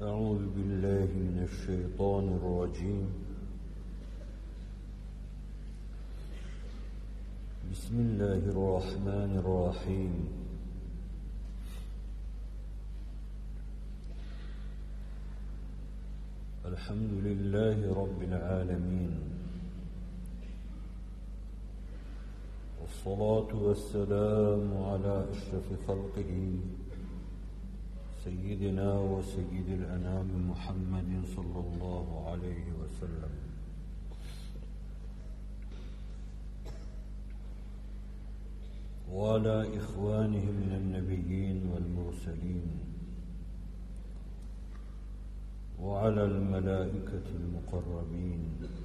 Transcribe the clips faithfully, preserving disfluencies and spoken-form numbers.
أعوذ بالله من الشيطان الرجيم. بسم الله الرحمن الرحيم. الحمد لله رب العالمين، والصلاة والسلام على أشرف خلقه سيدنا وسيد الأنام محمد صلى الله عليه وسلم، وعلى إخوانه من النبيين والمرسلين، وعلى الملائكة المقربين،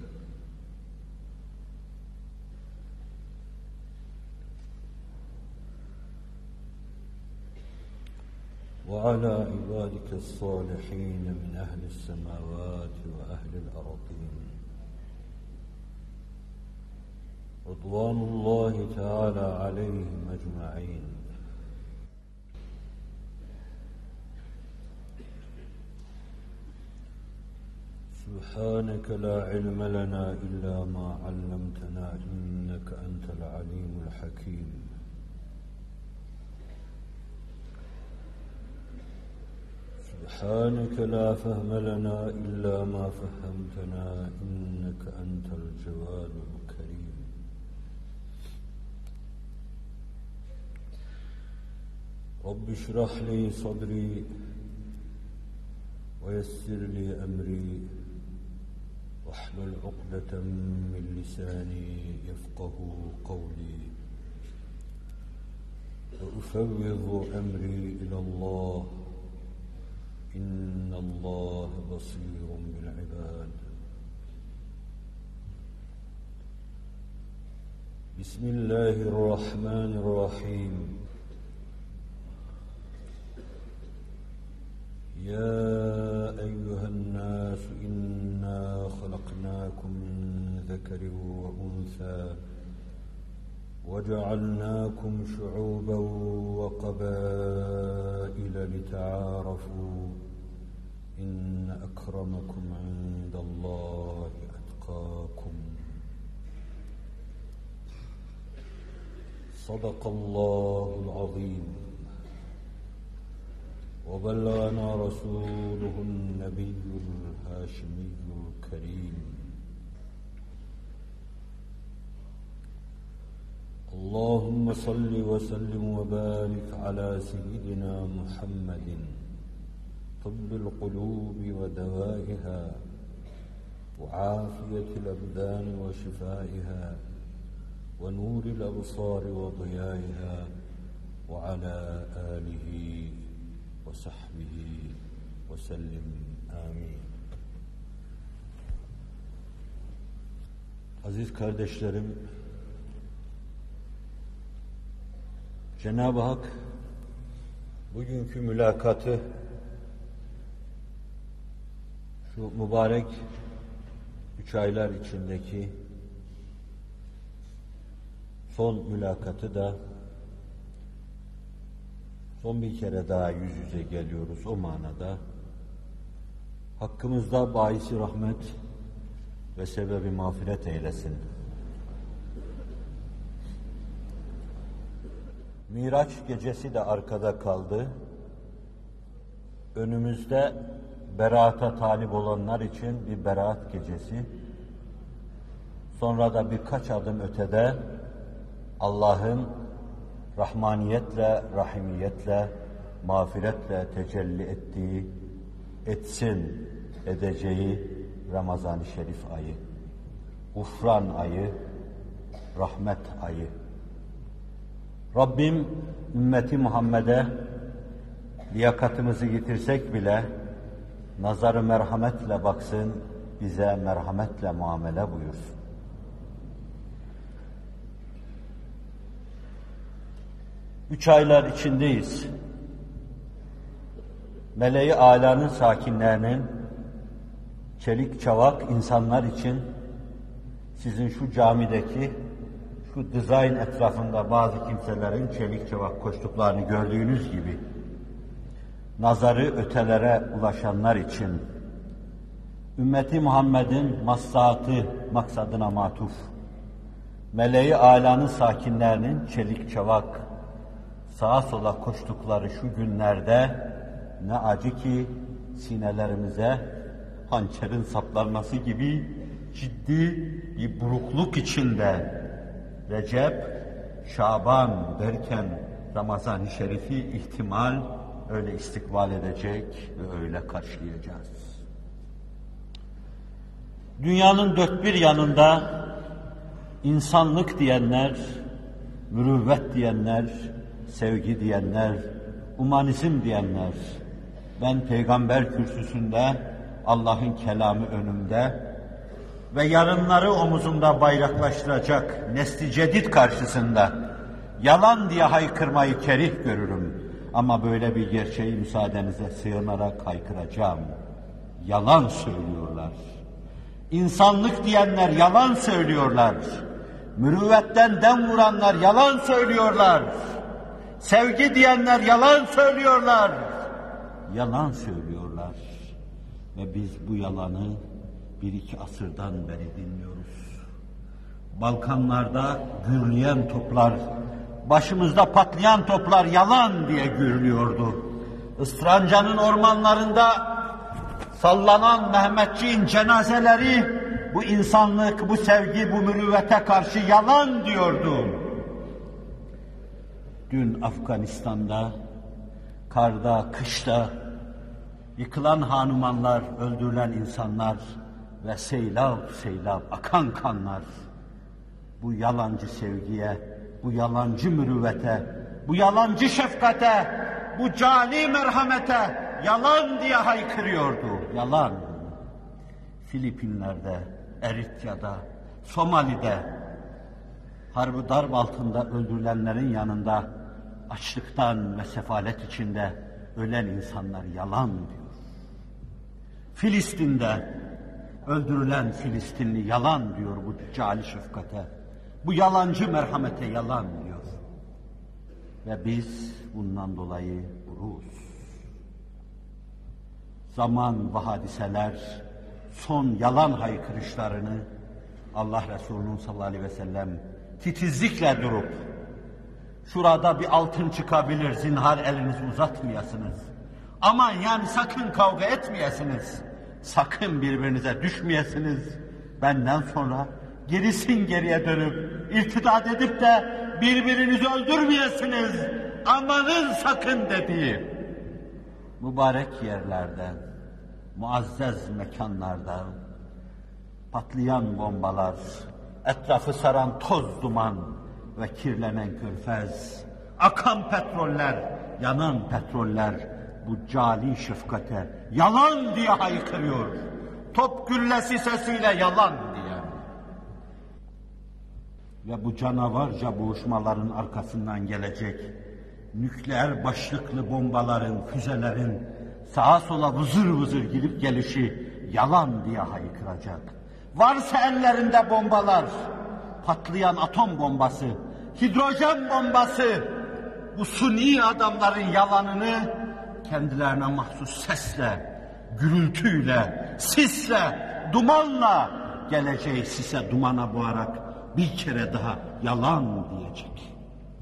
وعلى عبادك الصالحين من أهل السماوات وأهل الأرضين، رضوان الله تعالى عليهم أجمعين. سبحانك لا علم لنا إلا ما علمتنا إنك أنت العليم الحكيم. سبحانك لا فهم لنا إلا ما فهمتنا إنك أنت الجواد الكريم. رب اشرح لي صدري ويسر لي أمري واحلل عقدة من لساني يفقه قولي، وأفوض أمري إلى الله إن الله بصير بالعباد. بسم الله الرحمن الرحيم. يا أيها الناس إنا خلقناكم من ذكر وأنثى وجعلناكم شعوبا وقبائل لتعارفوا إن أكرمكم عند الله أتقاكم. صدق الله العظيم، وبلغنا رسوله النبي الهاشمي الكريم. اللهم صل وسلم وبارك على سيدنا محمد، طب القلوب ودوائها وعافية الأبدان وشفائها ونور الأبصار وضيائها، وعلى آله وصحبه وسلم آمين. Aziz kardeşlerim, Cenab-ı Hak bugünkü mülakatı, şu mübarek üç aylar içindeki son mülakatı da son bir kere daha yüz yüze geliyoruz o manada. Hakkımızda baisi rahmet ve sebebi mağfiret eylesin. Miraç gecesi de arkada kaldı. Önümüzde beraata talip olanlar için bir beraat gecesi. Sonra da birkaç adım ötede Allah'ın rahmaniyetle, rahimiyetle, mağfiretle tecelli ettiği, etsin, edeceği Ramazan-ı Şerif ayı, gufran ayı, rahmet ayı. Rabbim ümmeti Muhammed'e liyakatımızı yitirsek bile nazarı merhametle baksın, bize merhametle muamele buyursun. Üç aylar içindeyiz. Meleği âlânın sakinlerinin, çelik çavak insanlar için sizin şu camideki şu dizayn etrafında bazı kimselerin çelik çavak koştuklarını gördüğünüz gibi nazarı ötelere ulaşanlar için, ümmeti Muhammed'in maslahatı maksadına matuf, meleği âlanın sakinlerinin çelik çavak, sağa sola koştukları şu günlerde ne acı ki sinelerimize hançerin saplanması gibi ciddi bir burukluk içinde Recep, Şaban derken Ramazan-ı Şerif'i ihtimal öyle istikbal edecek ve öyle karşılayacağız. Dünyanın dört bir yanında insanlık diyenler, mürüvvet diyenler, sevgi diyenler, humanizm diyenler, ben peygamber kürsüsünde, Allah'ın kelamı önümde ve yarınları omuzumda bayraklaştıracak nesli cedid karşısında yalan diye haykırmayı kerih görürüm. Ama böyle bir gerçeği müsaadenize sığınarak haykıracağım. Yalan söylüyorlar. İnsanlık diyenler yalan söylüyorlar. Mürüvvetten dem vuranlar yalan söylüyorlar. Sevgi diyenler yalan söylüyorlar. Yalan söylüyorlar. Ve biz bu yalanı bir iki asırdan beri dinliyoruz. Balkanlarda gürleyen toplar, başımızda patlayan toplar yalan diye gürlüyordu. Istranca'nın ormanlarında sallanan Mehmetçiğin cenazeleri bu insanlık, bu sevgi, bu mürüvvete karşı yalan diyordu. Dün Afganistan'da, karda, kışta yıkılan hanumanlar, öldürülen insanlar ve seylap seylap akan kanlar bu yalancı sevgiye, bu yalancı mürüvvete, bu yalancı şefkate, bu cani merhamete yalan diye haykırıyordu. Yalan. Filipinler'de, Eritra'da, Somali'de harbi darp altında öldürülenlerin yanında açlıktan ve sefalet içinde ölen insanlar yalan diyor. Filistin'de öldürülen Filistinli yalan diyor bu cali şefkate. Bu yalancı merhamete yalan diyor. Ve biz bundan dolayı vuruz. Zaman ve hadiseler son yalan haykırışlarını Allah Resulü'nün sallallahu aleyhi ve sellem titizlikle durup şurada bir altın çıkabilir, zinhar elinizi uzatmayasınız. Aman yani sakın kavga etmeyesiniz. Sakın birbirinize düşmeyesiniz. Benden sonra gerisin geriye dönüp irtidat edip de birbirinizi öldürmeyesiniz. Amanın sakın dediği mübarek yerlerde, muazzez mekanlarda patlayan bombalar, etrafı saran toz duman ve kirlenen körfez, akan petroller, yanan petroller bu cali şefkate yalan diye haykırıyor. Top güllesi sesiyle yalan diye. Ve bu canavarca boğuşmaların arkasından gelecek nükleer başlıklı bombaların, füzelerin sağa sola vızır vızır girip gelişi yalan diye haykıracak. Varsa ellerinde bombalar, patlayan atom bombası, hidrojen bombası, bu suni adamların yalanını kendilerine mahsus sesle, gürültüyle, sisle, dumanla geleceği sise dumana boğarak bir kere daha yalan diyecek.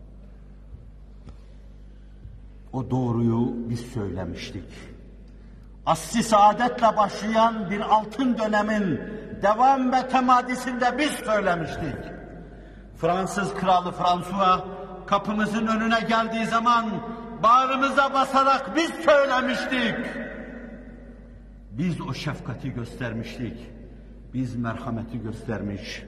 O doğruyu biz söylemiştik. Asr-ı saadetle başlayan bir altın dönemin devam ve temadisinde biz söylemiştik. Fransız kralı François kapımızın önüne geldiği zaman bağrımıza basarak biz söylemiştik. Biz o şefkati göstermiştik. Biz merhameti göstermiş.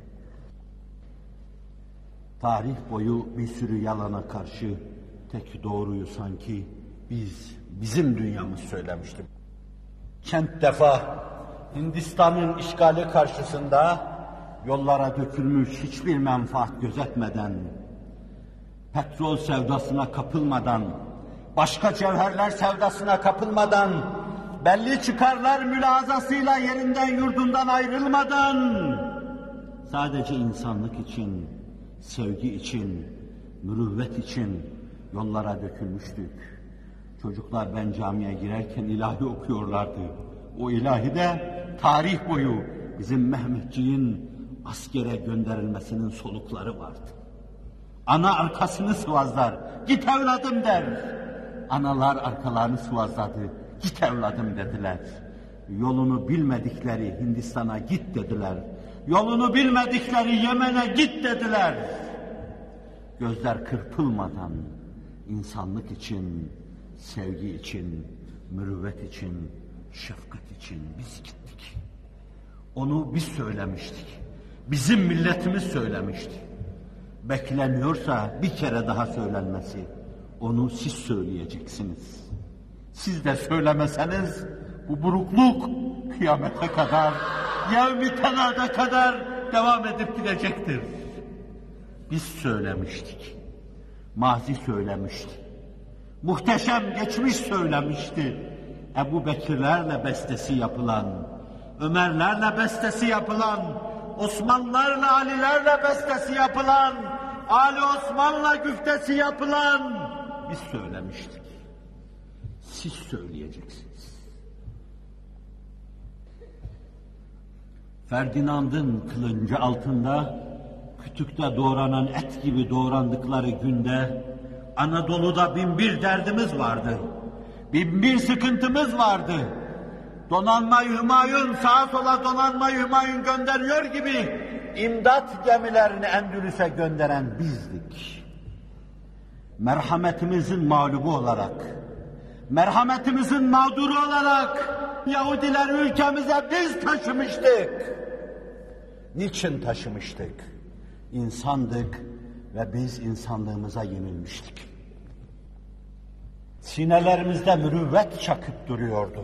Tarih boyu bir sürü yalana karşı tek doğruyu sanki biz, bizim dünyamız söylemiştik. Kent defa Hindistan'ın işgali karşısında yollara dökülmüş hiçbir menfaat gözetmeden, petrol sevdasına kapılmadan, başka cevherler sevdasına kapılmadan, belli çıkarlar mülazasıyla yerinden yurdundan ayrılmadan, sadece insanlık için, sevgi için, mürüvvet için yollara dökülmüştük. Çocuklar ben camiye girerken ilahi okuyorlardı. O ilahi de tarih boyu bizim Mehmetçiğin askere gönderilmesinin solukları vardı. Ana arkasını sıvazlar, git evladım der. Analar arkalarını sıvazladı, git evladım dediler. Yolunu bilmedikleri Hindistan'a git dediler. Yolunu bilmedikleri Yemen'e git dediler. Gözler kırpılmadan insanlık için, sevgi için, mürüvvet için, şefkat için biz gittik. Onu biz söylemiştik. Bizim milletimiz söylemişti. Bekleniyorsa bir kere daha söylenmesi, onu siz söyleyeceksiniz. Siz de söylemeseniz bu burukluk kıyamete kadar, yevmi tenada kadar devam edip gidecektir. Biz söylemiştik. Mazi söylemişti. Muhteşem geçmiş söylemişti. Ebu Bekirlerle bestesi yapılan, Ömerlerle bestesi yapılan, Osmanlılarla Alilerle bestesi yapılan, Ali Osman'la güftesi yapılan biz söylemiştik. Siz söyleyeceksiniz. Ferdinand'ın kılıncı altında kütükte doğranan et gibi doğrandıkları günde Anadolu'da bin bir derdimiz vardı. Bin bir sıkıntımız vardı. Donanma Hümayun sağa sola donanma Hümayun gönderiyor gibi imdat gemilerini Endülüs'e gönderen bizdik. Merhametimizin mağlubu olarak, merhametimizin mağduru olarak Yahudiler ülkemize biz taşımıştık. Niçin taşımıştık? İnsandık ve biz insanlığımıza yenilmiştik. Sinelerimizde mürüvvet çakıp duruyordu.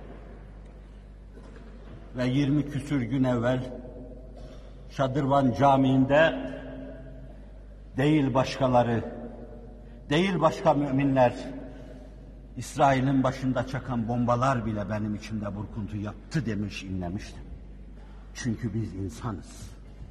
Ve yirmi küsür gün evvel Şadırvan Camii'nde değil başkaları, değil başka müminler, İsrail'in başında çakan bombalar bile benim içimde burkuntu yaptı demiş, inlemiştim. Çünkü biz insanız.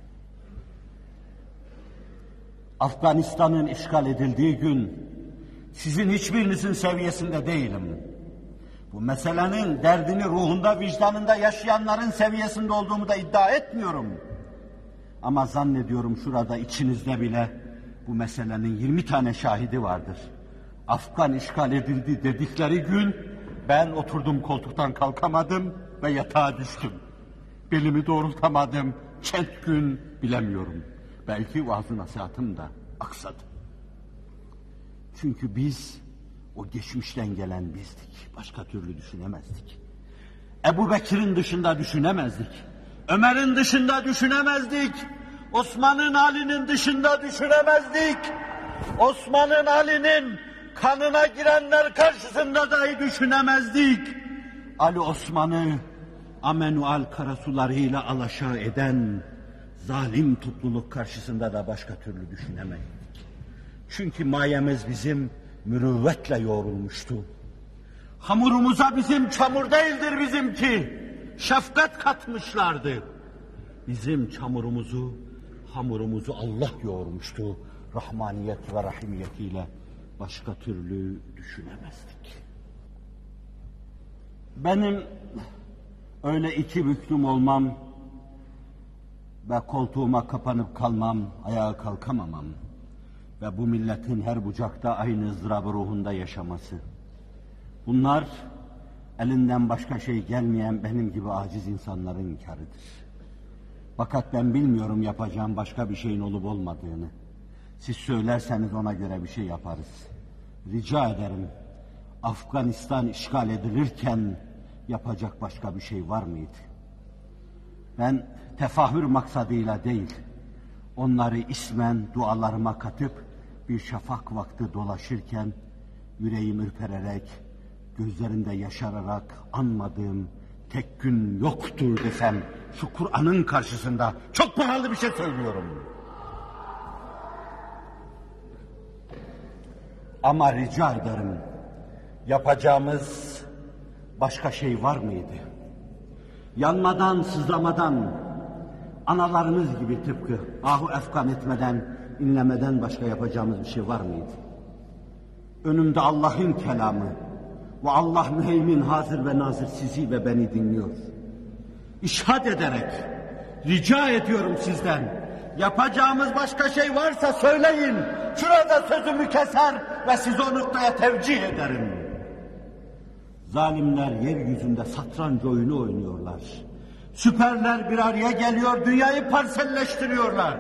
Afganistan'ın işgal edildiği gün sizin hiçbirinizin seviyesinde değilim. Bu meselenin derdini ruhunda, vicdanında yaşayanların seviyesinde olduğumu da iddia etmiyorum. Ama zannediyorum şurada içinizde bile bu meselenin yirmi tane şahidi vardır. Afgan işgal edildi dedikleri gün ben oturdum koltuktan kalkamadım ve yatağa düştüm. Belimi doğrultamadım, çent gün bilemiyorum. Belki vaaz-ı nasihatım da aksadı. Çünkü biz o geçmişten gelen bizdik. Başka türlü düşünemezdik. Ebu Bekir'in dışında düşünemezdik. Ömer'in dışında düşünemezdik. Osman'ın Ali'nin dışında düşünemezdik. Osman'ın Ali'nin kanına girenler karşısında dahi düşünemezdik. Ali Osman'ı Amenual karasularıyla alaşağı eden zalim topluluk karşısında da başka türlü düşünemezdik. Çünkü mayemiz bizim mürüvvetle yoğrulmuştu. Hamurumuza bizim çamur değildir bizimki, şefkat katmışlardı. Bizim çamurumuzu, hamurumuzu Allah yoğurmuştu. Rahmaniyet ve rahimiyetiyle başka türlü düşünemezdik. Benim öyle iki büklüm olmam ve koltuğuma kapanıp kalmam, ayağa kalkamamam ve bu milletin her bucakta aynı ızdırabı ruhunda yaşaması. Bunlar elinden başka şey gelmeyen benim gibi aciz insanların inkarıdır. Fakat ben bilmiyorum yapacağım başka bir şeyin olup olmadığını. Siz söylerseniz ona göre bir şey yaparız. Rica ederim, Afganistan işgal edilirken yapacak başka bir şey var mıydı? Ben tefahür maksadıyla değil, onları ismen dualarıma katıp bir şafak vakti dolaşırken yüreğim ürpererek, gözlerimde yaşararak anmadığım tek gün yoktur desem şu Kur'an'ın karşısında çok pahalı bir şey söylüyorum. Ama rica ederim, yapacağımız başka şey var mıydı? Yanmadan, sızlamadan, analarımız gibi tıpkı ahu efkan etmeden, inlemeden başka yapacağımız bir şey var mıydı? Önümde Allah'ın kelamı, Ve Allah müheymin, hazır ve nazır sizi ve beni dinliyor. İşhad ederek rica ediyorum sizden, yapacağımız başka şey varsa söyleyin. Şurada sözümü keser ve sizi o noktaya tevcih ederim. Zalimler yeryüzünde satranç oyunu oynuyorlar. Süperler bir araya geliyor, dünyayı parselleştiriyorlar.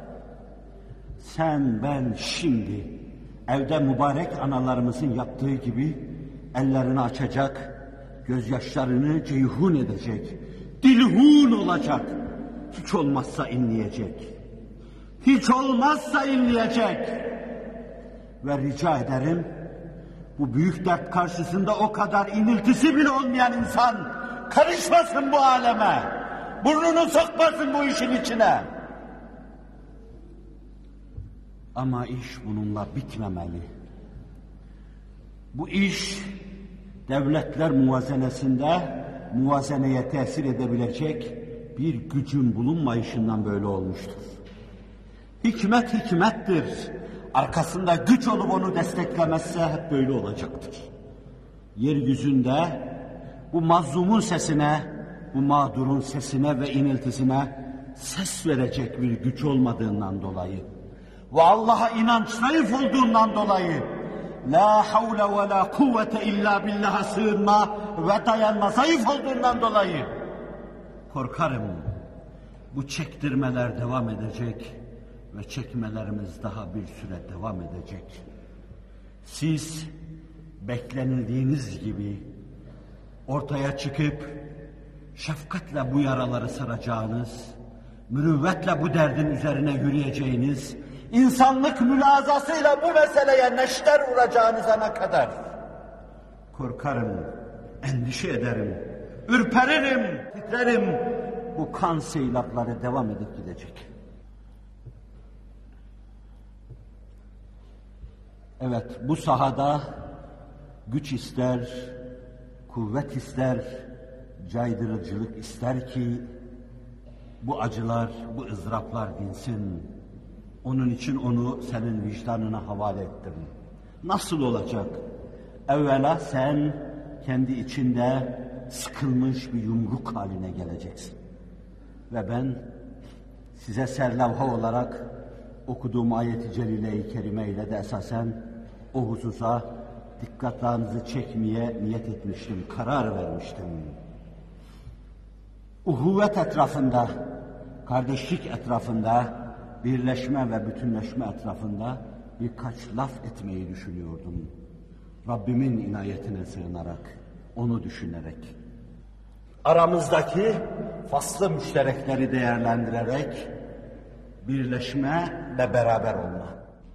Sen, ben şimdi evde mübarek analarımızın yaptığı gibi ellerini açacak, gözyaşlarını ceyhun edecek, dilhun olacak, hiç olmazsa inleyecek. Hiç olmazsa inleyecek. Ve rica ederim, bu büyük dert karşısında o kadar iniltisi bile olmayan insan karışmasın bu aleme. Burnunu sokmasın bu işin içine. Ama iş bununla bitmemeli. Bu iş devletler muvazenesinde muvazeneye tesir edebilecek bir gücün bulunmayışından böyle olmuştur. Hikmet hikmettir. Arkasında güç olup onu desteklemezse hep böyle olacaktır. Yeryüzünde bu mazlumun sesine, bu mağdurun sesine ve iniltisine ses verecek bir güç olmadığından dolayı ve Allah'a inanç zayıf olduğundan dolayı la havle ve la kuvvete illa billah'a sığınma ve dayanma zayıf olduğundan dolayı korkarım bu çektirmeler devam edecek ve çekmelerimiz daha bir süre devam edecek. Siz beklenildiğiniz gibi ortaya çıkıp şefkatle bu yaraları saracağınız, mürüvvetle bu derdin üzerine yürüyeceğiniz, insanlık mülazasıyla bu meseleye neşter vuracağınız ana kadar korkarım, endişe ederim, ürperirim, titrerim, bu kan seylapları devam edip gidecek. Evet, bu sahada güç ister, kuvvet ister, caydırıcılık ister ki bu acılar, bu ızdıraplar dinsin. Onun için onu senin vicdanına havale ettim. Nasıl olacak? Evvela sen kendi içinde sıkılmış bir yumruk haline geleceksin. Ve ben size serlevha olarak okuduğum ayet-i celile-i kerime ile de esasen o hususa dikkatlerinizi çekmeye niyet etmiştim, karar vermiştim. Uhuvvet etrafında, kardeşlik etrafında, birleşme ve bütünleşme etrafında birkaç laf etmeyi düşünüyordum. Rabbimin inayetine sığınarak, onu düşünerek. Aramızdaki faslı müşterekleri değerlendirerek birleşme ve beraber olma.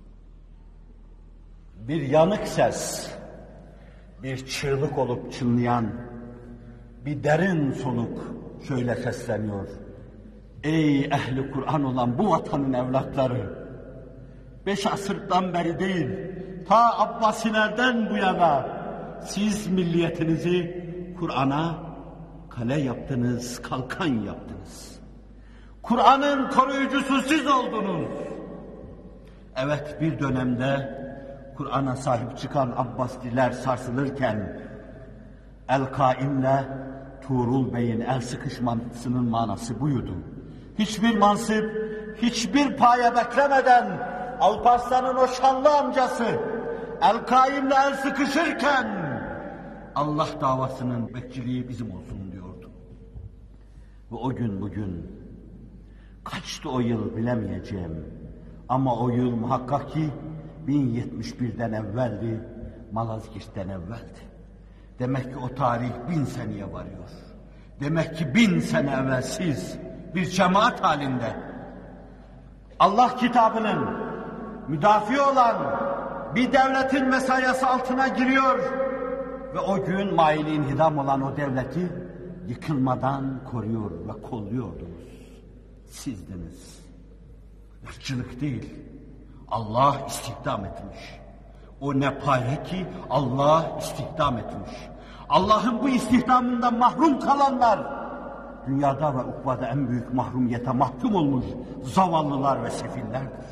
Bir yanık ses, bir çığlık olup çınlayan, bir derin soluk şöyle sesleniyor. Ey ehli Kur'an olan bu vatanın evlatları, beş asırdan beri değil, ta Abbasilerden bu yana siz milliyetinizi Kur'an'a kale yaptınız, kalkan yaptınız. Kur'an'ın koruyucusu siz oldunuz. Evet, bir dönemde Kur'an'a sahip çıkan Abbasiler sarsılırken El-Kaim'le Tuğrul Bey'in el sıkışmasının manası buydu. Hiçbir mansıp, hiçbir paye beklemeden Alparslan'ın o şanlı amcası El-Kaim'le el sıkışırken Allah davasının bekçiliği bizim olsun diyordu. Ve o gün bugün kaçtı o yıl bilemeyeceğim. Ama o yıl muhakkak ki bin yetmiş birden evveldi, Malazgirt'ten evveldi. Demek ki o tarih bin seneye varıyor. Demek ki bin sene evvel siz bir cemaat halinde Allah kitabının müdafi olan bir devletin mesayası altına giriyor ve o gün maili inhidam olan o devleti yıkılmadan koruyor ve kolluyordunuz. Sizdiniz. Irkçılık değil, Allah istihdam etmiş. O ne paye ki Allah istihdam etmiş. Allah'ın bu istihdamından mahrum kalanlar, dünyada ve ukbada en büyük mahrumiyete mahkum olmuş zavallılar ve sefillerdir.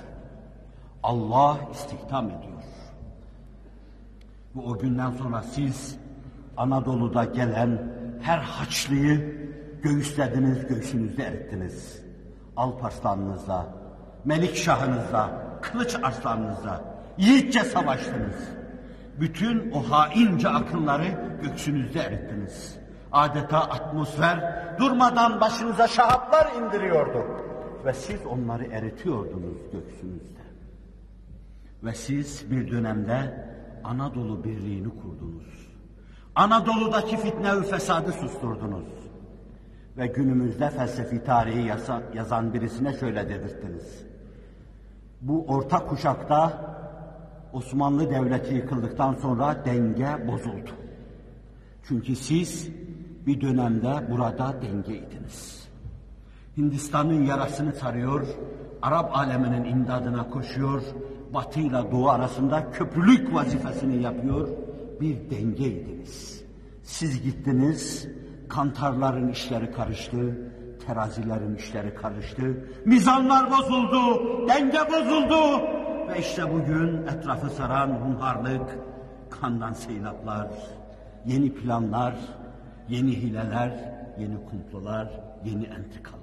Allah istihdam ediyor. Bu o günden sonra siz Anadolu'da gelen her Haçlıyı göğüslediniz, göğsünüzde erittiniz. Alparslanınızla, Melikşahınızla, Kılıç Arslanınızla yiğitçe savaştınız. Bütün o haince akılları göğsünüzde erittiniz. Adeta atmosfer durmadan başınıza şahaplar indiriyordu. Ve siz onları eritiyordunuz göğsünüzde. Ve siz bir dönemde Anadolu Birliği'ni kurdunuz. Anadolu'daki fitne ve fesadı susturdunuz. Ve günümüzde felsefi tarihi yasa, yazan birisine şöyle dedirttiniz. Bu orta kuşakta Osmanlı Devleti yıkıldıktan sonra denge bozuldu. Çünkü siz bir dönemde burada dengeydiniz. Hindistan'ın yarasını sarıyor, Arap aleminin imdadına koşuyor, Batı ile Doğu arasında köprülük vazifesini yapıyor, bir dengeydiniz. Siz gittiniz, kantarların işleri karıştı, terazilerin işleri karıştı, mizanlar bozuldu, denge bozuldu ve işte bugün etrafı saran hunharlık, kandan seylaplar, yeni planlar, yeni hileler, yeni kumplolar, yeni entrikalar.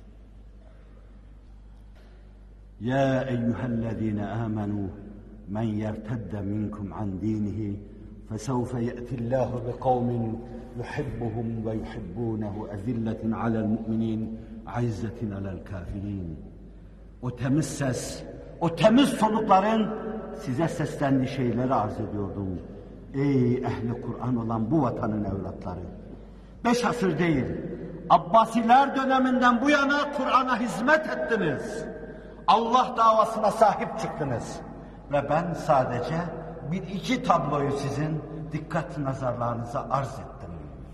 Ya eyyühellezine amenu men yertedde minkum an dinihi fesevfe ye'tillahu biqavmin yuhibbuhum ve yuhibbunehu ezilletin alel mu'minin aizzetin alel kafirin. O temiz ses, o temiz solukların size seslendiği şeyleri arz ediyordum. Ey ehli Kur'an olan bu vatanın evlatları! Beş asır değil, Abbasiler döneminden bu yana Kur'an'a hizmet ettiniz. Allah davasına sahip çıktınız. Ve ben sadece bir iki tabloyu sizin dikkat nazarlarınıza arz ettim.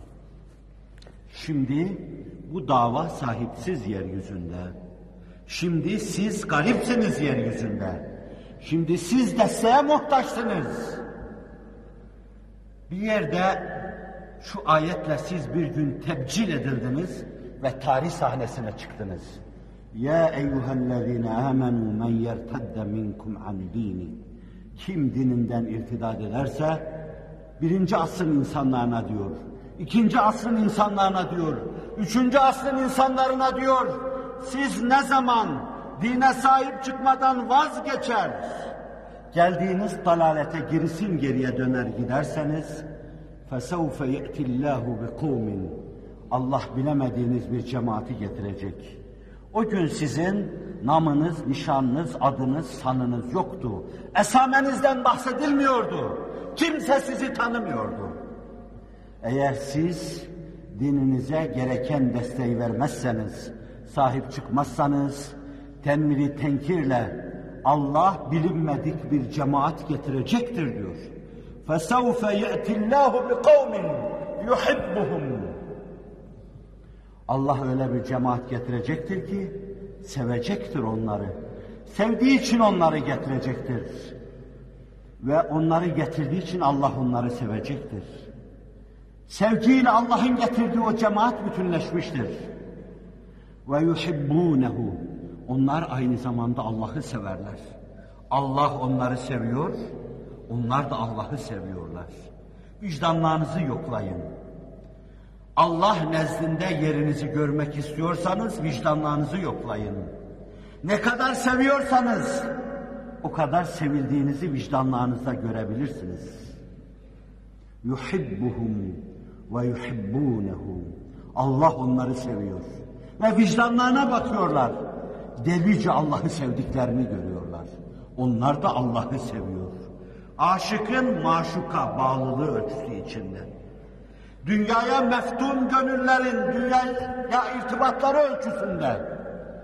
Şimdi bu dava sahipsiz yeryüzünde. Şimdi siz garipsiniz yeryüzünde. Şimdi siz desteğe muhtaçsınız. Bir yerde şu ayetle siz bir gün tebcil edildiniz ve tarih sahnesine çıktınız. Ya eyyühellezine amenu men yertedde minkum an dini. Kim dininden irtidad ederse birinci asrın insanlarına diyor, ikinci asrın insanlarına diyor, üçüncü asrın insanlarına diyor, siz ne zaman dine sahip çıkmadan vazgeçer, geldiğiniz dalalete gerisin geriye döner giderseniz فَسَوْفَ يَأْتِ اللّٰهُ بِقَوْمٍ Allah bilemediğiniz bir cemaati getirecek. O gün sizin namınız, nişanınız, adınız, sanınız yoktu. Esamenizden bahsedilmiyordu. Kimse sizi tanımıyordu. Eğer siz dininize gereken desteği vermezseniz, sahip çıkmazsanız, tenmiri tenkirle Allah bilinmedik bir cemaat getirecektir diyor. فَسَوْفَ يَأْتِ اللّٰهُ بِقَوْمٍ يُحِبُّهُمْ Allah öyle bir cemaat getirecektir ki sevecektir onları. Sevdiği için onları getirecektir. Ve onları getirdiği için Allah onları sevecektir. Sevgiyle Allah'ın getirdiği o cemaat bütünleşmiştir. Ve yuhibbunehu onlar aynı zamanda Allah'ı severler. Allah onları seviyor, onlar da Allah'ı seviyorlar. Vicdanlarınızı yoklayın. Allah nezdinde yerinizi görmek istiyorsanız vicdanlarınızı yoklayın. Ne kadar seviyorsanız o kadar sevildiğinizi vicdanlarınızda görebilirsiniz. Yuhibbuhum ve yuhibbunehu Allah onları seviyor. Ve vicdanlarına bakıyorlar. Delice Allah'ı sevdiklerini görüyorlar. Onlar da Allah'ı seviyor. Aşıkın maşuka bağlılığı ölçüsü içinde. Dünyaya meftun gönüllerin dünyaya irtibatları ölçüsünde.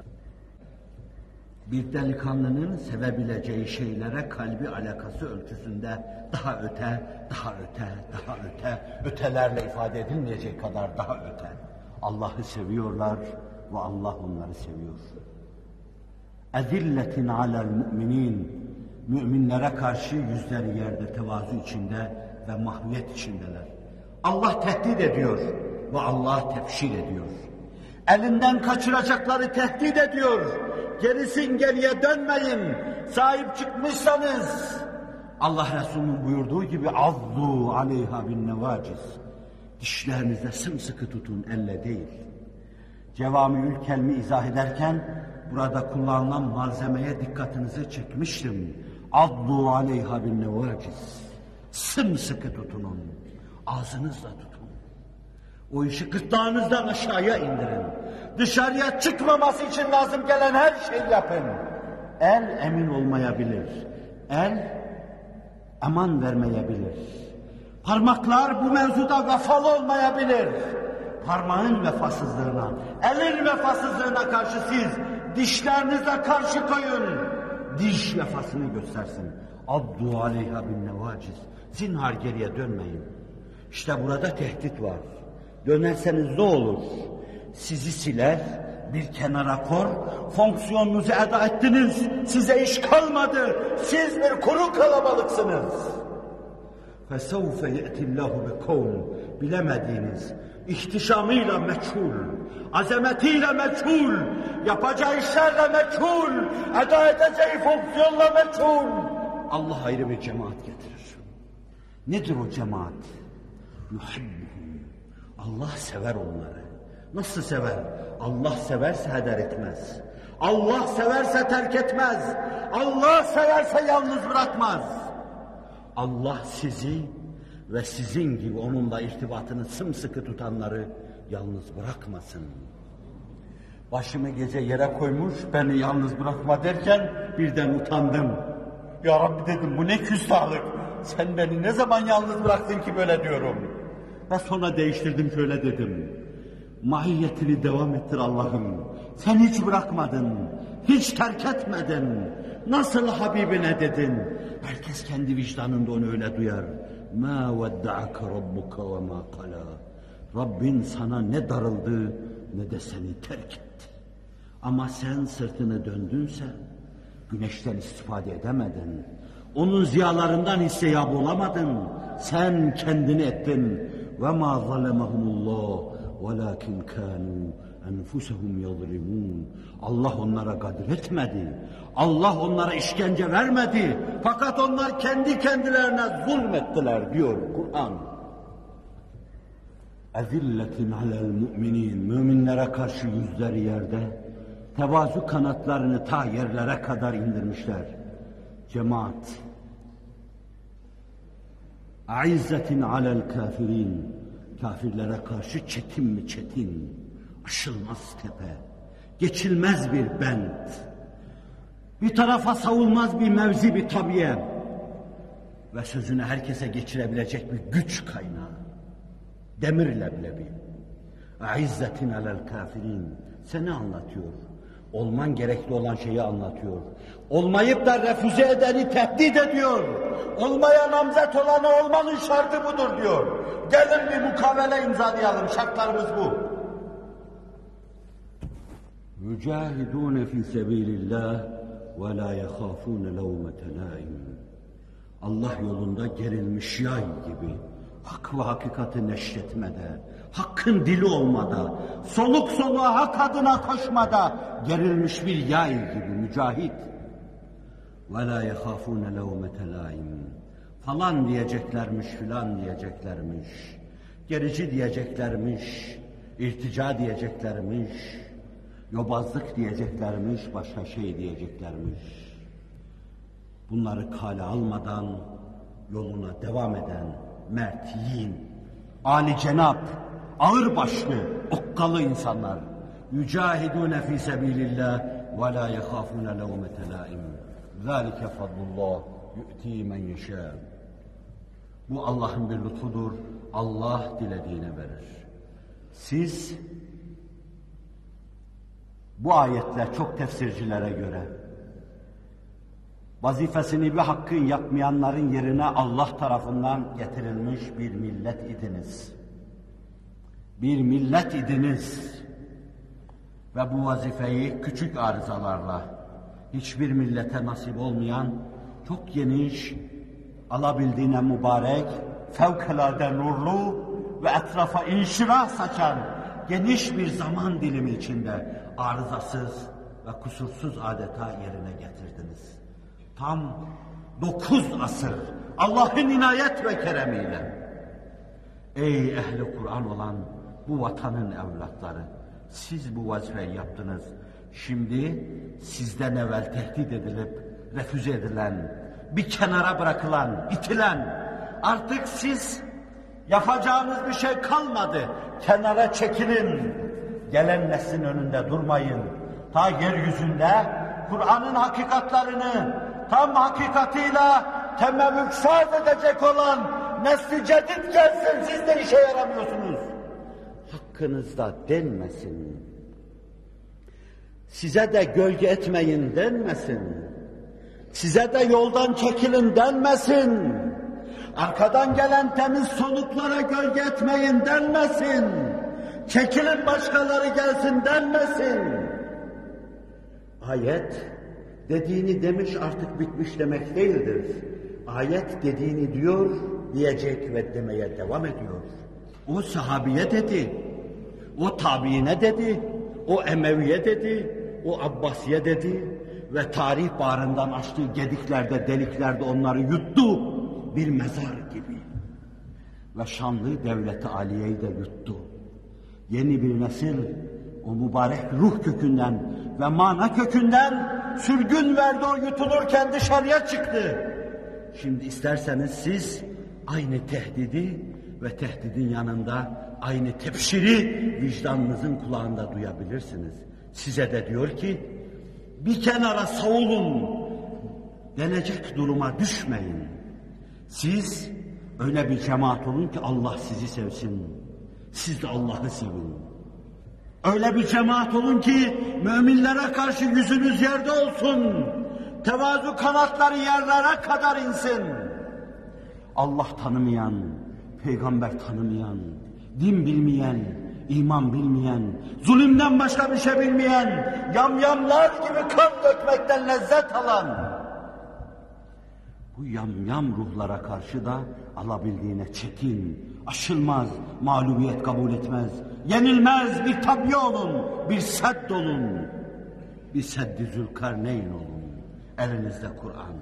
Bir delikanlının sevebileceği şeylere kalbi alakası ölçüsünde daha öte, daha öte, daha öte, ötelerle ifade edilmeyecek kadar daha öte. Allah'ı seviyorlar ve Allah onları seviyor. Ezilletin alel müminin müminlere karşı yüzleri yerde tevazu içinde ve mahviyet içindeler. Allah tehdit ediyor ve Allah tefşil ediyor. Elinden kaçıracakları tehdit ediyor. Gerisin geriye dönmeyin. Sahip çıkmışsanız Allah Resulü'nün buyurduğu gibi azzu aleyha bin nevaciz. Dişlerinizle sımsıkı tutun, elle değil. Cevamiül Kelim'i izah ederken burada kullanılan malzemeye dikkatinizi çekmiştim. Azzu aleyha bin nevaciz. Sımsıkı tutunun. Ağzınızla tutun. O işi gırtlağınızdan aşağıya indirin. Dışarıya çıkmaması için lazım gelen her şeyi yapın. El emin olmayabilir. El aman vermeyebilir. Parmaklar bu mevzuda vefalı olmayabilir. Parmağın vefasızlığına, elin vefasızlığına karşı siz dişlerinizle karşı koyun. Diş vefasını göstersin. Addu aleyha bin nevaciz. Zinhar geriye dönmeyin. İşte burada tehdit var. Dönerseniz ne olur? Sizi siler, bir kenara kor, fonksiyonunuzu eda ettiniz, size iş kalmadı, siz bir kuru kalabalıksınız. فَسَوْفَ يَأْتِ اللّٰهُ بِقَوْمٍ Bilemediğiniz, ihtişamıyla meçhul, azametiyle meçhul, yapacağı işlerle meçhul, eda edeceği fonksiyonla meçhul. Allah ayrı bir cemaat getirir. Nedir o cemaat? Yuhibbuhum. Allah sever onları. Nasıl sever? Allah severse heder etmez. Allah severse terk etmez. Allah severse yalnız bırakmaz. Allah sizi ve sizin gibi onunla irtibatını sımsıkı tutanları yalnız bırakmasın. Başımı gece yere koymuş, beni yalnız bırakma derken birden utandım. Ya Rabbi dedim, bu ne küstahlık. Sen beni ne zaman yalnız bıraktın ki böyle diyorum. Ve sonra değiştirdim, şöyle dedim. Mahiyetini devam ettir Allah'ım. Sen hiç bırakmadın, hiç terk etmedin. Nasıl Habibine dedin? Herkes kendi vicdanında onu öyle duyar. مَا وَدَّعَكَ رَبُّكَ وَمَا قَلَى Rabbin sana ne darıldı ne de seni terk etti. Ama sen sırtını döndünse güneşten istifade edemedin. Onun ziyalarından hisseyab olamadın. Sen kendini ettin. وَمَا ظَلَمَهُمُ اللّٰهُ وَلَاكِنْ كَانُوا اَنْفُسَهُمْ يَظْلِمُونَ Allah onlara kadir etmedi. Allah onlara işkence vermedi. Fakat onlar kendi kendilerine zulmettiler diyor Kur'an. اَذِلَّةٍ عَلَى الْمُؤْمِنِينَ Müminlere karşı yüzleri yerde, tevazu kanatlarını ta yerlere kadar indirmişler. Cemaat. اَعِزَّةٍ عَلَى الْكَافِرِينَ Kafirlere karşı çetin mi çetin, aşılmaz tepe, geçilmez bir bent, bir tarafa savulmaz bir mevzi, bir tabiye ve sözünü herkese geçirebilecek bir güç kaynağı. Demir leblebi. اَعِزَّةٍ عَلَى الْكَافِرِينَ Seni anlatıyor. Olman gerekli olan şeyi anlatıyor. Olmayıp da refüze edeni tehdit ediyor. Olmaya namzet olanı olmanın şartı budur diyor. Gelin bir mukavele imzalayalım, şartlarımız bu. Mücahidûne fî sebîlillâh ve lâ yehâfûne levmete lâim. Allah yolunda gerilmiş yay gibi, hak ve hakikati neşretmede, hakkın dili olmada, soluk soluğa hak adına koşmada gerilmiş bir yay gibi mücahit. وَلَا يَخَافُونَ لَوْمَةَ لَائِمٍ Falan diyeceklermiş, filan diyeceklermiş, gerici diyeceklermiş, irtica diyeceklermiş, yobazlık diyeceklermiş, başka şey diyeceklermiş. Bunları kale almadan yoluna devam eden mert, yiğin, âli cenap, ağır başlı, okkalı insanlar. Yücahidûne fî sebîlillâh ve lâ yehâfûne levmete lâim. Zâlike fadlullah yu'tî men yeşâ. Bu Allah'ın bir lütfudur. Allah dilediğine verir. Siz bu ayetler çok tefsircilere göre vazifesini ve hakkın yapmayanların yerine Allah tarafından getirilmiş bir millet idiniz. Bir millet idiniz. Ve bu vazifeyi küçük arızalarla, hiçbir millete nasip olmayan, çok geniş, alabildiğine mübarek, fevkalade nurlu ve etrafa inşirah saçan geniş bir zaman dilimi içinde arızasız ve kusursuz adeta yerine getirdiniz. Tam Dokuz asır Allah'ın inayet ve keremiyle. Ey ehli Kur'an olan bu vatanın evlatları, siz bu vazifeyi yaptınız. Şimdi sizden evvel tehdit edilip refüze edilen, bir kenara bırakılan, itilen, artık siz yapacağınız bir şey kalmadı. Kenara çekilin. Gelen neslin önünde durmayın. Ta yeryüzünde Kur'an'ın hakikatlarını tam hakikatiyle tememmükşaz edecek olan nesli cedid gelsin, siz de işe yaramıyorsunuz. Hakkınızda denmesin. Size de gölge etmeyin denmesin. Size de yoldan çekilin denmesin. Arkadan gelen temiz soluklara gölge etmeyin denmesin. Çekilin başkaları gelsin denmesin. Ayet dediğini demiş artık bitmiş demek değildir. Ayet dediğini diyor, diyecek ve demeye devam ediyor. O sahabiye dedi, o tabiine dedi, o Emeviye dedi, o Abbasiye dedi ve tarih bağrından açtığı gediklerde, deliklerde onları yuttu bir mezar gibi. Ve şanlı devleti aliyeyi de yuttu. Yeni bir nesil o mübarek ruh kökünden ve mana kökünden sürgün verdi, o yutulurken dışarıya çıktı. Şimdi isterseniz siz aynı tehdidi ve tehdidin yanında aynı tebşiri vicdanınızın kulağında duyabilirsiniz. Size de diyor ki bir kenara savulun denecek duruma düşmeyin. Siz öyle bir cemaat olun ki Allah sizi sevsin. Siz de Allah'ı sevin. Öyle bir cemaat olun ki müminlere karşı yüzünüz yerde olsun. Tevazu kanatları yerlere kadar insin. Allah tanımayan, peygamber tanımayan, din bilmeyen, iman bilmeyen, zulümden başka bir şey bilmeyen, yamyamlar gibi kan dökmekten lezzet alan, bu yamyam ruhlara karşı da alabildiğine çekin, aşılmaz, mağlubiyet kabul etmez, yenilmez bir tabiye olun, bir sedd olun, bir Seddi Zülkarneyn olun. Elinizde Kur'an.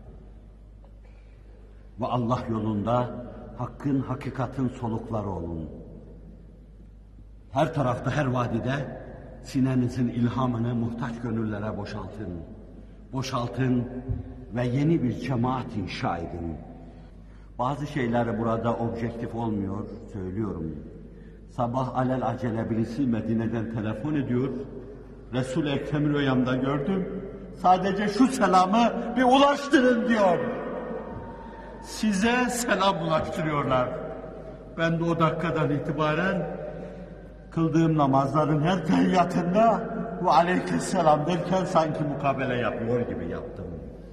Ve Allah yolunda hakkın, hakikatin solukları olun. Her tarafta, her vadide sinenizin ilhamını muhtaç gönüllere boşaltın. Boşaltın ve yeni bir cemaat inşa edin. Bazı şeyler burada objektif olmuyor, söylüyorum. Sabah alelacele birisi Medine'den telefon ediyor. Resul-i Ekrem'i rüyamda gördüm. Sadece şu selamı bir ulaştırın diyor. Size selam ulaştırıyorlar. Ben de o dakikadan itibaren kıldığım namazların her tehiyyatında bu aleykümselam derken sanki mukabele yapıyor gibi yaptım.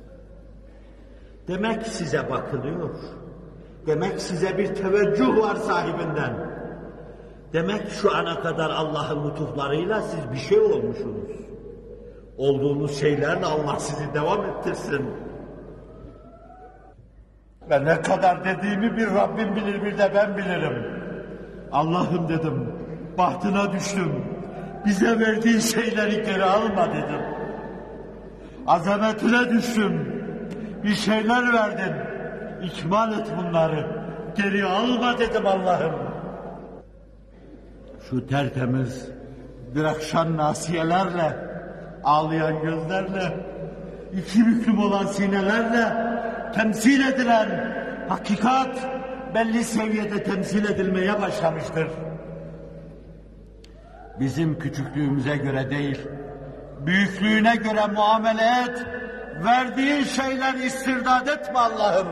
Demek size bakılıyor. Demek size bir teveccüh var sahibinden. Demek şu ana kadar Allah'ın lütuflarıyla siz bir şey olmuşsunuz. Olduğunuz şeylerle Allah sizi devam ettirsin. Ve ne kadar dediğimi bir Rabbim bilir, bir de ben bilirim. Allah'ım dedim, bahtına düştüm. Bize verdiğin şeyleri geri alma dedim. Azametine düştüm. Bir şeyler verdin. İkmal et bunları. Geri alma dedim Allah'ım. Şu tertemiz bir akşam nasiyelerle, ağlayan gözlerle, iki büklüm olan sinelerle temsil edilen hakikat belli seviyede temsil edilmeye başlamıştır. Bizim küçüklüğümüze göre değil, büyüklüğüne göre muamele et, verdiğin şeyler istirdat etme Allah'ım.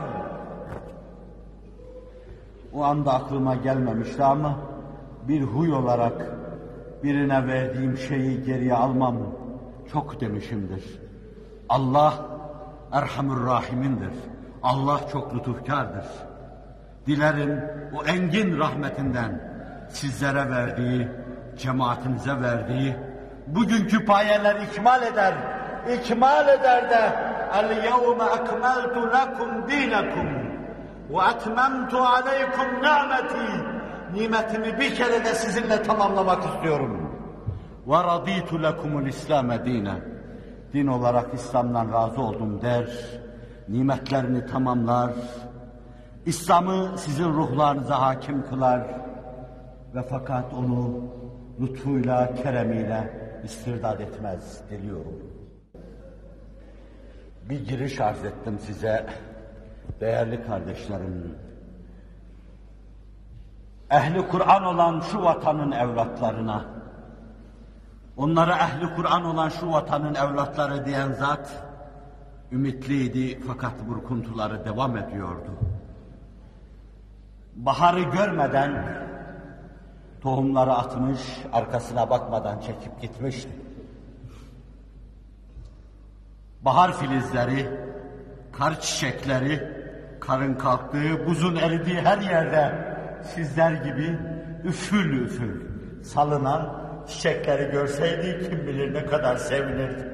O anda aklıma gelmemişti ama bir huy olarak birine verdiğim şeyi geriye almam çok demişimdir. Allah Erhamur Rahim'indir. Allah çok lütufkardır. Dilerim o engin rahmetinden sizlere verdiği, cemaatinize verdiği bugünkü payeler ikmal eder. İkmal eder de el-yevme ekmeltu lekum dinakum ve etmemtu aleykum ni'meti. Nimetimi bir kere de sizinle tamamlamak istiyorum. Ve raditu lekumul İslam dine. Din olarak İslam'dan razı oldum der nimetlerini tamamlar, İslam'ı sizin ruhlarınıza hakim kılar ve fakat onu lütfuyla, keremiyle istirdat etmez diliyorum. Bir giriş arz ettim size, değerli kardeşlerim. Ehli Kur'an olan şu vatanın evlatlarına, onlara ehli Kur'an olan şu vatanın evlatları diyen zat, ümitliydi fakat burkuntuları devam ediyordu. Baharı görmeden tohumları atmış, arkasına bakmadan çekip gitmişti. Bahar filizleri, kar çiçekleri, karın kalktığı, buzun eridiği her yerde sizler gibi üfül üfül salınan çiçekleri görseydi kim bilir ne kadar sevinirdi.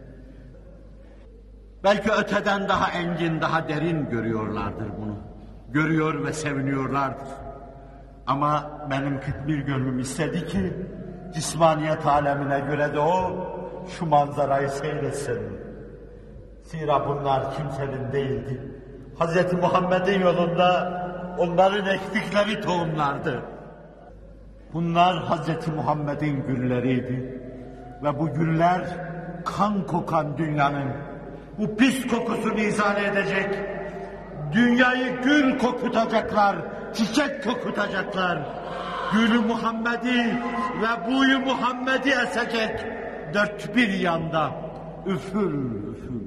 Belki öteden daha engin, daha derin görüyorlardır bunu. Görüyor ve seviniyorlardır. Ama benim kıtmir gönlüm istedi ki cismaniyet alemine göre de o şu manzarayı seyretsin. Zira bunlar kimsenin değildi. Hz. Muhammed'in yolunda onların ektikleri tohumlardı. Bunlar Hz. Muhammed'in gülleriydi. Ve bu güller kan kokan dünyanın bu pis kokusunu izale edecek, dünyayı gül kokutacaklar, çiçek kokutacaklar. Gülü Muhammed'i ve buyu Muhammed'i esecek dört bir yanda üfül üfül.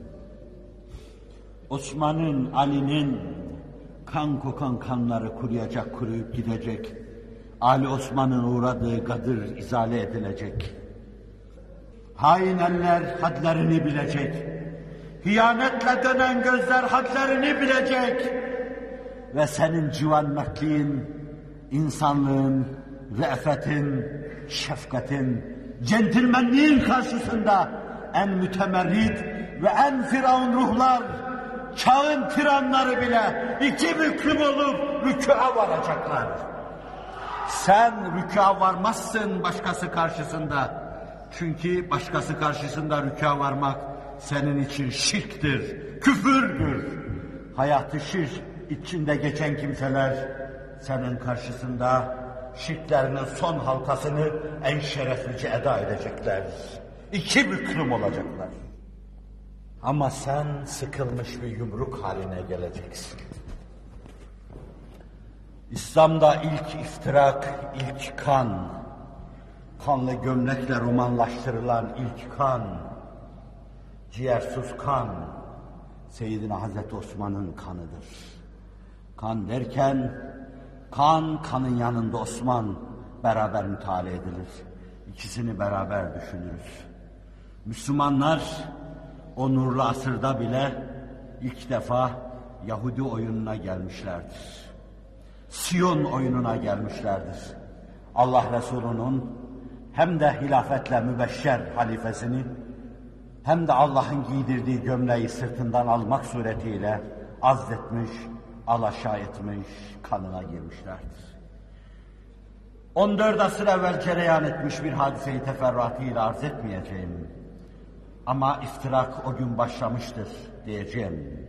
Osman'ın, Ali'nin kan kokan kanları kuruyacak, kuruyup gidecek. Ali Osman'ın uğradığı gadır izale edilecek. Hain eller hadlerini bilecek. Hiyanetle dönen gözler hadlerini bilecek. Ve senin civan mertliğin, insanlığın, re'fetin, şefkatin, centilmenliğin karşısında en mütemerrit ve en firavun ruhlar, çağın tiranları bile iki büklüm olup rükûa varacaklar. Sen rükûa varmazsın başkası karşısında. Çünkü başkası karşısında rükûa varmak senin için şirktir, küfürdür. Hayatı şirk içinde geçen kimseler senin karşısında şirklerinin son halkasını en şereflice eda edecekler. İki büklüm olacaklar. Ama sen sıkılmış bir yumruk haline geleceksin. İslam'da ilk iftirak, ilk kan, kanlı gömlekle romanlaştırılan ilk kan, ciğersiz kan, Seyyidina Hazreti Osman'ın kanıdır. Kan derken, kan, kanın yanında Osman beraber müteala edilir. İkisini beraber düşünürüz. Müslümanlar, o nurlu asırda bile ilk defa Yahudi oyununa gelmişlerdir. Siyon oyununa gelmişlerdir. Allah Resulü'nün hem de hilafetle mübeşşer halifesini hem de Allah'ın giydirdiği gömleği sırtından almak suretiyle azletmiş, alaşağı etmiş, kanına girmişlerdir. on dört asır evvel cereyan etmiş bir hadiseyi teferruatıyla arz etmeyeceğim. Ama iftirak o gün başlamıştır diyeceğim.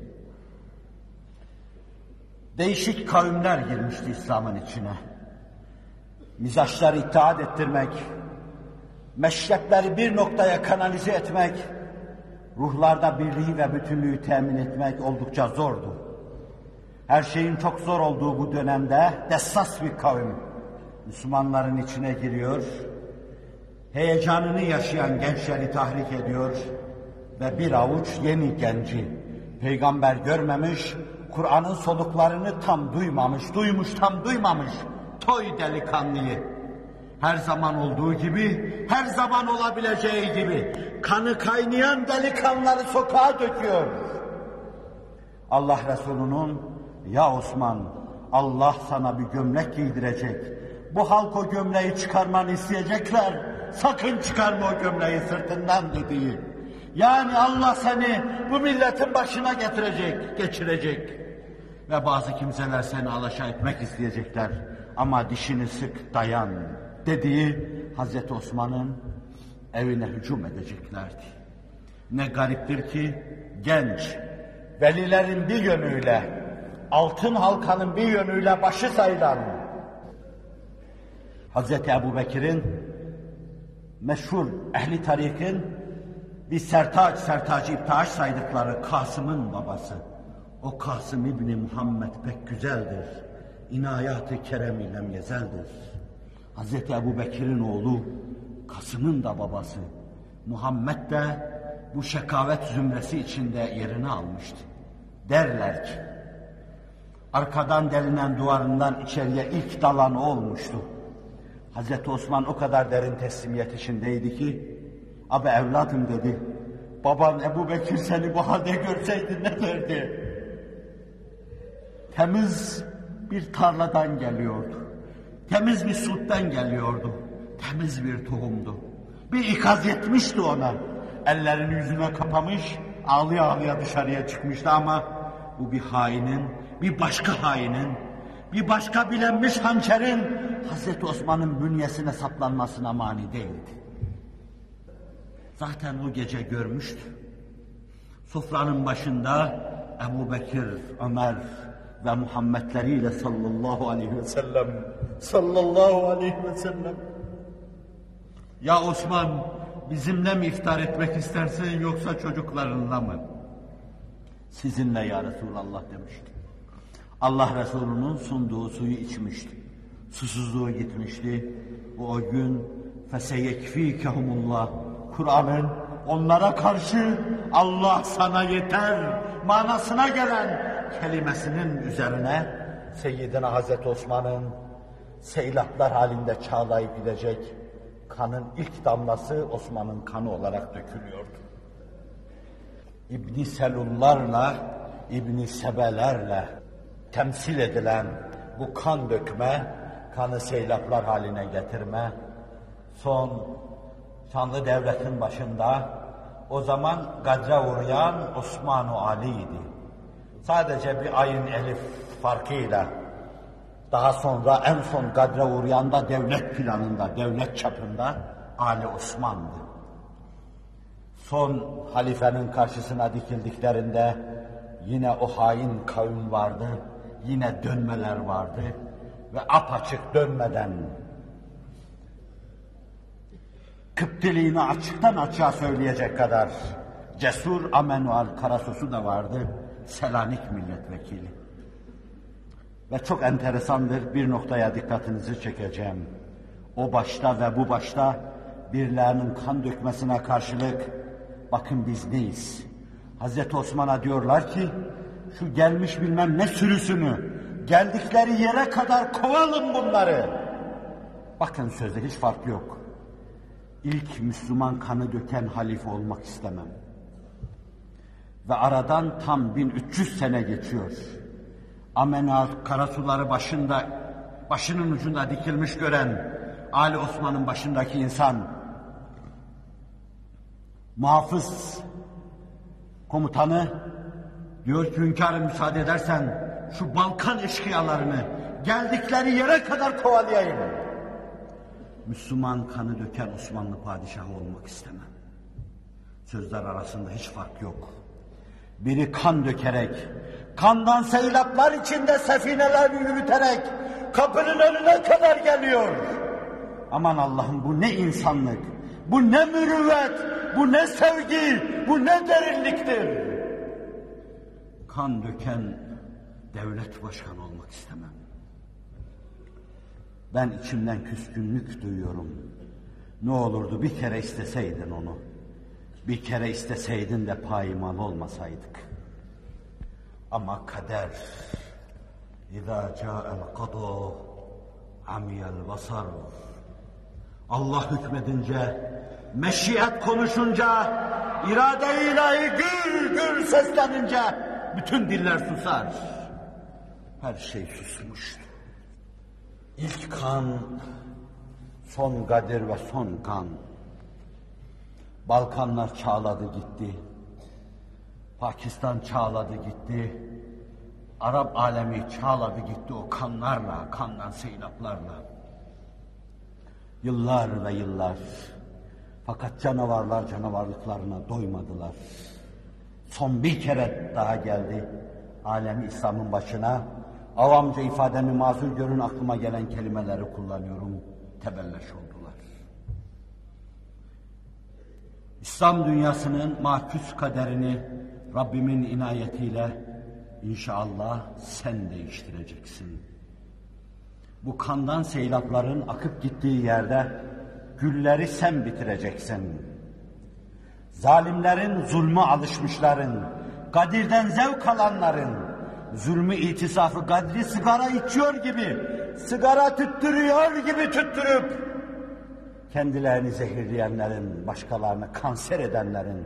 Değişik kavimler girmişti İslam'ın içine. Mizaçları itaat ettirmek, meşrepleri bir noktaya kanalize etmek, ruhlarda birliği ve bütünlüğü temin etmek oldukça zordu. Her şeyin çok zor olduğu bu dönemde dessas bir kavim Müslümanların içine giriyor, heyecanını yaşayan gençleri tahrik ediyor ve bir avuç yeni genci, peygamber görmemiş, Kur'an'ın soluklarını tam duymamış, duymuş tam duymamış, toy delikanlıyı, her zaman olduğu gibi, her zaman olabileceği gibi, kanı kaynayan delikanlıları sokağa döküyor. Allah Resulü'nün, ya Osman, Allah sana bir gömlek giydirecek, bu halk o gömleği çıkarmanı isteyecekler, sakın çıkarma o gömleği sırtından dediği. Yani Allah seni bu milletin başına getirecek, geçirecek. Ve bazı kimseler seni alaşağı etmek isteyecekler. Ama dişini sık, dayan dediği Hazreti Osman'ın evine hücum edeceklerdi. Ne gariptir ki genç, velilerin bir yönüyle, altın halkanın bir yönüyle başı sayılan Hazreti Ebubekir'in meşhur ehli tarikin bir sertaç, sertaç iptaş saydıkları Kasım'ın babası. O Kasım İbni Muhammed pek güzeldir. İnayat-ı kerem-i lem yezeldir. Hazreti Ebubekir'in oğlu Kasım'ın da babası. Muhammed de bu şekavet zümresi içinde yerini almıştı. Derler ki, arkadan delinen duvarından içeriye ilk dalan o olmuştu. Hazreti Osman o kadar derin teslimiyet içindeydi ki, "Abi evladım," dedi, "baban Ebubekir seni bu halde görseydi ne derdi?" Temiz bir tarladan geliyordu. Temiz bir sütten geliyordu. Temiz bir tohumdu. Bir ikaz yetmişti ona. Ellerini yüzüne kapamış, ağlaya ağlaya dışarıya çıkmıştı ama bu bir hainin, bir başka hainin, bir başka bilenmiş hançerin Hazreti Osman'ın bünyesine saplanmasına mani değildi. Zaten o gece görmüştü. Sofranın başında Ebubekir, Ömer ve Muhammedleriyle sallallahu aleyhi ve sellem, sallallahu aleyhi ve sellem. "Ya Osman, bizimle mi iftar etmek istersin yoksa çocuklarınla mı?" "Sizinle ya Resulallah," demişti. Allah Resulü'nün sunduğu suyu içmişti. Susuzluğu gitmişti. Bu o gün "Feseyekfikehumullah", Kur'an'ın onlara karşı "Allah sana yeter" manasına gelen kelimesinin üzerine Seyyidina Hazreti Osman'ın seylaplar halinde çağlayıp gidecek kanın ilk damlası Osman'ın kanı olarak dökülüyordu. İbn-i Selullarla, İbn-i Sebelerle temsil edilen bu kan dökme, kanı seylaplar haline getirme, son şanlı devletin başında o zaman gadra uğrayan Osman-ı Ali'ydi. Sadece bir ayın elif farkıyla daha sonra en son gadra uğrayan da devlet planında, devlet çapında Ali Osman'dı. Son halifenin karşısına dikildiklerinde yine o hain kavim vardı, yine dönmeler vardı ve apaçık dönmeden Kıptiliğini açıktan açığa söyleyecek kadar cesur Amenuel Karasos'u da vardı, Selanik milletvekili. Ve çok enteresandır, bir noktaya dikkatinizi çekeceğim. O başta ve bu başta birilerinin kan dökmesine karşılık, bakın biz neyiz? Hazreti Osman'a diyorlar ki, şu gelmiş bilmem ne sürüsünü, geldikleri yere kadar kovalım bunları. Bakın sözde hiç fark yok. İlk Müslüman kanı döken halife olmak istemem. Ve aradan tam bin üç yüz sene geçiyor. Amenal karasuları başında, başının ucunda dikilmiş gören Ali Osman'ın başındaki insan, muhafız komutanı diyor ki, hünkârım müsaade edersen şu Balkan eşkıyalarını geldikleri yere kadar kovalayayım. Müslüman kanı döken Osmanlı padişahı olmak istemem. Sözler arasında hiç fark yok. Biri kan dökerek, kandan seylaplar içinde sefineler yürüterek kapının önüne kadar geliyor. Aman Allah'ım, bu ne insanlık, bu ne mürüvvet, bu ne sevgi, bu ne derinliktir. Kan döken devlet başkanı olmak istemem. Ben içimden küskünlük duyuyorum. Ne olurdu bir kere isteseydin onu. Bir kere isteseydin de payımal olmasaydık. Ama kader, İzâ câ'el qadâ amiyel basar. Allah hükmedince, meşiyet konuşunca, irade-i ilahi gür gür seslenince bütün diller susar. Her şey susmuştu. İlk kan, son gadir ve son kan. Balkanlar çağladı gitti. Pakistan çağladı gitti. Arap alemi çağladı gitti o kanlarla, kandan seylaplarla. Yıllar ve yıllar. Fakat canavarlar canavarlıklarına doymadılar. son bir kere daha geldi alemi İslam'ın başına. Avamca ifademi mazur görün, aklıma gelen kelimeleri kullanıyorum. Tebelleş oldular. İslam dünyasının mahkus kaderini Rabbimin inayetiyle inşallah sen değiştireceksin. Bu kandan seylapların akıp gittiği yerde gülleri sen bitireceksin. Zalimlerin, zulmü alışmışların, Kadir'den zevk alanların, zulmü itisafı Kadri sigara içiyor gibi, sigara tüttürüyor gibi tüttürüp, kendilerini zehirleyenlerin, başkalarını kanser edenlerin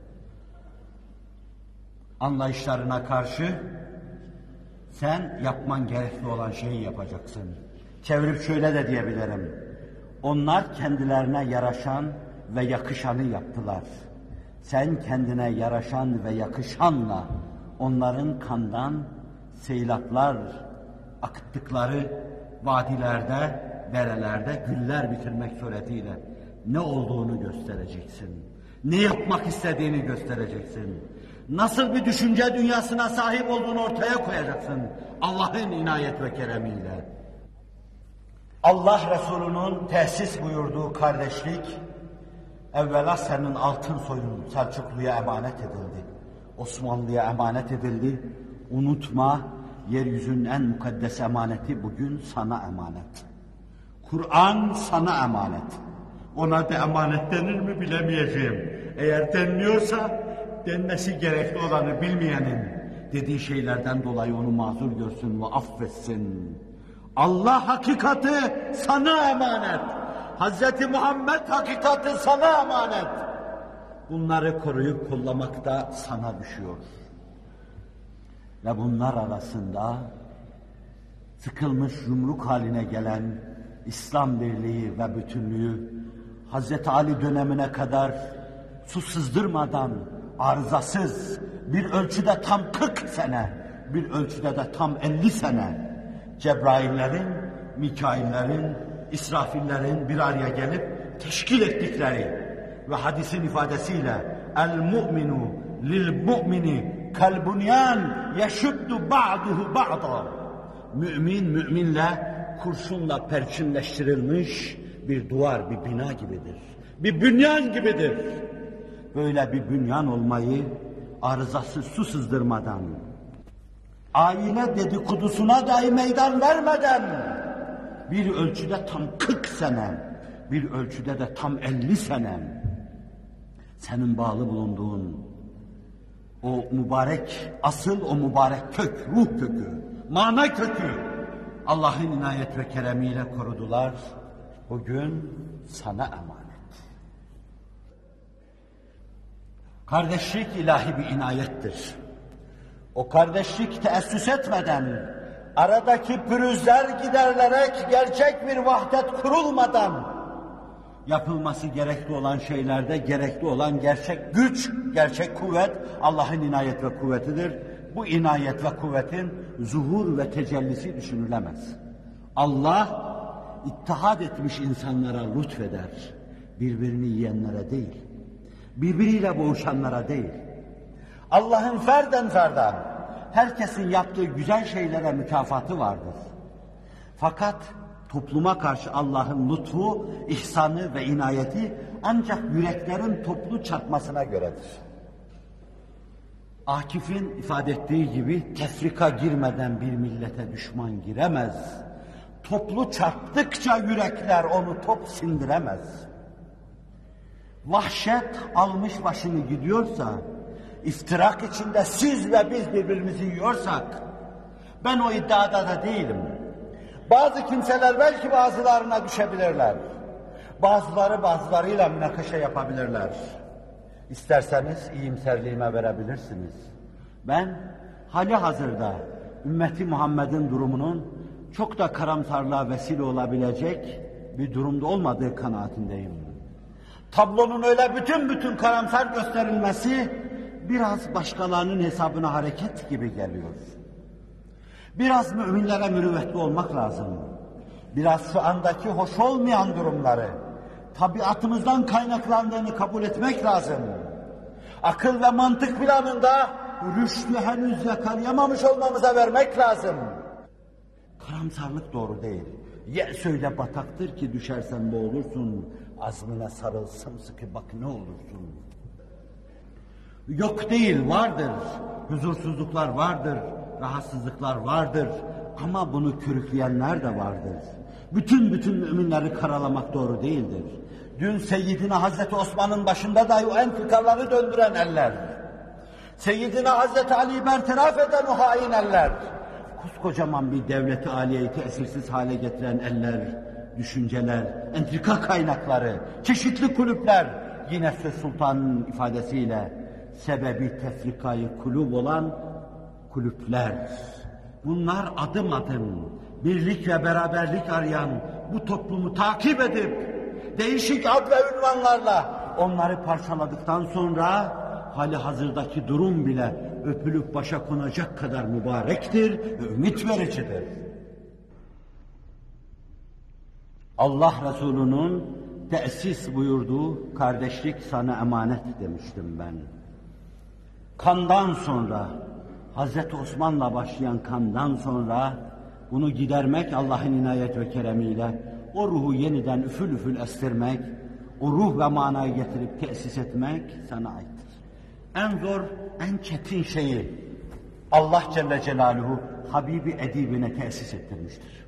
anlayışlarına karşı sen yapman gerekli olan şeyi yapacaksın. Çevirip şöyle de diyebilirim. Onlar kendilerine yaraşan ve yakışanı yaptılar. Sen kendine yaraşan ve yakışanla onların kandan seylaplar akıttıkları vadilerde, derelerde güller bitirmek suretiyle ne olduğunu göstereceksin. Ne yapmak istediğini göstereceksin. Nasıl bir düşünce dünyasına sahip olduğunu ortaya koyacaksın. Allah'ın inayet ve keremiyle. Allah Resulü'nün tesis buyurduğu kardeşlik, evvela senin altın soyun Selçuklu'ya emanet edildi. Osmanlı'ya emanet edildi. Unutma, yeryüzünün en mukaddes emaneti bugün sana emanet. Kur'an sana emanet. Ona da emanet denir mi bilemeyeceğim. Eğer denmiyorsa, denmesi gerekli olanı bilmeyenin dediği şeylerden dolayı onu mazur görsün ve affetsin. Allah hakikati sana emanet. Hazreti Muhammed hakikati sana emanet. Bunları koruyup kollamak da sana düşüyor. Ve bunlar arasında sıkılmış yumruk haline gelen İslam birliği ve bütünlüğü Hazreti Ali dönemine kadar su sızdırmadan, arızasız, bir ölçüde tam kırk sene, bir ölçüde de tam elli sene Cebraillerin, Mikaillerin, İsrafillerin bir araya gelip teşkil ettikleri ve hadisin ifadesiyle el-mu'minu lil-mu'mini kal-bunyan yeşuddu ba'duhu ba'da. Mümin, müminle kurşunla perçinleştirilmiş bir duvar, bir bina gibidir. Bir bünyan gibidir. Böyle bir bünyan olmayı arızasız su sızdırmadan, aile dedikodusuna dahi meydan vermeden, bir ölçüde tam kırk sene, bir ölçüde de tam elli sene, senin bağlı bulunduğun o mübarek, asıl o mübarek kök, ruh kökü, mana kökü, Allah'ın inayet ve keremiyle korudular. Bugün sana emanet. Kardeşlik ilahi bir inayettir. O kardeşlik teessüs etmeden, aradaki pürüzler giderilerek gerçek bir vahdet kurulmadan, yapılması gerekli olan şeylerde gerekli olan gerçek güç, gerçek kuvvet Allah'ın inayet ve kuvvetidir. Bu inayet ve kuvvetin zuhur ve tecellisi düşünülemez. Allah ittihad etmiş insanlara lütfeder. Birbirini yiyenlere değil, birbiriyle boğuşanlara değil. Allah'ın ferden ferdan herkesin yaptığı güzel şeylere mükafatı vardır. Fakat topluma karşı Allah'ın lütfu, ihsanı ve inayeti ancak yüreklerin toplu çarpmasına göredir. Akif'in ifade ettiği gibi tefrika girmeden bir millete düşman giremez. Toplu çarptıkça yürekler onu top sindiremez. Vahşet almış başını gidiyorsa, iftirak içinde siz ve biz birbirimizi yiyorsak, ben o iddiada da değilim. Bazı kimseler belki bazılarına düşebilirler. Bazıları bazılarıyla münakaşa yapabilirler. İsterseniz iyimserliğime verebilirsiniz. Ben hali hazırda ümmeti Muhammed'in durumunun çok da karamsarlığa vesile olabilecek bir durumda olmadığı kanaatindeyim. Tablonun öyle bütün bütün karamsar gösterilmesi biraz başkalarının hesabına hareket gibi geliyor. Biraz müminlere mürüvvetli olmak lazım. Biraz şu andaki hoş olmayan durumları, tabiatımızdan kaynaklandığını kabul etmek lazım. Akıl ve mantık planında rüştü henüz yakalayamamış olmamıza vermek lazım. Karamsarlık doğru değil. Ye söyle bataktır ki düşersen boğulursun. Azmine sarıl sımsıkı bak ne olursun. Yok değil, vardır. Huzursuzluklar vardır, rahatsızlıklar vardır. Ama bunu körükleyenler de vardır. Bütün bütün müminleri karalamak doğru değildir. Dün Seyyidina Hazreti Osman'ın başında dahi o entrikaları döndüren eller. Seyyidina Hazreti Ali'yi bertaraf eden o hain eller. Koskocaman bir devleti aliyeyi tesirsiz hale getiren eller, düşünceler, entrika kaynakları, çeşitli kulüpler, yine Söz Sultan'ın ifadesiyle sebebi tefrikayı kulüp olan kulüpler. Bunlar adım adım birlik ve beraberlik arayan bu toplumu takip edip değişik ad ve ünvanlarla onları parçaladıktan sonra hali hazırdaki durum bile öpülüp başa konacak kadar mübarektir ve ümit vericidir. Allah Resulü'nün tesis buyurduğu kardeşlik sana emanet demiştim ben. Kandan sonra, Hazreti Osman'la başlayan kandan sonra bunu gidermek Allah'ın inayet ve keremiyle o ruhu yeniden üfül üfül estirmek, o ruh ve manayı getirip tesis etmek sana aittir. En zor, en çetin şeyi Allah Celle Celaluhu Habibi edibine tesis ettirmiştir.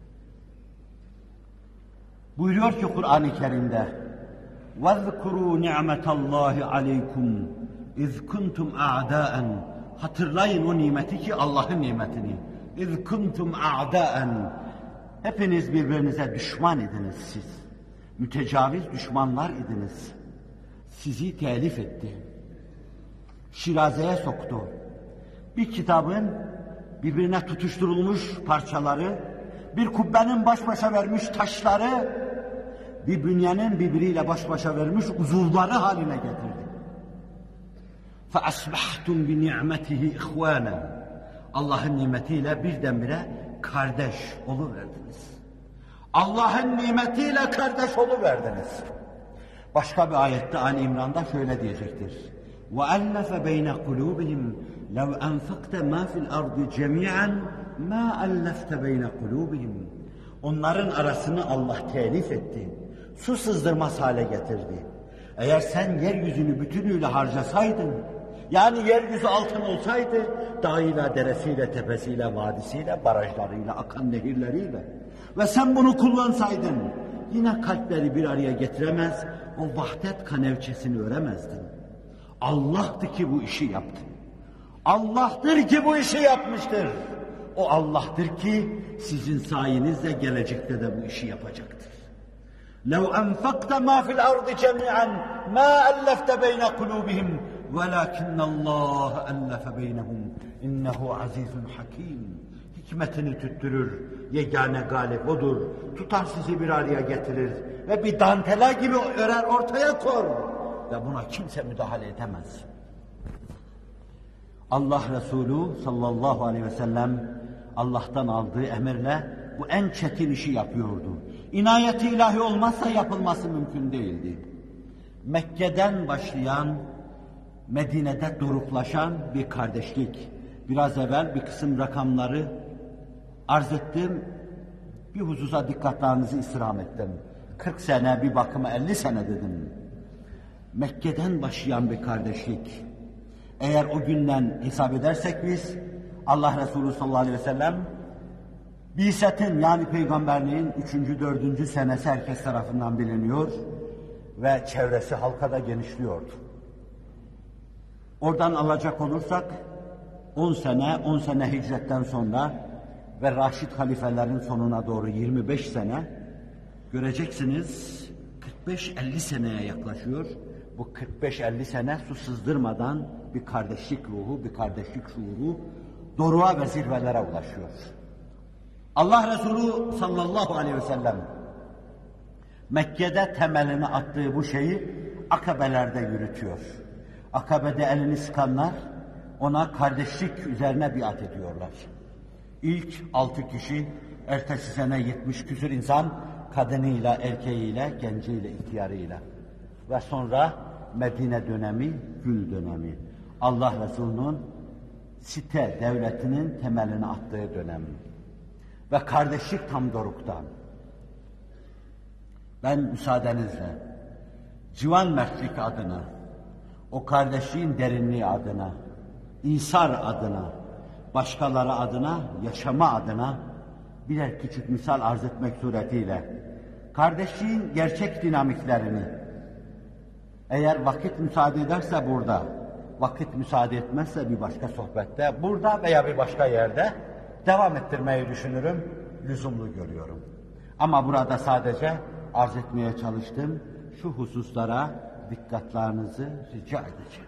Buyuruyor ki Kur'an-ı Kerim'de وَذْكُرُوا نِعْمَةَ اللّٰهِ عَلَيْكُمْ اِذْ كُنْتُمْ اَعْدَاءً Hatırlayın o nimeti ki Allah'ın nimetini. اِذْ كُنْتُمْ اَعْدَاءً Hepiniz birbirinize düşman idiniz siz. Mütecaviz düşmanlar idiniz. Sizi telif etti. Şirazeye soktu. Bir kitabın birbirine tutuşturulmuş parçaları, bir kubbenin baş başa vermiş taşları, bir bünyenin birbiriyle baş başa vermiş uzuvları haline getirdi. فَأَصْبَحْتُمْ بِنِعْمَتِهِ اِخْوَانًا Allah'ın nimetiyle birdenbire kardeş oluverdiniz. Allah'ın nimetiyle kardeş oluverdiniz. Başka bir ayette Ali İmran'da şöyle diyecektir. وَأَلَّفَ بَيْنَ قُلُوبِهِمْ لَوْ أَنْفَقْتَ مَا فِي الْأَرْضِ جَمِيعًا مَا أَلَّفْتَ بَيْنَ قُلُوبِهِمْ Onların arasını Allah telif etti. Su sızdırmaz hale getirdi. Eğer sen yeryüzünü bütünüyle harcasaydın, yani yeryüzü altın olsaydı, dağıyla, deresiyle, tepesiyle, vadisiyle, barajlarıyla, akan nehirleriyle ve sen bunu kullansaydın, yine kalpleri bir araya getiremez, o vahdet kanevçesini öremezdin. Allah'tı ki bu işi yaptı. Allah'tır ki bu işi yapmıştır. O Allah'tır ki sizin sayenizde gelecekte de bu işi yapacaktır. لَوْ أَنْفَقْتَ مَا فِي الْأَرْضِ جَمِيعًا مَا أَلَّفْتَ بَيْنَ قُلُوبِهِمْ وَلَكِنَّ اللّٰهَ أَلَّفَ بَيْنَهُمْ اِنَّهُ عَزِيزٌ حَكِيمٌ Hikmetini tüttürür, yegane galip odur, tutar sizi bir araya getirir ve bir dantela gibi örer ortaya kor ve buna kimse müdahale edemez. Allah Resulü sallallahu aleyhi ve sellem Allah'tan aldığı emirle bu en çetin işi yapıyordu. İnayeti ilahi olmazsa yapılması mümkün değildi. Mekke'den başlayan, Medine'de doruklaşan bir kardeşlik. Biraz evvel bir kısım rakamları arz ettim, bir hususa dikkatlerinizi istirham ettim. kırk sene, bir bakıma elli sene dedim. Mekke'den başlayan bir kardeşlik. Eğer o günden hesap edersek biz, Allah Resulü sallallahu aleyhi ve sellem, Bi'setin yani peygamberliğin üçüncü, dördüncü senesi herkes tarafından biliniyor ve çevresi halkada genişliyordu. Oradan alacak olursak, on sene, on sene hicretten sonra ve Raşid halifelerin sonuna doğru yirmi beş sene, göreceksiniz kırk beş elli seneye yaklaşıyor. Bu kırk beş elli sene su sızdırmadan bir kardeşlik ruhu, bir kardeşlik şuuru doruğa ve zirvelere ulaşıyor. Allah Resulü sallallahu aleyhi ve sellem Mekke'de temelini attığı bu şeyi akabelerde yürütüyor. Akabede elini sıkanlar ona kardeşlik üzerine biat ediyorlar. İlk altı kişi, ertesi sene yetmiş küsur insan, kadınıyla, erkeğiyle, genciyle, ihtiyarıyla. Ve sonra Medine dönemi, gül dönemi. Allah Resulü'nün site devletinin temelini attığı dönem. Ve kardeşlik tam doruktan. Ben müsaadenizle civan mertlik adına, o kardeşliğin derinliği adına, İsar adına, başkaları adına, yaşama adına birer küçük misal arz etmek suretiyle kardeşliğin gerçek dinamiklerini, eğer vakit müsaade ederse burada, vakit müsaade etmezse bir başka sohbette, burada veya bir başka yerde devam ettirmeyi düşünürüm, lüzumlu görüyorum. Ama burada sadece arz etmeye çalıştım, şu hususlara dikkatlerinizi rica edeceğim.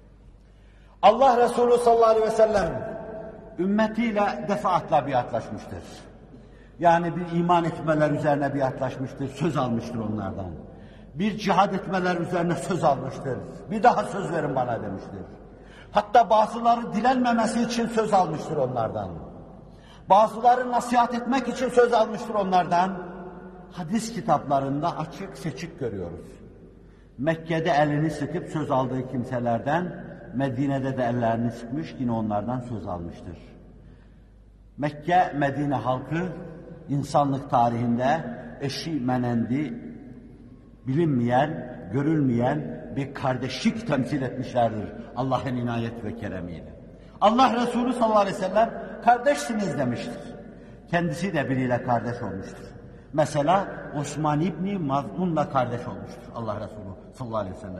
Allah Resulü sallallahu aleyhi ve sellem ümmetiyle defaatle biatlaşmıştır. Yani bir iman etmeler üzerine biatlaşmıştır, söz almıştır onlardan. Bir cihad etmeler üzerine söz almıştır. Bir daha söz verin bana demiştir. Hatta bazıları dilenmemesi için söz almıştır onlardan. Bazıları nasihat etmek için söz almıştır onlardan. Hadis kitaplarında açık seçik görüyoruz. Mekke'de elini sıkıp söz aldığı kimselerden, Medine'de de ellerini sıkmış, yine onlardan söz almıştır. Mekke, Medine halkı, insanlık tarihinde eşi menendi, bilinmeyen, görülmeyen bir kardeşlik temsil etmişlerdir Allah'ın inayet ve keremiyle. Allah Resulü sallallahu aleyhi ve sellem kardeşsiniz demiştir. Kendisi de biriyle kardeş olmuştur. Mesela Osman İbni Maz'un'la kardeş olmuştur Allah Resulü sallallahu aleyhi ve sellem.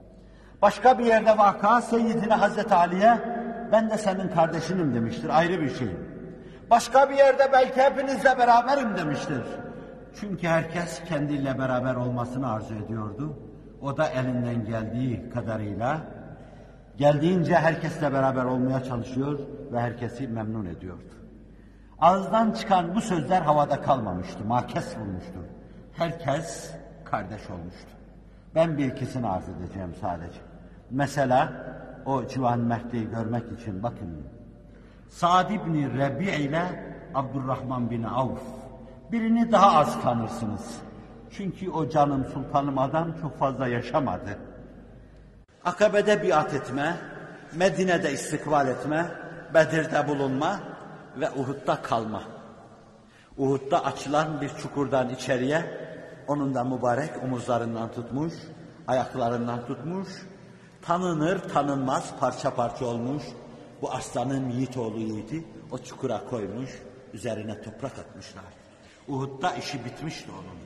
Başka bir yerde vaka Seyyidine Hazreti Ali'ye ben de senin kardeşinim demiştir, ayrı bir şey. Başka bir yerde belki hepinizle beraberim demiştir. Çünkü herkes kendiyle beraber olmasını arzu ediyordu. O da elinden geldiği kadarıyla, geldiğince herkesle beraber olmaya çalışıyor ve herkesi memnun ediyordu. Ağızdan çıkan bu sözler havada kalmamıştı, makes bulmuştu. Herkes kardeş olmuştu. Ben bir ikisini arz edeceğim sadece. Mesela o civan mertliği görmek için bakın. Sa'd ibn Rabi' ile Abdurrahman bin Avf. Birini daha az tanırsınız. Çünkü o canım sultanım adam çok fazla yaşamadı. Akabe'de biat etme, Medine'de istikbal etme, Bedir'de bulunma ve Uhud'da kalma. Uhud'da açılan bir çukurdan içeriye, onun da mübarek omuzlarından tutmuş, ayaklarından tutmuş, tanınır tanınmaz parça parça olmuş, bu aslanın yiğit oğlu yiğidi o çukura koymuş, üzerine toprak atmışlar. Uhud'da işi bitmişti onun.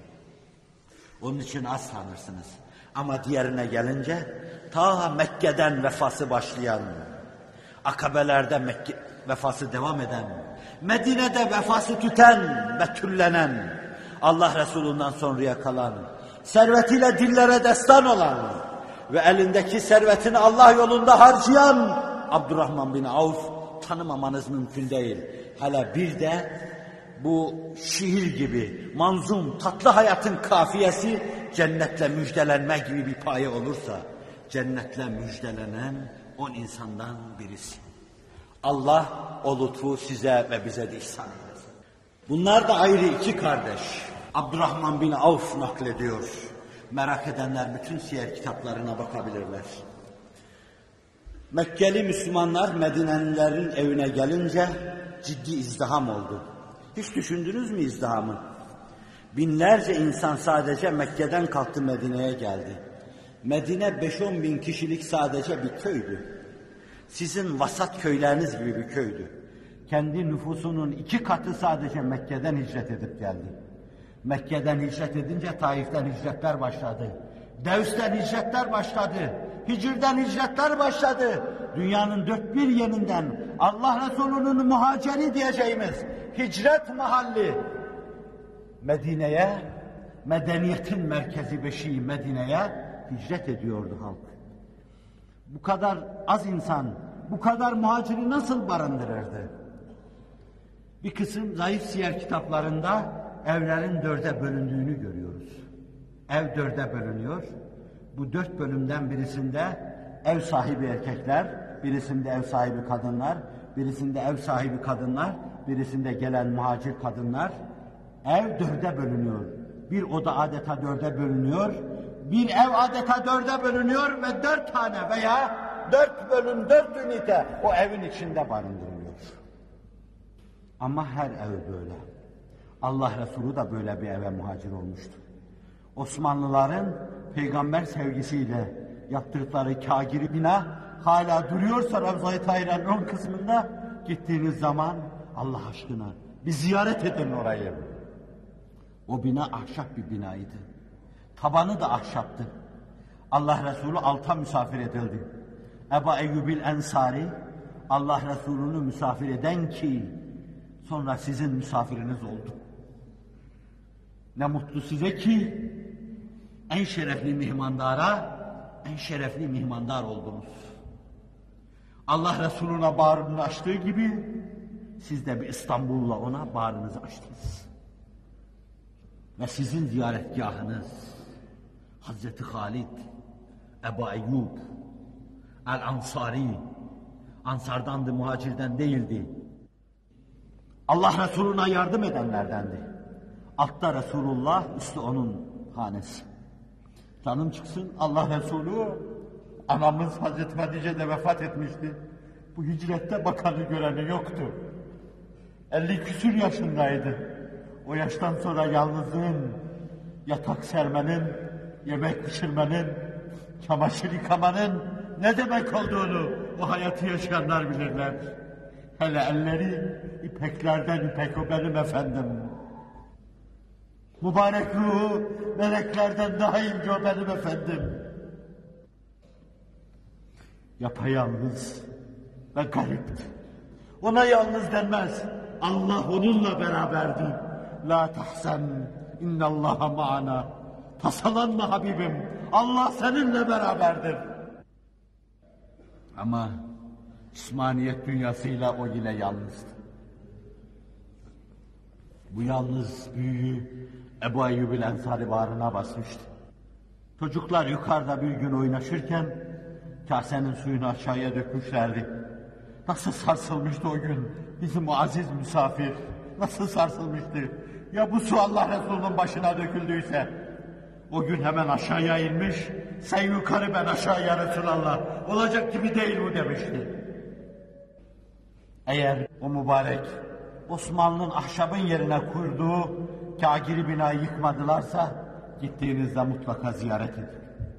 Onun için az tanırsınız. Ama diğerine gelince, ta Mekke'den vefası başlayan, akabelerde Mekke vefası devam eden, Medine'de vefası tüten ve küllenen, Allah Resulü'nden sonraya kalan, servetiyle dillere destan olan ve elindeki servetini Allah yolunda harcayan Abdurrahman bin Avf tanımamanız mümkün değil. Hele bir de bu şiir gibi manzum tatlı hayatın kafiyesi cennetle müjdelenme gibi bir paye olursa, cennetle müjdelenen on insandan birisi. Allah o lütfu size ve bize de ihsan eylesin. Bunlar da ayrı iki kardeş. Abdurrahman bin Avf naklediyor. Merak edenler bütün siyer kitaplarına bakabilirler. Mekkeli Müslümanlar Medinelilerin evine gelince ciddi izdiham oldu. Hiç düşündünüz mü izdihamı? Binlerce insan sadece Mekke'den kalktı Medine'ye geldi. Medine beş on bin kişilik sadece bir köydü. Sizin vasat köyleriniz gibi bir köydü. Kendi nüfusunun iki katı sadece Mekke'den hicret edip geldi. Mekke'den hicret edince Taif'ten hicretler başladı. Devs'ten hicretler başladı. Hicr'den hicretler başladı. Dünyanın dört bir yerinden Allah Resulü'nün muhaciri diyeceğimiz hicret mahalli Medine'ye, medeniyetin merkezi beşiği Medine'ye hicret ediyordu halk. Bu kadar az insan, bu kadar muhaciri nasıl barındırırdı? Bir kısım zayıf siyer kitaplarında evlerin dörde bölündüğünü görüyoruz. Ev dörde bölünüyor. Bu dört bölümden birisinde ev sahibi erkekler, birisinde ev sahibi kadınlar, birisinde ev sahibi kadınlar, birisinde gelen muhacir kadınlar. Ev dörde bölünüyor. Bir oda adeta dörde bölünüyor. Bir ev adeta dörde bölünüyor ve dört tane veya dört bölüm dört ünite o evin içinde barındırılıyor. Ama her ev böyle. Allah Resulü da böyle bir eve muhacir olmuştu. Osmanlıların peygamber sevgisiyle yaptırdıkları kâgiri bina hala duruyorsa Ravza-i Tahire'nin ön kısmında, gittiğiniz zaman Allah aşkına bir ziyaret edin orayı. O bina ahşap bir binaydı. Tabanı da ahşaptı. Allah Resulü alta misafir edildi. Ebu Eyyubil Ensari, Allah Resulü'nü misafir eden ki sonra sizin misafiriniz oldu. Ne mutlu size ki en şerefli mihmandara en şerefli mihmandar oldunuz. Allah Resulü'ne bağrını açtığı gibi siz de bir İstanbul'la ona bağrınızı açtınız. Ve sizin ziyaretgahınız Hazreti Halid, Ebu Eyyub, El-Ansari, Ansardandı, muhacirden değildi. Allah Resulü'ne yardım edenlerdendi. Altta Resulullah, üstü onun hanesi. Canım çıksın, Allah Resulü, anamız Hazreti Hatice de vefat etmişti. Bu hicrette bakanı göreni yoktu. elli küsür yaşındaydı. O yaştan sonra yalnızlığın, yatak sermenin, yemek pişirmenin, çamaşır yıkamanın ne demek olduğunu o hayatı yaşayanlar bilirler. Hele elleri ipeklerden ipek, o benim efendim. Mübarek ruhu meleklerden daha ince, o benim efendim. Yapayalnız ve garipti. Ona yalnız denmez. Allah onunla beraberdi. La tahsen innallaha ma'ana. Tasalanma Habibim. Allah seninle beraberdir. Ama İsmaniyet dünyasıyla o yine yalnızdı. Bu yalnız büyüğü Ebu Eyyubil Ensari bağrına basmıştı. Çocuklar yukarıda bir gün oynaşırken kasenin suyunu aşağıya dökmüşlerdi. Nasıl sarsılmıştı o gün bizim o aziz misafir, nasıl sarsılmıştı. Ya bu su Allah Resulü'nün başına döküldüyse, o gün hemen aşağıya inmiş, sen yukarı ben aşağıya Resulallah, olacak gibi değil bu demişti. Eğer o mübarek Osmanlı'nın ahşabın yerine kurduğu kâgiri binayı yıkmadılarsa, gittiğinizde mutlaka ziyaret edin.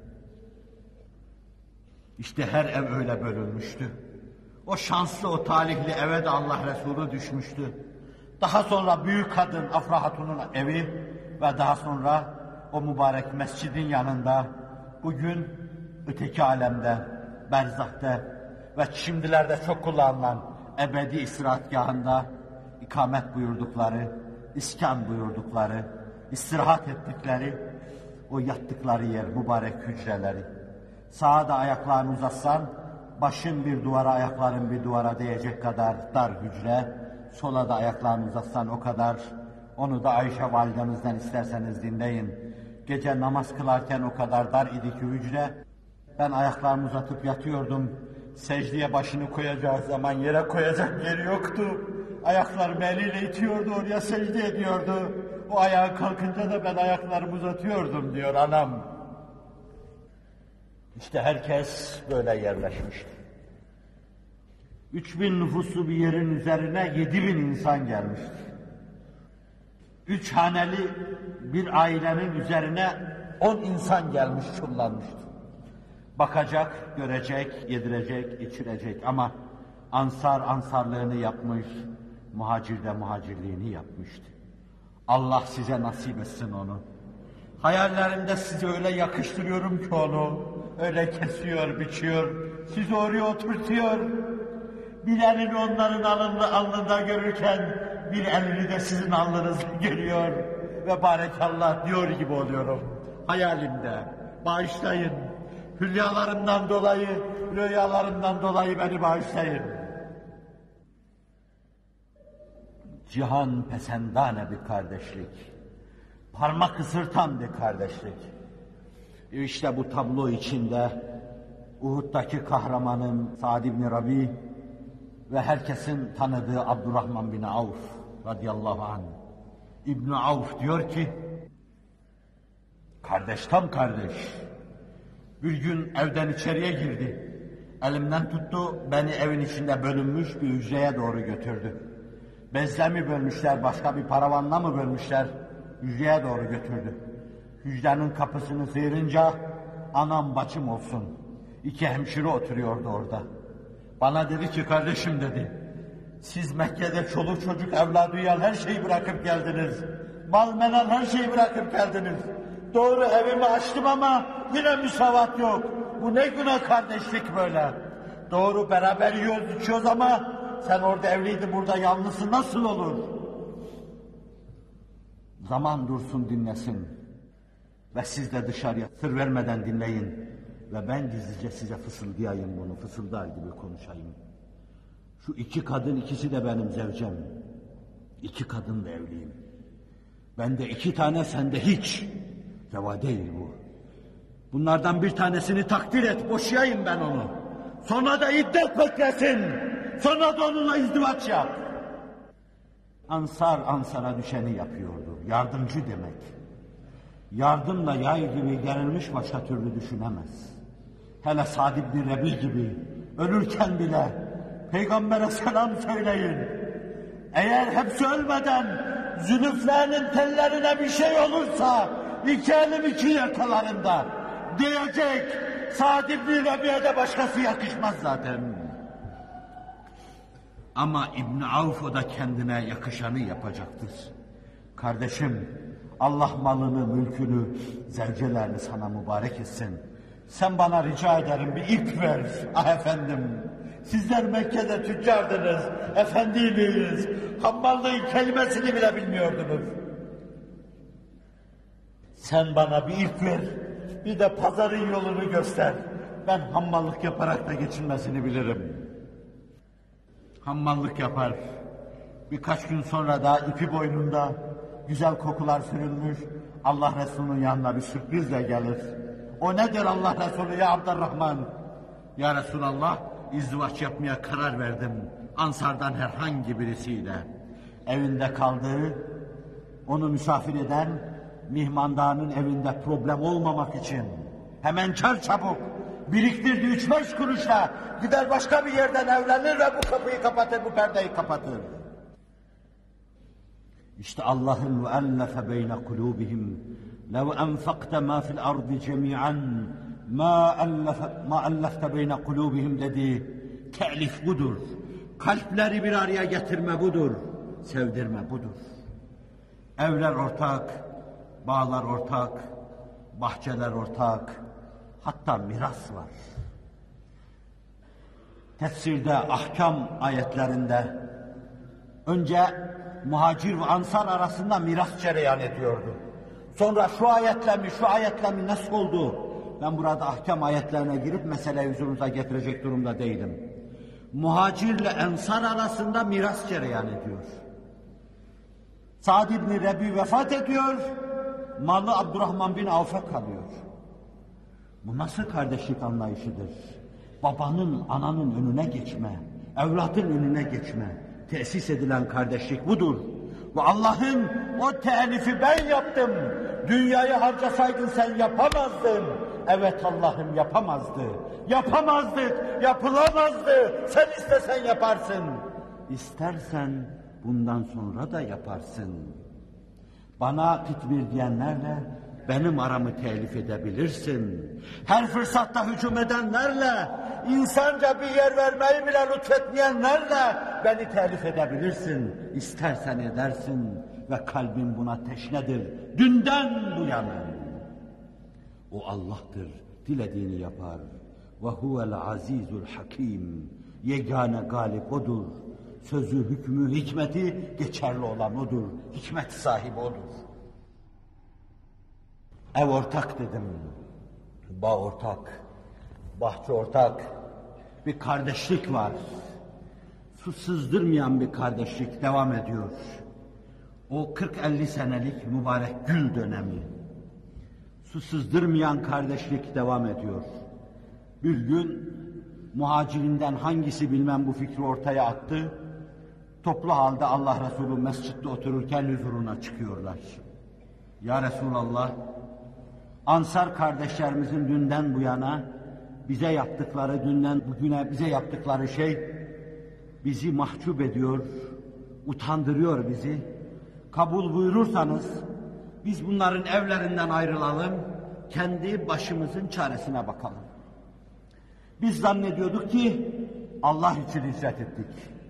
İşte her ev öyle bölünmüştü. O şanslı, o talihli eve de Allah Resulü düşmüştü. Daha sonra büyük kadın Afra Hatun'un evi ve daha sonra o mübarek mescidin yanında bugün öteki alemde, berzahte ve şimdilerde çok kullanılan ebedi istirahatgahında ikamet buyurdukları, iskan buyurdukları, istirahat ettikleri, o yattıkları yer, mübarek hücreleri. Sağda ayaklarını uzatsan, başın bir duvara, ayakların bir duvara değecek kadar dar hücre, sola da ayaklarını uzatsan o kadar, onu da Ayşe validemizden isterseniz dinleyin. Gece namaz kılarken o kadar dar idi ki hücre, ben ayaklarımı uzatıp yatıyordum, secdeye başını koyacağı zaman yere koyacak yeri yoktu. Ayaklarımı eliyle itiyordu, oraya secde ediyordu. O ayağa kalkınca da ben ayaklarımı uzatıyordum diyor anam. İşte herkes böyle yerleşmişti. Üç bin nüfuslu bir yerin üzerine yedi bin insan gelmişti. Üç haneli bir ailenin üzerine on insan gelmiş, çullanmıştı. Bakacak, görecek, yedirecek, içirecek ama ansar ansarlığını yapmış, muhacir de muhacirliğini yapmıştı. Allah size nasip etsin onu. Hayallerimde size öyle yakıştırıyorum ki onu, öyle kesiyor, biçiyor, sizi oraya oturtuyor. Bir elini onların alnında, alnında görürken bir elini de sizin alnınızda görüyor ve barekallah diyor gibi oluyorum. Hayalimde, bağışlayın, hülyalarımdan dolayı, rüyalarımdan dolayı beni bağışlayın. Cihan pesendane bir kardeşlik, parmak ısırtan bir kardeşlik. İşte bu tablo içinde Uhud'daki kahramanım Sa'd ibn Rabi ve herkesin tanıdığı Abdurrahman bin Avf radıyallahu anh. İbn Avf diyor ki, Kardeş tam kardeş. Bir gün evden içeriye girdi. Elimden tuttu, beni evin içinde bölünmüş bir hücreye doğru götürdü. Bezle mi bölmüşler, başka bir paravanla mı bölmüşler, hücreye doğru götürdü. Hücrenin kapısını sıyırınca, anam bacım olsun, iki hemşire oturuyordu orada. Bana dedi ki, kardeşim dedi, siz Mekke'de çoluk çocuk evladı yiyen her şeyi bırakıp geldiniz. Mal menal her şeyi bırakıp geldiniz. Doğru evimi açtım ama yine müsavat yok. Bu ne günah kardeşlik böyle. Doğru beraber yiyoruz içiyoruz ama sen orada evliydin, burada yalnızsın, nasıl olur? Zaman dursun dinlesin. Ve siz de dışarıya sır vermeden dinleyin. Ve ben gizlice size fısıldayayım bunu, fısıldar gibi konuşayım. Şu iki kadın, ikisi de benim zevcem. İki kadınla evliyim. Bende iki tane, sende hiç. Reva değil bu. Bunlardan bir tanesini takdir et, boşayayım ben onu. Sonra da iddet beklesin. Sonra da onunla izdivaç yap. Ansar Ansar'a düşeni yapıyordu. Yardımcı demek. Yardımla yay gibi gerilmiş başka türlü düşünemez. Hele Sa'd ibn Rebi gibi ölürken bile Peygamber'e selam söyleyin. Eğer hepsi ölmeden zülüflerinin tellerine bir şey olursa iki elim iki yakalarında diyecek. Sa'd ibn Rebi'ye de başkası yakışmaz zaten. Ama İbn Avf o da kendine yakışanı yapacaktır. Kardeşim, Allah malını, mülkünü, zevcelerini sana mübarek etsin. Sen bana rica ederim bir ip ver. Ah efendim, sizler Mekke'de tüccardınız, efendiydiniz. Hammallığın kelimesini bile bilmiyordunuz. Sen bana bir ip ver, bir de pazarın yolunu göster. Ben hammallık yaparak da geçinmesini bilirim. Hammallık yapar. Birkaç gün sonra da ipi boynunda güzel kokular sürülmüş, Allah Resulü'nün yanına bir sürprizle gelir. O nedir Allah Resulü ya Abdurrahman? Ya Resulallah, izdivaç yapmaya karar verdim. Ansardan herhangi birisiyle. Evinde kaldığı, onu misafir eden, mihmandağının evinde problem olmamak için hemen çar çabuk biriktirdi üç beş kuruşla gider başka bir yerden evlenir ve bu kapıyı kapatır, bu perdeyi kapatır. İşte Allah'ın mu'ellefe beyne kulubihim lev enfakte ma fil ardı cemi'an ma ellefte beyne kulubihim dediği telif budur. Kalpleri bir araya getirme budur. Sevdirme budur. Evler ortak, bağlar ortak, bahçeler ortak, hatta miras var. Tefsirde, ahkam ayetlerinde önce muhacir ve ansar arasında miras cereyan ediyordu. Sonra şu ayetle mi, şu ayetle mi nasıl oldu? Ben burada ahkam ayetlerine girip meseleyi huzurunuza getirecek durumda değilim. Muhacirle ensar arasında miras cereyan ediyor. Sa'd ibn Rebi vefat ediyor, malı Abdurrahman bin Avf'a kalıyor. Bu nasıl kardeşlik anlayışıdır? Babanın, ananın önüne geçme, evlatın önüne geçme, tesis edilen kardeşlik budur. Ve Allah'ın o telifi ben yaptım, dünyayı harcasaydın sen yapamazdın. Evet Allah'ım yapamazdı, yapamazdık, yapılamazdı, sen istesen yaparsın. İstersen bundan sonra da yaparsın. Bana kitmir diyenlerle benim aramı telif edebilirsin. Her fırsatta hücum edenlerle, insanca bir yer vermeyi bile lütfetmeyenlerle beni telif edebilirsin. İstersen edersin ve kalbin buna teşnedir. Dünden bu yana. O Allah'tır, dilediğini yapar. Ve huvel azizul hakim. Yegane galip odur. Sözü, hükmü, hikmeti geçerli olan odur. Hikmet sahibi odur. Ev ortak dedim. Bağ ortak. Bahçe ortak. Bir kardeşlik var. Su sızdırmayan bir kardeşlik devam ediyor. O kırk elli senelik mübarek gül dönemi. Su sızdırmayan kardeşlik devam ediyor. Bir gün muhacirinden hangisi bilmem bu fikri ortaya attı. Toplu halde Allah Resulü mescitte otururken huzuruna çıkıyorlar. Ya Resulallah, Ansar kardeşlerimizin dünden bu yana bize yaptıkları, dünden bugüne bize yaptıkları şey bizi mahcup ediyor, utandırıyor bizi. Kabul buyurursanız biz bunların evlerinden ayrılalım, kendi başımızın çaresine bakalım. Biz zannediyorduk ki Allah için hicret ettik.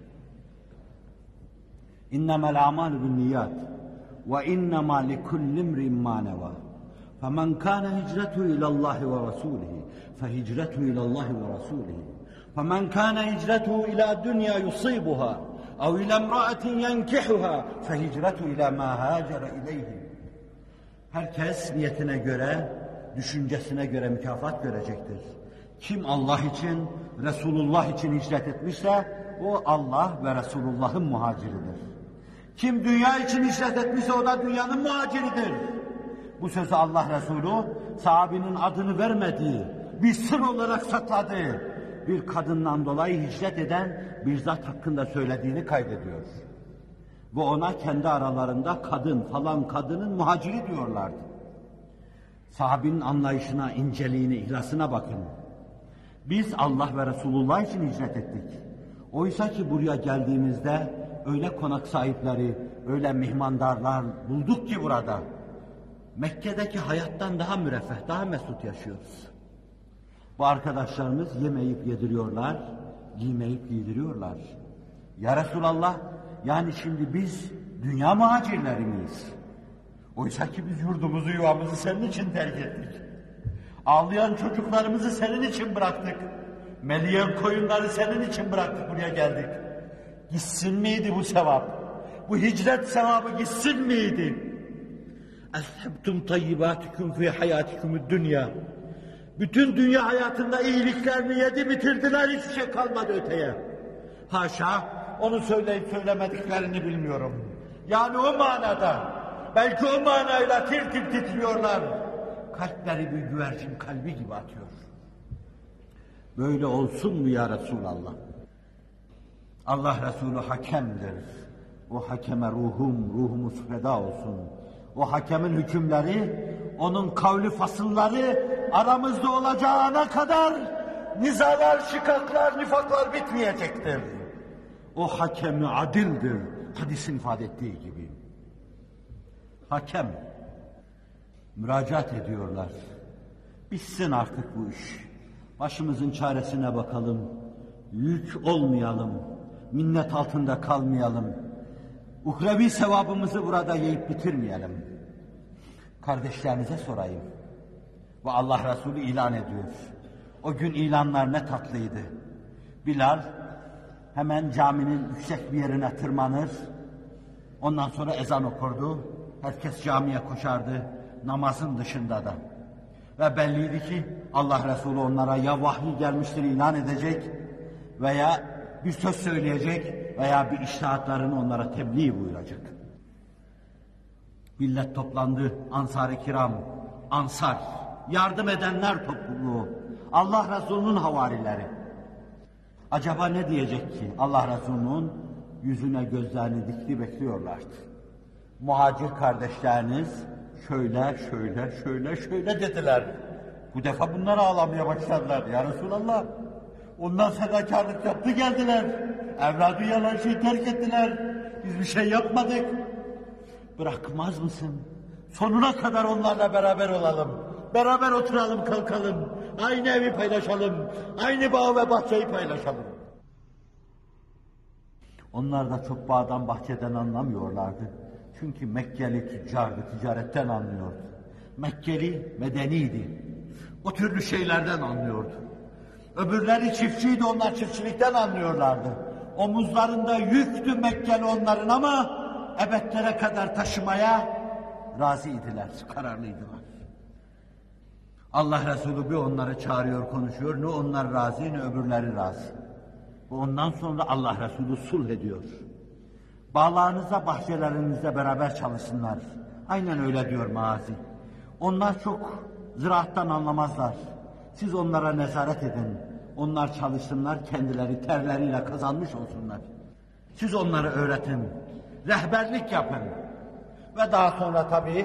İnnemel a'malu binniyat ve innema likulli imrin ma neva. Femen kana hicretu ilallahi ve rasulihi fehicretu ilallahi ve rasulihi. Femen kana hicretu ila dunya yusibuha ev ila imra'atin yenkihuha fehicretu ila ma hacera ileyhi. Herkes niyetine göre, düşüncesine göre mükafat görecektir. Kim Allah için, Resulullah için hicret etmişse o Allah ve Resulullah'ın muhaciridir. Kim dünya için hicret etmişse o da dünyanın muhaciridir. Bu sözü Allah Resulü sahabinin adını vermediği, bir sır olarak sakladığı bir kadından dolayı hicret eden bir zat hakkında söylediğini kaydediyor. Ve ona kendi aralarında kadın falan kadının muhaciri diyorlardı. Sahabinin anlayışına, inceliğine, ihlasına bakın. Biz Allah ve Resulullah için hicret ettik. Oysa ki buraya geldiğimizde öyle konak sahipleri, öyle mihmandarlar bulduk ki burada Mekke'deki hayattan daha müreffeh, daha mesut yaşıyoruz. Bu arkadaşlarımız yemeyip yediriyorlar, giymeyip giydiriyorlar. Ya Resulallah, yani şimdi biz dünya muhacirleri miyiz? Oysa ki biz yurdumuzu, yuvamızı senin için terk ettik. Ağlayan çocuklarımızı senin için bıraktık. Meleyen koyunları senin için bıraktık, buraya geldik. Gitsin miydi bu sevap? Bu hicret sevabı gitsin miydi? اَذْهَبْتُمْ طَيِّبَاتِكُمْ فِي حَيَاتِكُمُ الدُّنْيَا. Bütün dünya hayatında iyiliklerini yedi bitirdiler, hiçbir şey kalmadı öteye. Haşa, onu söyleyip söylemediklerini bilmiyorum. Yani o manada, belki o manayla tir tir titriyorlar. Kalpleri bir güvercin kalbi gibi atıyor. Böyle olsun mu ya Resulallah? Allah Resulü hakemdir. O hakeme ruhum, ruhumuz feda olsun. O hakemin hükümleri, onun kavli fasılları aramızda olacağına kadar nizalar, şikaklar, nifaklar bitmeyecektir. O hakemi adildir, hadisin ifade ettiği gibi. Hakem, müracaat ediyorlar. Bitsin artık bu iş. Başımızın çaresine bakalım. Yük olmayalım. Minnet altında kalmayalım. Uhrevi sevabımızı burada yiyip bitirmeyelim. Kardeşlerinize sorayım. Ve Allah Resulü ilan ediyor. O gün ilanlar ne tatlıydı. Bilal hemen caminin yüksek bir yerine tırmanır. Ondan sonra ezan okurdu. Herkes camiye koşardı. Namazın dışında da. Ve belliydi ki Allah Resulü onlara ya vahiy gelmiştir ilan edecek veya bir söz söyleyecek veya bir içtihatlarını onlara tebliğ buyuracak. Millet toplandı, Ansar-ı Kiram, Ansar, yardım edenler topluluğu, Allah Resulü'nün havarileri. Acaba ne diyecek ki? Allah Resulü'nün yüzüne gözlerini dikti bekliyorlardı. Muhacir kardeşleriniz şöyle, şöyle, şöyle, şöyle dediler. Bu defa bunlar ağlamaya başladılar. Ya Resulallah, ondan fedakarlık yaptı geldiler. Evladı yalan şey terk ettiler. Biz bir şey yapmadık. Bırakmaz mısın? Sonuna kadar onlarla beraber olalım. Beraber oturalım, kalkalım. Aynı evi paylaşalım. Aynı bağ ve bahçeyi paylaşalım. Onlar da çok bağdan bahçeden anlamıyorlardı. Çünkü Mekkeli tüccardı, ticaretten anlıyordu. Mekkeli medeniydi. O türlü şeylerden anlıyordu. Öbürleri çiftçiydi, onlar çiftçilikten anlıyorlardı. Omuzlarında yüktü Mekkeli onların ama ebedlere kadar taşımaya razıydılar, kararlıydılar. Allah Resulü bir onları çağırıyor, konuşuyor. Ne onlar razı, ne öbürleri razı. Ondan sonra Allah Resulü sulh ediyor. Bağlarınızda, bahçelerinizde beraber çalışsınlar. Aynen öyle diyor Maazi. Onlar çok ziraattan anlamazlar. Siz onlara nezaret edin. Onlar çalışsınlar, kendileri terleriyle kazanmış olsunlar. Siz onları öğretin. Rehberlik yapın. Ve daha sonra tabii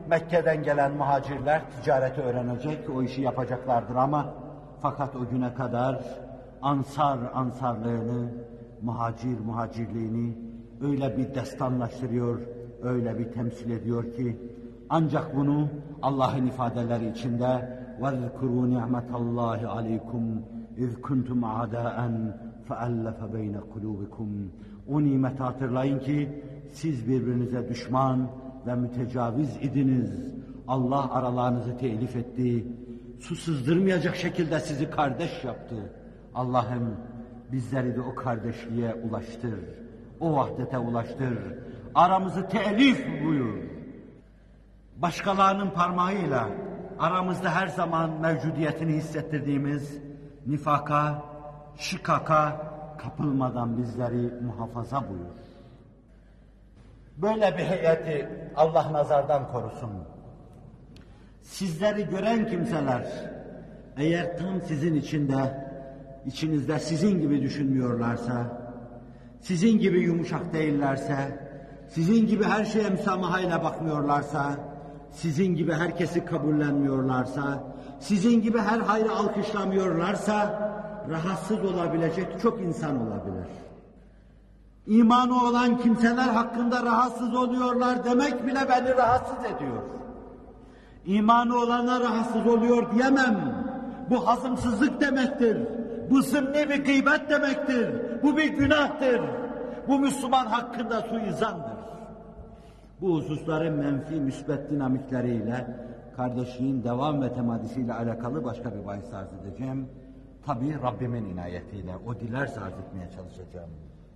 Mekke'den gelen muhacirler ticareti öğrenecek, o işi yapacaklardır ama fakat o güne kadar ansar ansarlığını, muhacir muhacirliğini öyle bir destanlaştırıyor, öyle bir temsil ediyor ki ancak bunu Allah'ın ifadeleri içinde وَذْكُرُوا نِعْمَةَ اللّٰهِ عَلَيْكُمْ اِذْ كُنْتُمْ عَدَاءً فَأَلَّفَ بَيْنَ قُلُوبِكُمْ O nimeti hatırlayın ki siz birbirinize düşman ve mütecaviz idiniz. Allah aralarınızı telif etti. Su sızdırmayacak şekilde sizi kardeş yaptı. Allah'ım bizleri de o kardeşliğe ulaştır. O vahdete ulaştır. Aramızı telif buyur. Başkalarının parmağıyla aramızda her zaman mevcudiyetini hissettirdiğimiz nifaka, şikaka kapılmadan bizleri muhafaza buyur. Böyle bir heyeti Allah nazardan korusun. Sizleri gören kimseler eğer tam sizin içinde, içinizde sizin gibi düşünmüyorlarsa, sizin gibi yumuşak değillerse, sizin gibi her şeye müsamahayla bakmıyorlarsa, sizin gibi herkesi kabullenmiyorlarsa, sizin gibi her hayrı alkışlamıyorlarsa, rahatsız olabilecek çok insan olabilir. İmanı olan kimseler hakkında rahatsız oluyorlar demek bile beni rahatsız ediyor. İmanı olana rahatsız oluyor diyemem. Bu hazımsızlık demektir. Bu zımni bir gıybet demektir. Bu bir günahtır. Bu Müslüman hakkında suizandır. Bu hususların menfi müsbet dinamikleriyle kardeşliğin devam ve temadisiyle alakalı başka bir bahis arz edeceğim. Tabii Rabbimin inayetiyle, o dilerse arz etmeye çalışacağım.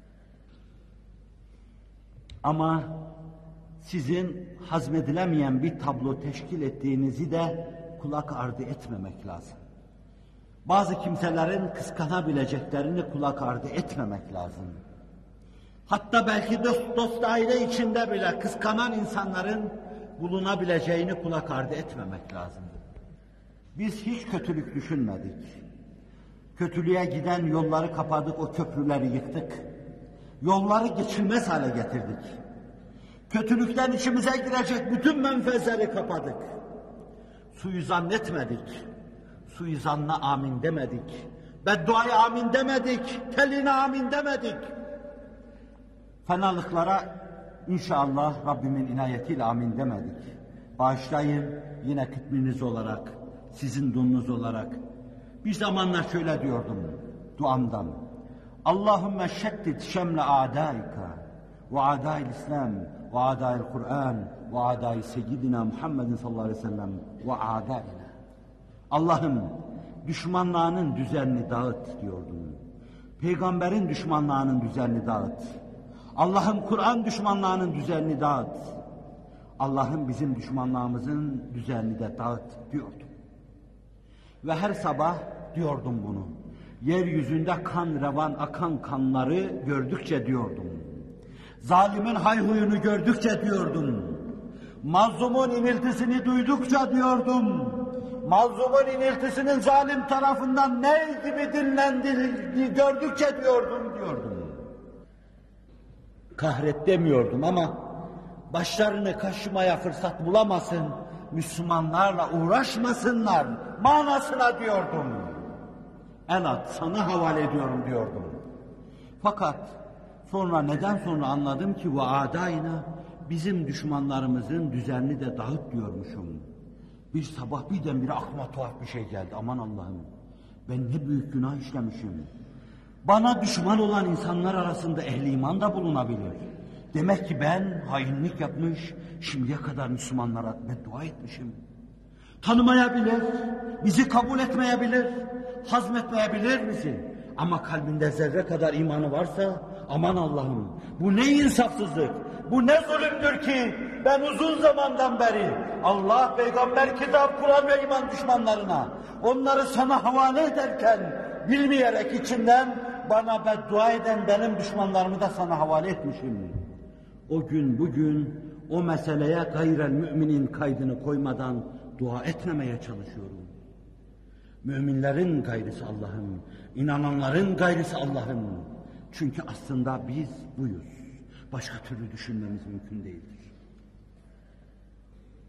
Ama sizin hazmedilemeyen bir tablo teşkil ettiğinizi de kulak ardı etmemek lazım. Bazı kimselerin kıskanabileceklerini kulak ardı etmemek lazım. Hatta belki dost, dost aile içinde bile kıskanan insanların bulunabileceğini kulak ardı etmemek lazım. Biz hiç kötülük düşünmedik. Kötülüğe giden yolları kapadık, o köprüleri yıktık. Yolları geçilmez hale getirdik. Kötülükten içimize girecek bütün menfezleri kapadık. Suizan etmedik. Suizanla amin demedik. Bedduaya amin demedik. Teline amin demedik. Fenalıklara inşallah Rabbimin inayetiyle amin demedik. Bağışlayın yine kıtminiz olarak, sizin dununuz olarak. Bir zamanlar şöyle diyordum duamdan. Allahümme şeddid şemle a'daika ve a'da'il İslam ve a'da'il Kur'an ve a'da'il seyyidina Muhammedin sallallahu aleyhi ve sellem ve a'da'ina. Allah'ım düşmanlarının düzenini dağıt diyordum. Peygamberin düşmanlarının düzenini dağıt. Allah'ım Kur'an düşmanlarının düzenini dağıt. Allah'ım bizim düşmanlarımızın düzenini de dağıt diyordum. Ve her sabah diyordum bunu. Yeryüzünde kan revan akan kanları gördükçe diyordum. Zalimin hayhuyunu gördükçe diyordum. Mazlumun iniltisini duydukça diyordum. Mazlumun iniltisinin zalim tarafından ne gibi dinlendiğini gördükçe diyordum diyordum. Kahret demiyordum ama başlarını kaşımaya fırsat bulamasın, Müslümanlarla uğraşmasınlar manasına diyordum. El at, sana havale ediyorum diyordum. Fakat sonra neden sonra anladım ki ve adayna bizim düşmanlarımızın düzenini de dağıt diyormuşum. Bir sabah birdenbire aklıma tuhaf bir şey geldi. Aman Allah'ım, ben ne büyük günah işlemişim. Bana düşman olan insanlar arasında ehli iman da bulunabilir. Demek ki ben hainlik yapmış, şimdiye kadar Müslümanlara beddua etmişim. Tanımayabilir, bizi kabul etmeyebilir, hazmetmeyebilir misin? Ama kalbinde zerre kadar imanı varsa, aman Allah'ım, bu ne insafsızlık, bu ne zulümdür ki ben uzun zamandan beri Allah, peygamber, kitap, Kur'an ve iman düşmanlarına onları sana havale ederken bilmeyerek içinden bana beddua eden benim düşmanlarımı da sana havale etmişim. O gün bugün o meseleye gayrel müminin kaydını koymadan dua etmemeye çalışıyorum. Müminlerin gayrısı Allah'ın, inananların gayrısı Allah'ın. Çünkü aslında biz buyuz. Başka türlü düşünmemiz mümkün değildir.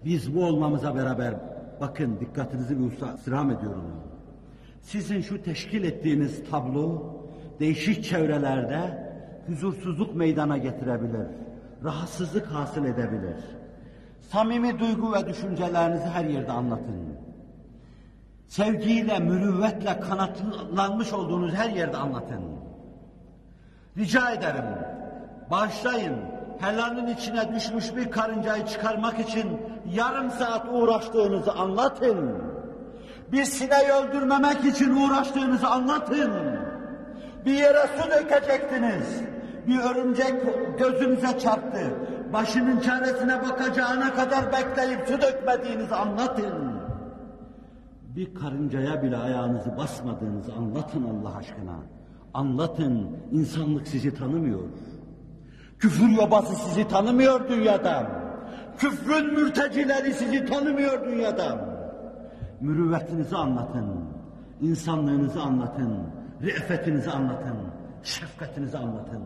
Biz bu olmamıza beraber, bakın dikkatinizi bir hususa istirham ediyorum. Sizin şu teşkil ettiğiniz tablo, değişik çevrelerde huzursuzluk meydana getirebilir, rahatsızlık hasıl edebilir. Samimi duygu ve düşüncelerinizi her yerde anlatın. Sevgiyle, mürüvvetle kanatlanmış olduğunuz her yerde anlatın. Rica ederim, bağışlayın, helalin içine düşmüş bir karıncayı çıkarmak için yarım saat uğraştığınızı anlatın. Bir sineği öldürmemek için uğraştığınızı anlatın. Bir yere su dökecektiniz. Bir örümcek gözünüze çarptı. Başının çaresine bakacağına kadar bekleyip su dökmediğinizi anlatın. Bir karıncaya bile ayağınızı basmadığınızı anlatın Allah aşkına. Anlatın, insanlık sizi tanımıyor. Küfür yobası sizi tanımıyor dünyada. Küfrün mürtecileri sizi tanımıyor dünyada. Mürüvvetinizi anlatın, insanlığınızı anlatın, re'fetinizi anlatın, şefkatinizi anlatın.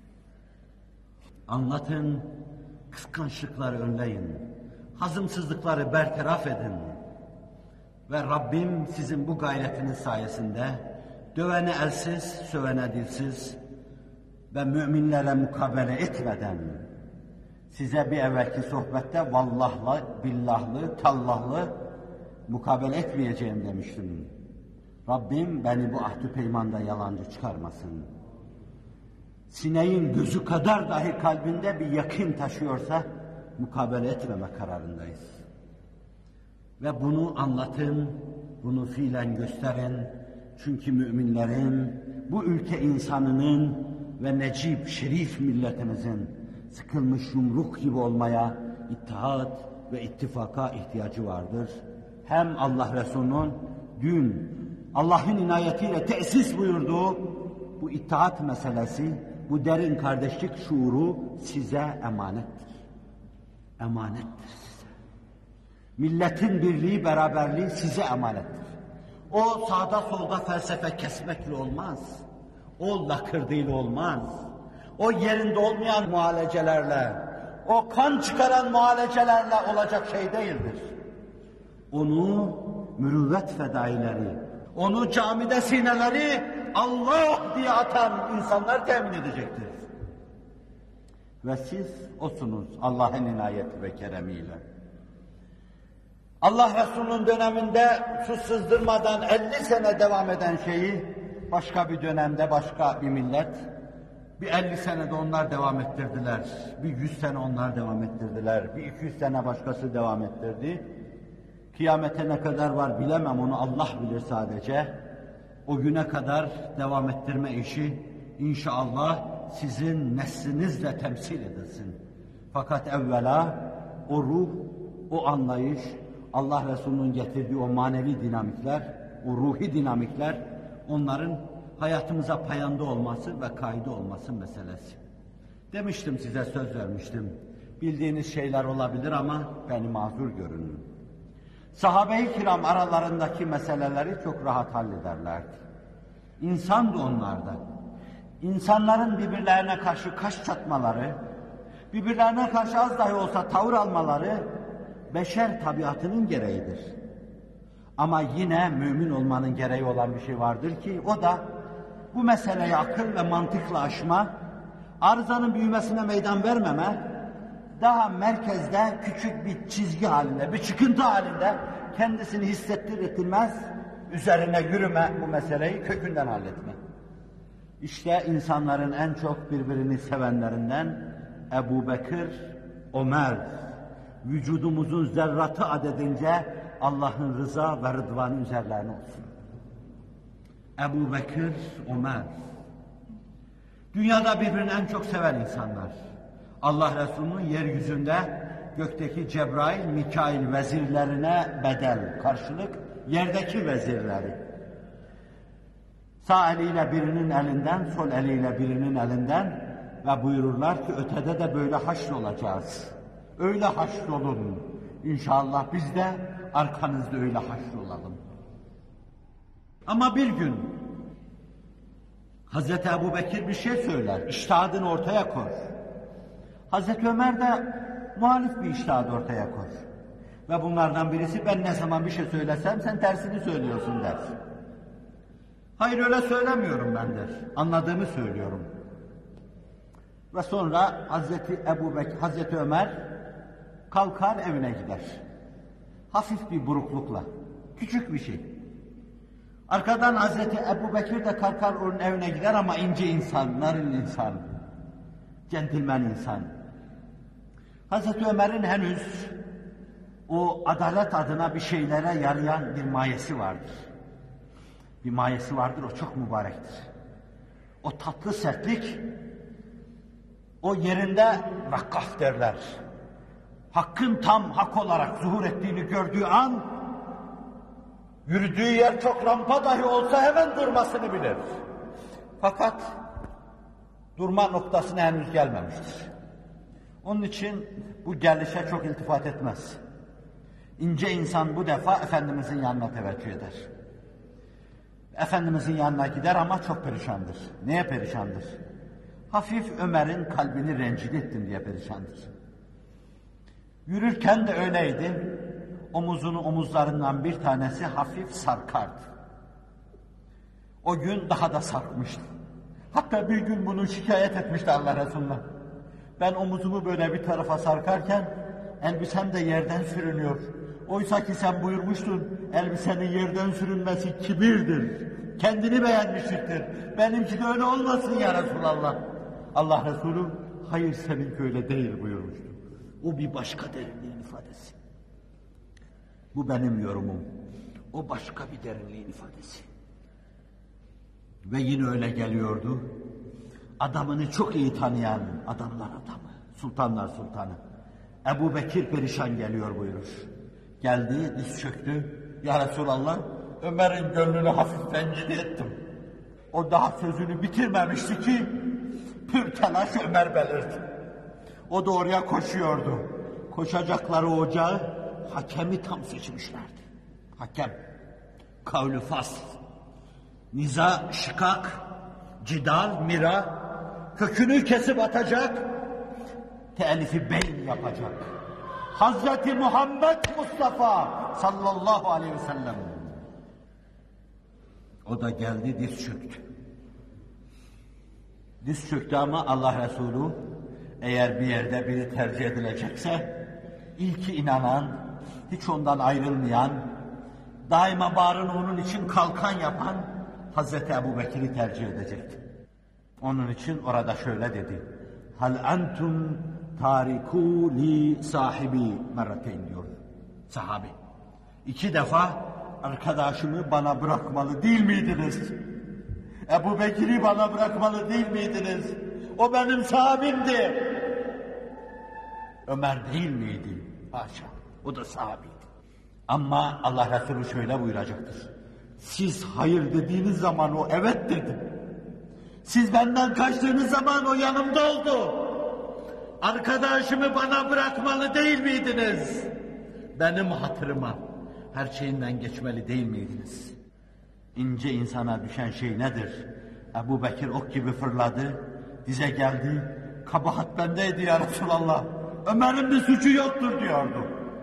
Anlatın, kıskançlıkları önleyin, hazımsızlıkları bertaraf edin. Ve Rabbim sizin bu gayretiniz sayesinde dövene elsiz, sövene dilsiz ve müminlere mukabele etmeden size bir evvelki sohbette vallahlı, billahlı, tallahlı mukabele etmeyeceğim demiştim. Rabbim beni bu ahdü peymanda yalancı çıkarmasın. Sineğin gözü kadar dahi kalbinde bir yakın taşıyorsa mukabele etmeme kararındayız. Ve bunu anlatın, bunu fiilen gösterin. Çünkü müminlerin, bu ülke insanının ve necip, şerif milletimizin sıkılmış yumruk gibi olmaya ittihat ve ittifaka ihtiyacı vardır. Hem Allah Resulü'nün dün Allah'ın inayetiyle tesis buyurduğu bu ittihat meselesi, bu derin kardeşlik şuuru size emanettir. Emanettir size. Milletin birliği, beraberliği size emanettir. O sağda solda felsefe kesmekle olmaz. O lakırdıyla olmaz. O yerinde olmayan muhalecelerle, o kan çıkaran muhalecelerle olacak şey değildir. Onu mürüvvet fedaileri, onu camide sineleri Allah diye atan insanlar temin edecektir. Ve siz osunuz Allah'ın inayeti ve keremiyle. Allah Resulü'nün döneminde su sızdırmadan elli sene devam eden şeyi başka bir dönemde başka bir millet bir elli senede onlar devam ettirdiler. Bir yüz sene onlar devam ettirdiler. Bir iki yüz sene başkası devam ettirdi. Kıyamete ne kadar var bilemem, onu Allah bilir sadece. O güne kadar devam ettirme işi inşallah sizin neslinizle temsil edilsin. Fakat evvela o ruh, o anlayış, Allah Resulü'nün getirdiği o manevi dinamikler, o ruhi dinamikler, onların hayatımıza payanda olması ve kaydı olması meselesi. Demiştim, size söz vermiştim. Bildiğiniz şeyler olabilir ama beni mazur görün. Sahabe-i kiram aralarındaki meseleleri çok rahat hallederlerdi. İnsan da onlarda. İnsanların birbirlerine karşı kaş çatmaları, birbirlerine karşı az dahi olsa tavır almaları beşer tabiatının gereğidir. Ama yine mümin olmanın gereği olan bir şey vardır ki o da bu meseleyi akıl ve mantıkla aşma, arızanın büyümesine meydan vermeme, daha merkezde küçük bir çizgi halinde, bir çıkıntı halinde kendisini hissettirmez, üzerine yürüme, bu meseleyi kökünden halletme. İşte insanların en çok birbirini sevenlerinden Ebu Bekir, Ömer, vücudumuzun zerratı adedince Allah'ın rıza ve rıdvanı üzerlerine olsun. Ebu Bekir, Ömer, dünyada birbirini en çok seven insanlar. Allah Resulü'nün yeryüzünde gökteki Cebrail, Mikail vezirlerine bedel, karşılık yerdeki vezirleri. Sağ eliyle birinin elinden, sol eliyle birinin elinden ve buyururlar ki ötede de böyle haşrolacağız. Öyle haşrolun. İnşallah biz de arkanızda öyle haşrolalım. Ama bir gün Hazreti Ebu Bekir bir şey söyler, içtihadını ortaya koy. Hazreti Ömer de muhalif bir içtihadı ortaya koy. Ve bunlardan birisi ben ne zaman bir şey söylesem sen tersini söylüyorsun der. Hayır öyle söylemiyorum ben der. Anladığımı söylüyorum. Ve sonra Hazreti Ebu Bekir, Hazreti Ömer kalkar evine gider. Hafif bir buruklukla, küçük bir şey. Arkadan Hazreti Ebu Bekir de kalkar onun evine gider ama ince insan, narin insan, centilmen insan. Hazreti Ömer'in henüz o adalet adına bir şeylere yarayan bir mayesi vardır. Bir mayesi vardır, o çok mübarektir. O tatlı sertlik, o yerinde vakkaf derler. Hakkın tam hak olarak zuhur ettiğini gördüğü an, yürüdüğü yer çok rampa dahi olsa hemen durmasını bilir. Fakat durma noktasına henüz gelmemiştir. Onun için bu gelişe çok iltifat etmez. İnce insan bu defa Efendimizin yanına teveccüh eder. Efendimizin yanına gider ama çok perişandır. Neye perişandır? Hafif Ömer'in kalbini rencide ettim diye perişandır. Yürürken de öyleydi. Omuzunu omuzlarından bir tanesi hafif sarkardı. O gün daha da sarkmıştı. Hatta bir gün bunu şikayet etmişti Allah Resulü'ne. Ben omuzumu böyle bir tarafa sarkarken elbisem de yerden sürünüyor. Oysa ki sen buyurmuştun, elbisenin yerden sürünmesi kibirdir. Kendini beğenmişliktir. Benimki de öyle olmasın ya Resulallah. Allah Resulü, hayır seninki öyle değil buyurmuştu. O bir başka derinliğin ifadesi. Bu benim yorumum. O başka bir derinliğin ifadesi. Ve yine öyle geliyordu. Adamını çok iyi tanıyan adamlar adamı, sultanlar sultanı. Ebu Bekir perişan geliyor buyurur. Geldi, diz çöktü. Ya Resulallah, Ömer'in gönlünü hafif rencide ettim. O daha sözünü bitirmemişti ki, pür telaş Ömer belirdi. O da oraya koşuyordu. Koşacakları ocağı, hakemi tam seçmişlerdi. Hakem, kavl-ü fasl, niza, şikak, cidal, mira, kökünü kesip atacak, te-elifi beyn yapacak. Hazreti Muhammed Mustafa sallallahu aleyhi ve sellem. O da geldi, diz çöktü. Diz çöktü ama Allah Resulü eğer bir yerde biri tercih edilecekse ilki inanan, hiç ondan ayrılmayan, daima bağrını onun için kalkan yapan Hazreti Ebu Bekir'i tercih edecekti. Onun için orada şöyle dedi. Hal entum tariku li sahibi merrateyn diyor sahabe. İki defa arkadaşımı bana bırakmalı değil miydiniz? Ebu Bekir'i bana bırakmalı değil miydiniz? O benim sahabimdi. Ömer değil miydi? Haşa. O da sahabiydi. Ama Allah Resulü şöyle buyuracaktır. Siz hayır dediğiniz zaman o evet dedi. Siz benden kaçtığınız zaman o yanımda oldu. Arkadaşımı bana bırakmalı değil miydiniz? Benim hatırıma her şeyinden geçmeli değil miydiniz? İnce insana düşen şey nedir? Ebu Bekir ok gibi fırladı, dize geldi. Kabahat bendeydi ya Resulallah. Ömer'in bir suçu yoktur diyordu.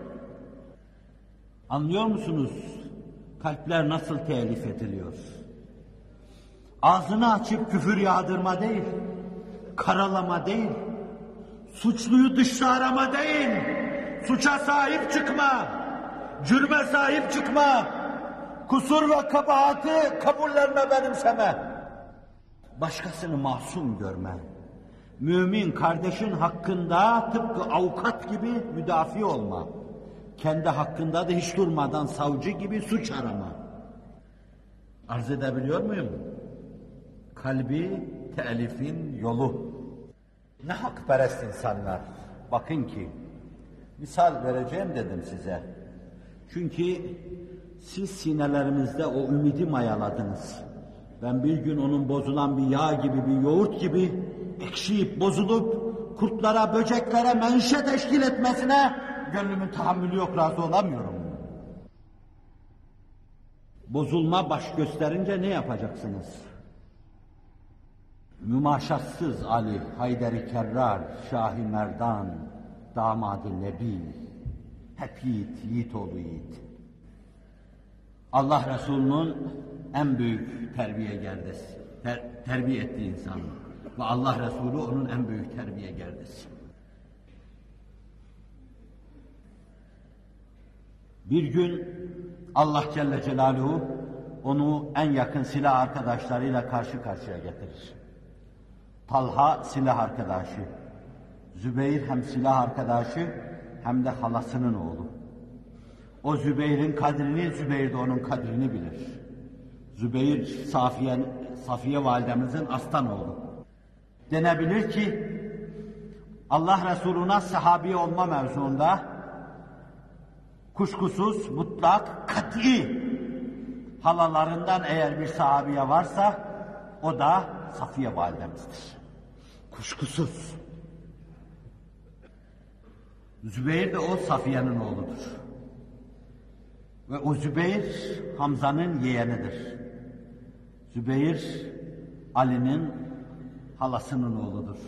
Anlıyor musunuz? Kalpler nasıl telif ediliyor? Ağzını açıp küfür yağdırma değil, karalama değil, suçluyu dışta arama değil, suça sahip çıkma, cürme sahip çıkma, kusur ve kabahati kabullenme, benimseme, başkasını masum görme, mümin kardeşin hakkında tıpkı avukat gibi müdafi olma, kendi hakkında da hiç durmadan savcı gibi suç arama. Arz edebiliyor muyum? Kalbi telifin yolu. Ne hakperest insanlar. Bakın ki, misal vereceğim dedim size. Çünkü siz sinelerimizde o ümidi mayaladınız. Ben bir gün onun bozulan bir yağ gibi, bir yoğurt gibi ekşiyip bozulup kurtlara, böceklere menşe teşkil etmesine gönlümün tahammülü yok, razı olamıyorum. Bozulma baş gösterince ne yapacaksınız? Mümaşatsız Ali, Haydar-ı Kerrar, Şah-ı Merdan, Damad-ı Nebi, Hep yiğit, yiğit oğlu yiğit. Allah Resulü'nün en büyük terbiye gerdesi, ter, terbiye ettiği insan. Ve Allah Resulü onun en büyük terbiye gerdesi. Bir gün Allah Celle Celaluhu onu en yakın silah arkadaşlarıyla karşı karşıya getirir. Talha silah arkadaşı, Zübeyir hem silah arkadaşı hem de halasının oğlu. O Zübeyir'in kadrini, Zübeyir de onun kadrini bilir. Zübeyir Safiye, Safiye validemizin aslan oğlu. Denebilir ki Allah Resulü'ne sahabi olma mevzuunda kuşkusuz, mutlak, kat'i halalarından eğer bir sahabiye varsa o da Safiye validemizdir. Kuşkusuz. Zübeyir de o Safiye'nin oğludur. Ve o Zübeyir Hamza'nın yeğenidir. Zübeyir Ali'nin halasının oğludur.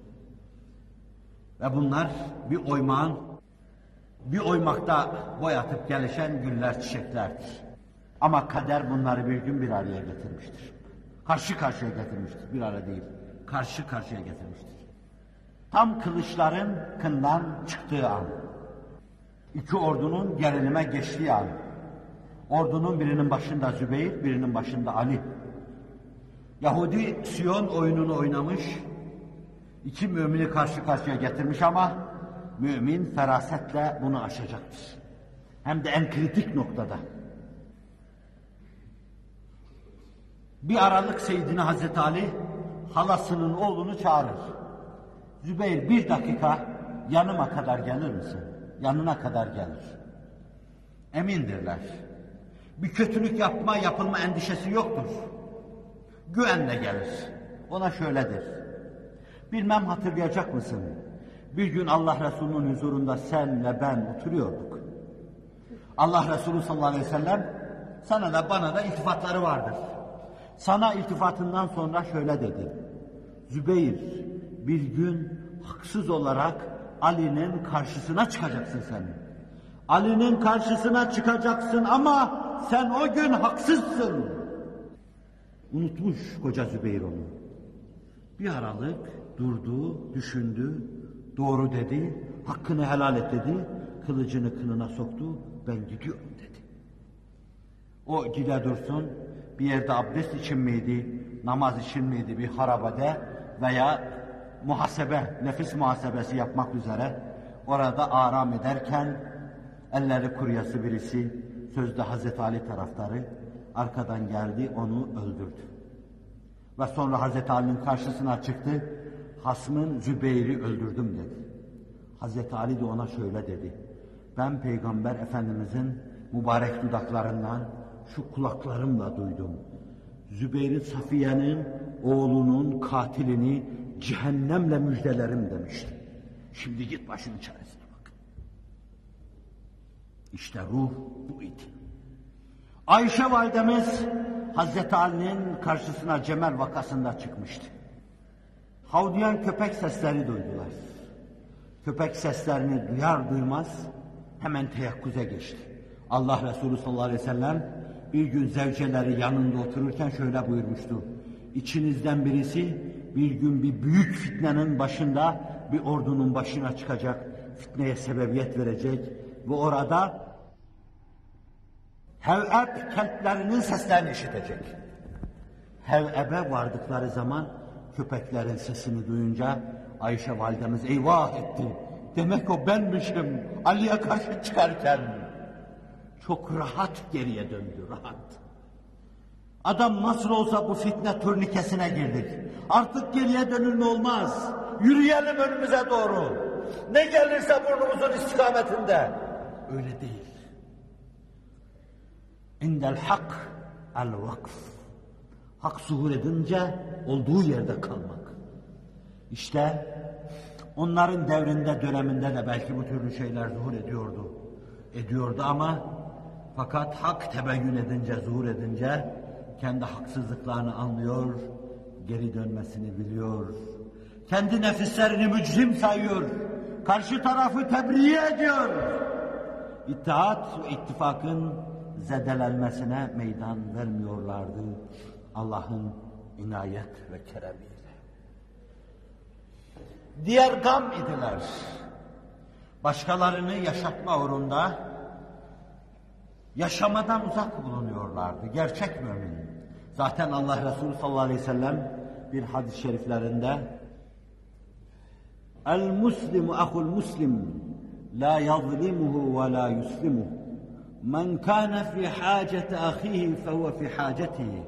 Ve bunlar bir oymağın, bir oymakta boy atıp gelişen güller, çiçeklerdir. Ama kader bunları bir gün bir araya getirmiştir. Karşı karşıya getirmiştir, bir ara değil. Karşı karşıya getirmiştir. Tam kılıçların kından çıktığı an, iki ordunun gerilime geçtiği an, ordunun birinin başında Zübeyir, birinin başında Ali. Yahudi Siyon oyununu oynamış, iki mümini karşı karşıya getirmiş ama mümin ferasetle bunu aşacaktır. Hem de en kritik noktada. Bir aralık Seyyidina Hazreti Ali halasının oğlunu çağırır. Zübeyir bir dakika yanıma kadar gelir misin? Yanına kadar gelir. Emindirler. Bir kötülük yapma, yapılma endişesi yoktur. Güvenle gelir. Ona şöyledir. Bilmem hatırlayacak mısın? Bir gün Allah Resulü'nün huzurunda sen ve ben oturuyorduk. Allah Resulü sallallahu aleyhi ve sellem sana da bana da iltifatları vardır. Sana iltifatından sonra şöyle dedi. Zübeyir, bir gün haksız olarak Ali'nin karşısına çıkacaksın sen. Ali'nin karşısına çıkacaksın ama sen o gün haksızsın. Unutmuş koca Zübeyir onu. Bir aralık durdu, düşündü, doğru dedi, hakkını helal et dedi, kılıcını kınına soktu, ben gidiyorum dedi. O gide dursun, bir yerde abdest için miydi, namaz için miydi, bir harabede veya muhasebe, nefis muhasebesi yapmak üzere orada aram ederken elleri kuruyası birisi, sözde Hazreti Ali taraftarı, arkadan geldi, onu öldürdü. Ve sonra Hazreti Ali'nin karşısına çıktı, hasmın Zübeyir'i öldürdüm dedi. Hazreti Ali de ona şöyle dedi, ben Peygamber Efendimizin mübarek dudaklarından şu kulaklarımla duydum. Zübeyir Safiye'nin oğlunun katilini cehennemle müjdelerim demişti. Şimdi git başının çaresine bak. İşte ruh bu idi. Ayşe validemiz Hazreti Ali'nin karşısına Cemel vakasında çıkmıştı. Havlayan köpek sesleri duydular. Köpek seslerini duyar duymaz hemen teyakkuze geçti. Allah Resulü sallallahu aleyhi ve sellem bir gün zevceleri yanında otururken şöyle buyurmuştu. İçinizden birisi bir gün bir büyük fitnenin başında bir ordunun başına çıkacak, fitneye sebebiyet verecek ve orada Hev'eb kelplerinin seslerini işitecek. Hev'eb'e vardıkları zaman köpeklerin sesini duyunca Ayşe validemiz eyvah etti. Demek o benmişim Ali'ye karşı çıkarken. Çok rahat geriye döndü, rahat. Adam nasıl olsa bu fitne turnikesine girdik. Artık geriye dönülme olmaz. Yürüyelim önümüze doğru. Ne gelirse burnumuzun istikametinde. Öyle değil. İndel hak el vakf. Hak zuhur edince olduğu yerde kalmak. İşte onların devrinde, döneminde de belki bu türlü şeyler zuhur ediyordu. Ediyordu ama fakat hak tebeyyün edince, zuhur edince kendi haksızlıklarını anlıyor, geri dönmesini biliyor. Kendi nefislerini mücrim sayıyor. Karşı tarafı tebriğe ediyor. İttihat ve ittifakın zedelenmesine meydan vermiyorlardı Allah'ın inayet ve keremiyle. Diğer gam idiler. Başkalarını yaşatma uğrunda yaşamadan uzak bulunuyorlardı. Gerçek mümin. Zaten Allah Resulü sallallahu aleyhi ve sellem bir hadis-i şeriflerinde El-Muslimu ahul muslim la yazlimuhu ve la yuslimuhu men kana fi haceti ahihi fehuve fi hacetihi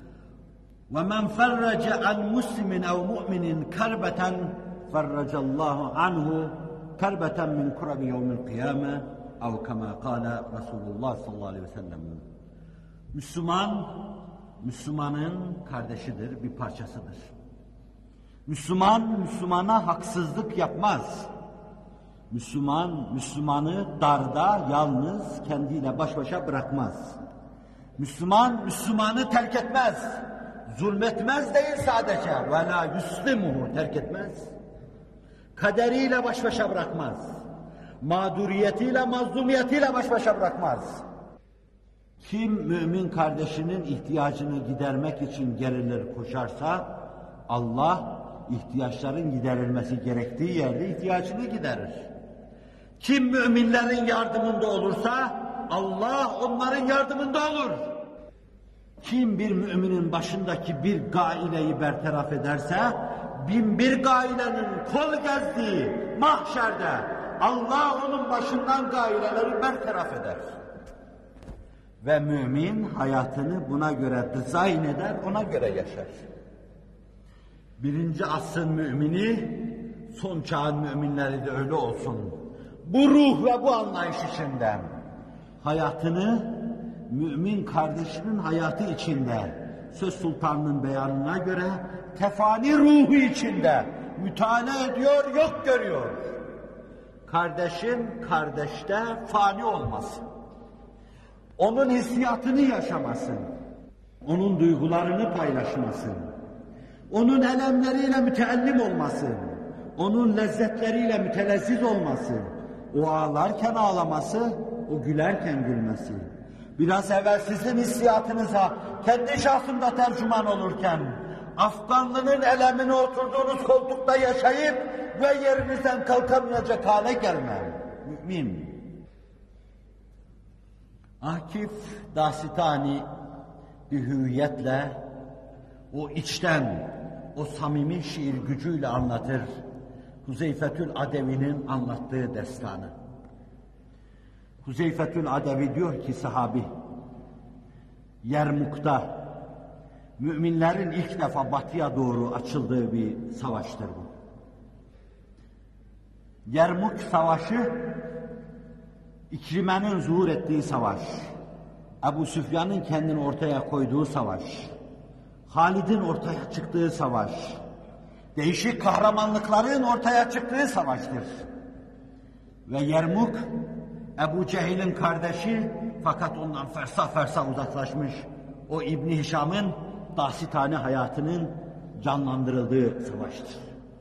ve men ferraca an muslimin ev mu'minin kerbeten ferracallahu anhu kerbeten min kurabi yevmil kıyame ev kema kâle Resulullah sallallahu aleyhi ve sellem. Müslüman, Müslümanın kardeşidir, bir parçasıdır. Müslüman, Müslümana haksızlık yapmaz. Müslüman, Müslümanı darda, yalnız, kendiyle baş başa bırakmaz. Müslüman, Müslümanı terk etmez. Zulmetmez değil sadece. Ve la yuslimuhu, terk etmez. Kaderiyle baş başa bırakmaz. Mağduriyetiyle, mazlumiyetiyle baş başa bırakmaz. Kim mümin kardeşinin ihtiyacını gidermek için gerilir koşarsa, Allah ihtiyaçların giderilmesi gerektiği yerde ihtiyacını giderir. Kim müminlerin yardımında olursa, Allah onların yardımında olur. Kim bir müminin başındaki bir gaileyi bertaraf ederse, bin bir gailenin kol gezdiği mahşerde, Allah onun başından gaileleri bertaraf eder. Ve mümin hayatını buna göre dizayn eder, ona göre yaşar. Birinci asrın mümini, son çağın müminleri de öyle olsun. Bu ruh ve bu anlayış içinden hayatını mümin kardeşinin hayatı içinde, Söz Sultanı'nın beyanına göre tefani ruhu içinde mütalaa ediyor, yok görüyor. Kardeşin kardeşte fani olmasın. Onun hissiyatını yaşamasın. Onun duygularını paylaşmasın. Onun elemleriyle müteellim olmasın. Onun lezzetleriyle mütelezziz olması. O ağlarken ağlaması, o gülerken gülmesi. Biraz evvel sizin hissiyatınıza kendi şahsımda tercüman olurken Afganlının elemini oturduğunuz koltukta yaşayıp ve yerinizden kalkamayacak hale gelmem. Mümin. Akif Dasitani bir hüviyetle o içten, o samimi şiir gücüyle anlatır Huzeyfetül Adevi'nin anlattığı destanı. Huzeyfetül Adevi diyor ki sahabi, Yermuk'ta müminlerin ilk defa batıya doğru açıldığı bir savaştır bu. Yermuk Savaşı, İkrime'nin zuhur ettiği savaş, Ebu Süfyan'ın kendini ortaya koyduğu savaş, Halid'in ortaya çıktığı savaş, değişik kahramanlıkların ortaya çıktığı savaştır. Ve Yermuk, Ebu Cehil'in kardeşi fakat ondan fersah fersah uzaklaşmış o İbn-i Hişam'ın Dasitane hayatının canlandırıldığı savaştır.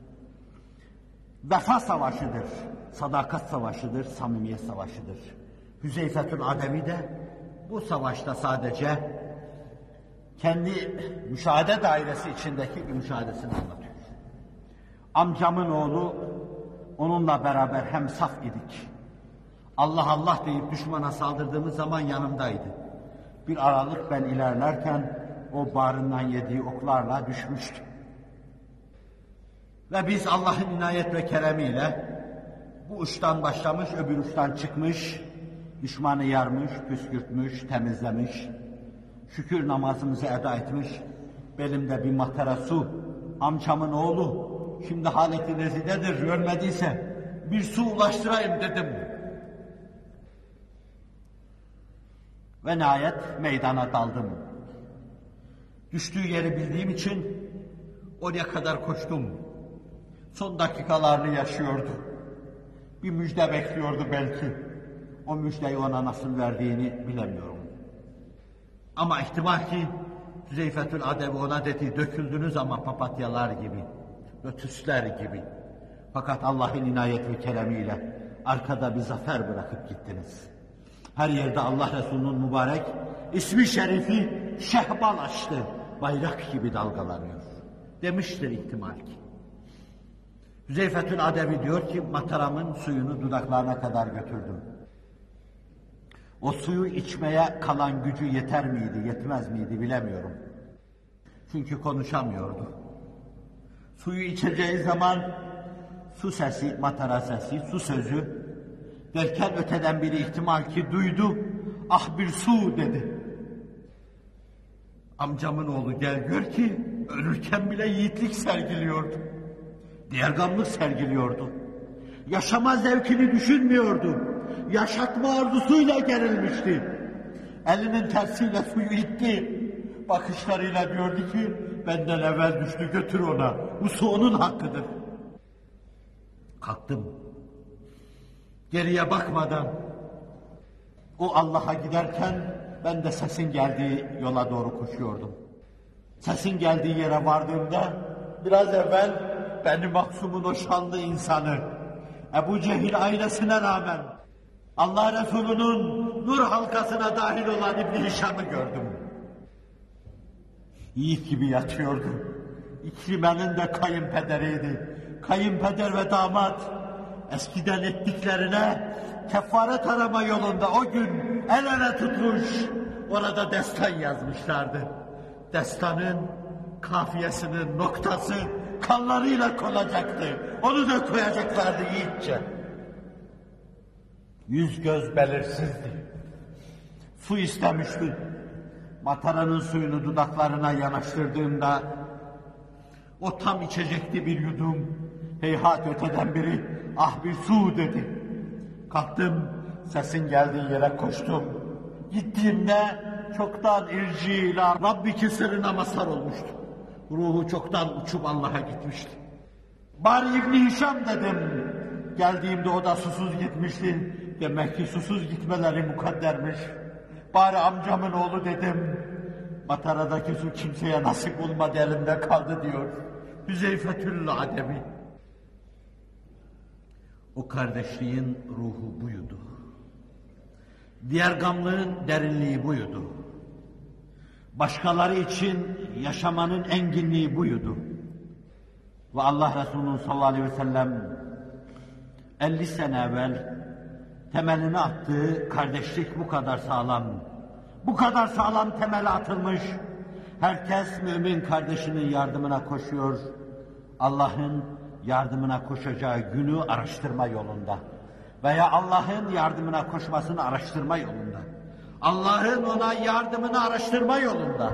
Vefa savaşıdır, sadakat savaşıdır, samimiyet savaşıdır. Hüzeyfetül Adevi de bu savaşta sadece kendi müşahede dairesi içindeki bir müşahedesini anlatıyor. Amcamın oğlu onunla beraber hem saf idik. Allah Allah deyip düşmana saldırdığımız zaman yanımdaydı. Bir aralık ben ilerlerken o bağrından yediği oklarla düşmüştü. Ve biz Allah'ın inayet ve keremiyle bu uçtan başlamış, öbür uçtan çıkmış, düşmanı yarmış, püskürtmüş, temizlemiş, şükür namazımızı eda etmiş, belimde bir matara su, amcamın oğlu, şimdi haleti rezidedir, ölmediyse bir su ulaştırayım dedim. Ve nihayet meydana daldım. Düştüğü yeri bildiğim için oraya kadar koştum. Son dakikalarını yaşıyordu. Bir müjde bekliyordu belki. O müjdeyi ona nasıl verdiğini bilemiyorum. Ama ihtimal ki Hüzeyfetül Adevi ona dedi, döküldünüz ama papatyalar gibi, lötüsler gibi. Fakat Allah'ın inayet ve keremiyle arkada bir zafer bırakıp gittiniz. Her yerde Allah Resulü'nün mübarek ismi şerifi şehbal açtı. Bayrak gibi dalgalanıyor. Demiştir ihtimal ki. Hüzeyfetül Adevi diyor ki mataramın suyunu dudaklarına kadar götürdüm. O suyu içmeye kalan gücü yeter miydi, yetmez miydi bilemiyorum. Çünkü konuşamıyordu. Suyu içeceği zaman su sesi, matara sesi, su sözü derken öteden biri ihtimal ki duydu. Ah bir su dedi. Amcamın oğlu gel gör ki ölürken bile yiğitlik sergiliyordu. Diğergamlık sergiliyordu. Yaşama zevkini düşünmüyordu. Yaşatma arzusuyla gerilmişti. Elinin tersiyle suyu itti. Bakışlarıyla diyordu ki benden evvel düştü götür ona. Bu su onun hakkıdır. Kalktım. Geriye bakmadan o Allah'a giderken ben de sesin geldiği yola doğru koşuyordum. Sesin geldiği yere vardığımda biraz evvel Beni Maksum'un o şanlı insanı Ebu Cehil ailesine rağmen Allah Resulü'nün nur halkasına dahil olan İbn-i Hişam'ı gördüm. Yiğit gibi yatıyordu. İkrime'nin de kayınpederiydi. Kayınpeder ve damat eskiden ettiklerine kefaret arama yolunda o gün el ele tutmuş orada destan yazmışlardı. Destanın kafiyesinin noktası kanlarıyla konacaktı. Onu da koyacaklardı yiğitçe. Yüz göz belirsizdi. Su istemişti. Mataranın suyunu dudaklarına yanaştırdığımda o tam içecekti bir yudum. Heyhat öteden biri ah bir su dedi. Kalktım, sesin geldiği yere koştum. Gittiğimde çoktan irci'la Rabbiki sırrına mazhar olmuştu. Ruhu çoktan uçup Allah'a gitmişti. Bari İbn-i Hişam dedim. Geldiğimde o da susuz gitmişti. Demek ki susuz gitmeleri mukaddermiş. Bari amcamın oğlu dedim. Mataradaki su kimseye nasip olmadı elinde kaldı diyor. Hüzeyfetül Adevi. O kardeşliğin ruhu buydu. Diğer gamlığın derinliği buydu. Başkaları için yaşamanın enginliği buydu. Ve Allah Resulü sallallahu aleyhi ve sellem elli sene evvel temelini attığı kardeşlik bu kadar sağlam, bu kadar sağlam temeli atılmış. Herkes mümin kardeşinin yardımına koşuyor. Allah'ın yardımına koşacağı günü araştırma yolunda veya Allah'ın yardımına koşmasını araştırma yolunda. Allah'ın ona yardımını araştırma yolunda.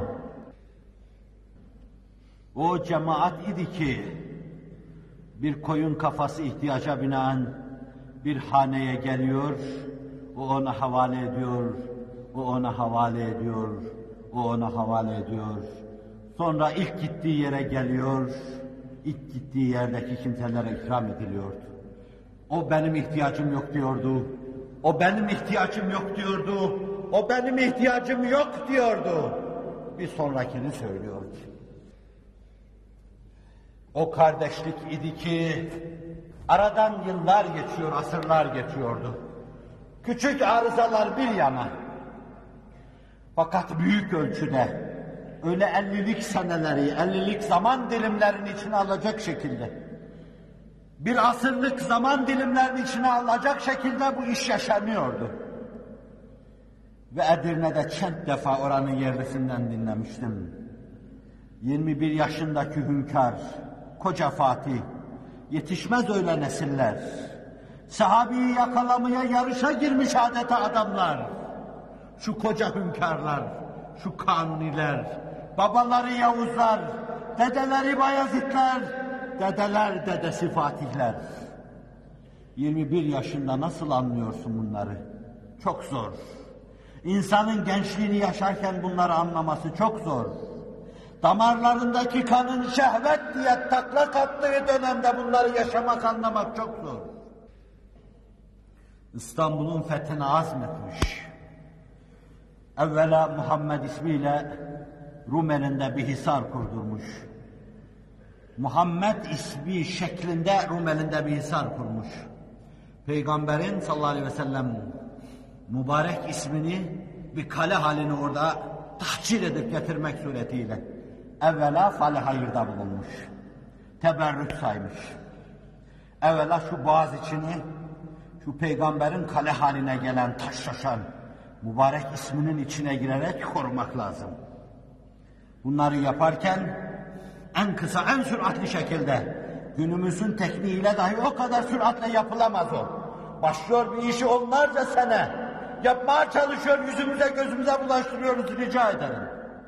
O cemaat idi ki bir koyun kafası ihtiyaca binaen bir haneye geliyor, o ona havale ediyor, o ona havale ediyor, o ona havale ediyor. Sonra ilk gittiği yere geliyor, ilk gittiği yerdeki kimselere ikram ediliyordu. O benim ihtiyacım yok diyordu, o benim ihtiyacım yok diyordu, o benim ihtiyacım yok diyordu. Bir sonrakini söylüyordu. O kardeşlik idi ki aradan yıllar geçiyor, asırlar geçiyordu. Küçük arızalar bir yana. Fakat büyük ölçüde öyle ellilik seneleri, ellilik zaman dilimlerinin içine alacak şekilde, bir asırlık zaman dilimlerinin içine alacak şekilde bu iş yaşanıyordu. Ve Edirne'de çent defa oranın yerlisinden dinlemiştim. yirmi bir yaşındaki hünkâr, koca Fatih, yetişmez öyle nesiller, sahabeyi yakalamaya yarışa girmiş adeta adamlar, şu koca hünkârlar, şu kanuniler, babaları Yavuzlar, dedeleri Bayezidler, dedeler dedesi Fatihler. yirmi bir yaşında nasıl anlıyorsun bunları? Çok zor. İnsanın gençliğini yaşarken bunları anlaması çok zor. Damarlarındaki kanın şehvet diye taklak attığı dönemde bunları yaşamak, anlamak çok zor. İstanbul'un fethine azmetmiş. Evvela Muhammed ismiyle Rumeli'nde bir hisar kurdurmuş. Muhammed ismi şeklinde Rumeli'nde bir hisar kurmuş. Peygamberin sallallahu aleyhi ve sellem mübarek ismini bir kale halini orada tahcir edip getirmek suretiyle evvela salih hayırda bulunmuş, teberrük saymış. Evvela şu boğaz içini, şu peygamberin kale haline gelen, taşlaşan mübarek isminin içine girerek korumak lazım. Bunları yaparken en kısa, en süratli şekilde, günümüzün tekniğiyle dahi o kadar süratle yapılamaz o. Başlıyor bir işi onlarca sene, yapmaya çalışıyor, yüzümüze gözümüze bulaştırıyoruz, rica ederim.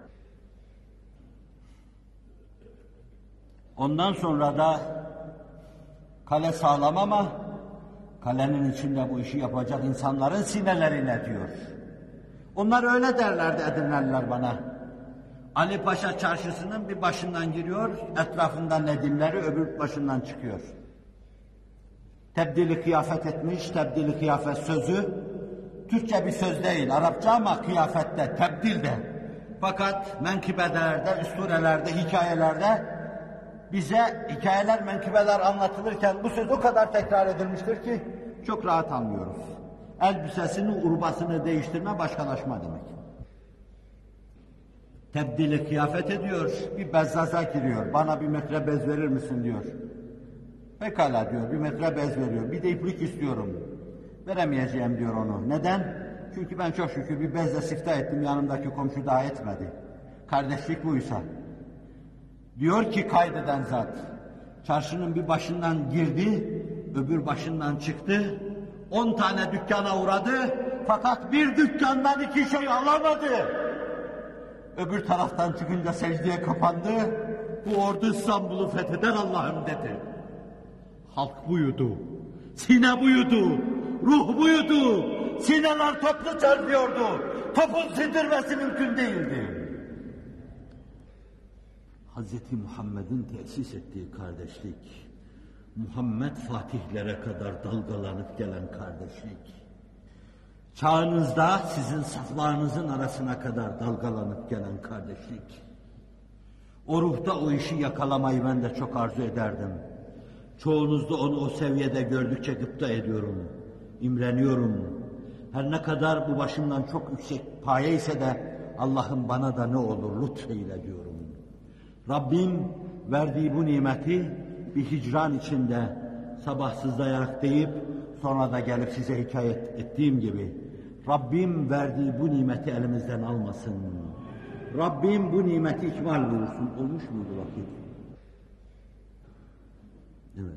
Ondan sonra da kale sağlam ama kalenin içinde bu işi yapacak insanların sinelerine diyor. Onlar öyle derlerdi Edirneliler bana. Ali Paşa çarşısının bir başından giriyor, etrafından nedimleri öbür başından çıkıyor. Tebdili kıyafet etmiş, tebdili kıyafet sözü, Türkçe bir söz değil, Arapça ama kıyafette, tebdilde. Fakat menkıbelerde, üstürelerde, hikayelerde bize hikayeler, menkıbeler anlatılırken bu söz o kadar tekrar edilmiştir ki çok rahat anlıyoruz. Elbisesini, urbasını değiştirme, başkalaşma demek. Tebdili kıyafet ediyor, bir bezzaza giriyor, bana bir metre bez verir misin diyor. Pekala diyor, bir metre bez veriyor, bir de iplik istiyorum. Veremeyeceğim diyor onu. Neden? Çünkü ben çok şükür bir bezle siftah ettim, yanımdaki komşu daha etmedi. Kardeşlik buysa. Diyor ki kaydeden zat, çarşının bir başından girdi, öbür başından çıktı, on tane dükkana uğradı, fakat bir dükkandan iki şey alamadı. Öbür taraftan çıkınca secdeye kapandı, bu ordu İstanbul'u fetheder Allah'ım dedi. Halk buydu, sine buydu, ruh buydu, sineler toplu çarpıyordu, topun sindirmesi mümkün değildi. Hazreti Muhammed'in tesis ettiği kardeşlik, Muhammed Fatihlere kadar dalgalanıp gelen kardeşlik, çağınızda sizin saflarınızın arasına kadar dalgalanıp gelen kardeşlik, o ruhta o işi yakalamayı ben de çok arzu ederdim. Çoğunuzda onu o seviyede gördükçe gıpta ediyorum, imreniyorum. Her ne kadar bu başımdan çok yüksek paye ise de Allah'ım bana da ne olur lütfeyle diyorum. Rabbim verdiği bu nimeti bir hicran içinde sabahsızlayarak deyip sonra da gelip size hikaye ettiğim gibi Rabbim verdiği bu nimeti elimizden almasın. Rabbim bu nimeti ikmal buyursun. Olmuş muydu vakit? Evet.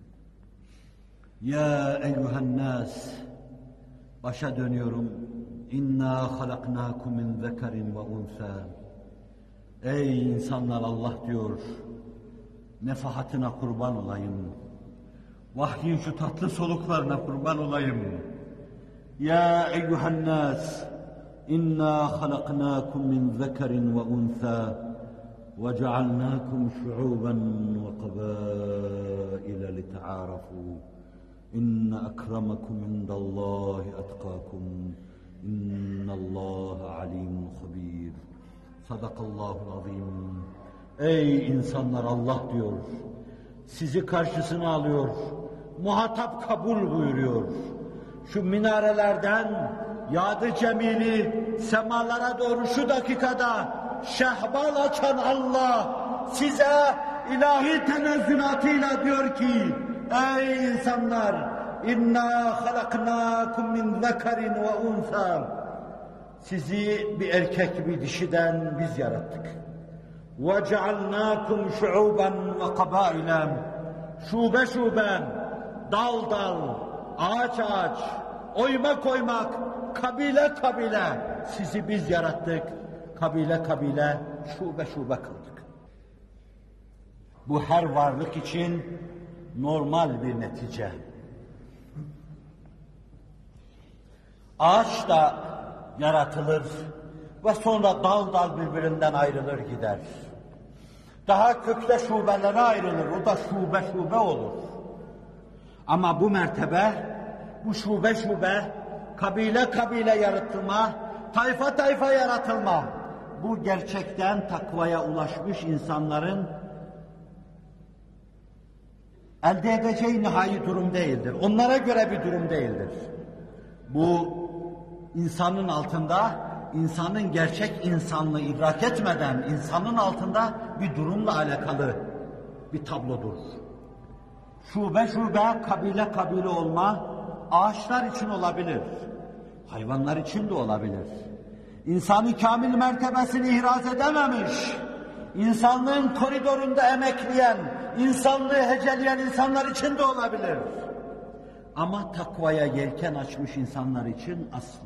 Ya eyyühen nas, başa dönüyorum. İnna halaknakum min zekerin ve unsa. Ey insanlar, Allah diyor, nefahatine kurban olayım. Vahyin şu tatlı soluklarına kurban olayım. Ya eyyühen nas, inna halaknakum min zekerin ve unsa ve cealnakum şu'uben ve kabaile lita'arafu. İnne akramakum indallahi atkakum. İnnallâhe alimun habîr. Sadakallahul azim. Ey insanlar, Allah diyor, sizi karşısına alıyor, muhatap kabul buyuruyor. Şu minarelerden yadı cemili semalara doğru şu dakikada şehbal açan Allah size ilahi tenezzülatıyla diyor ki, ey insanlar, inna halaknakum min zekerin ve unsa. Sizi bir erkek bir dişiden biz yarattık. وَجَعَلْنَاكُمْ شُعُوبًا وَقَبَائِلًا. Şube şube, dal dal, ağaç ağaç, oymak oymak, kabile kabile sizi biz yarattık. Kabile kabile, şube şube kıldık. Bu her varlık için normal bir netice. Ağaç da yaratılır ve sonra dal dal birbirinden ayrılır gider. Daha kökte şubelere ayrılır, o da şube şube olur. Ama bu mertebe, bu şube şube, kabile kabile yaratılma, tayfa tayfa yaratılma, bu gerçekten takvaya ulaşmış insanların elde edeceği nihai durum değildir. Onlara göre bir durum değildir. Bu İnsanın altında, insanın gerçek insanlığı idrak etmeden insanın altında bir durumla alakalı bir tablodur. Şube şube, kabile kabile olma, ağaçlar için olabilir, hayvanlar için de olabilir. İnsanı kamil mertebesini ihraz edememiş, insanlığın koridorunda emekleyen, insanlığı heceleyen insanlar için de olabilir. Ama takvaya yelken açmış insanlar için asla.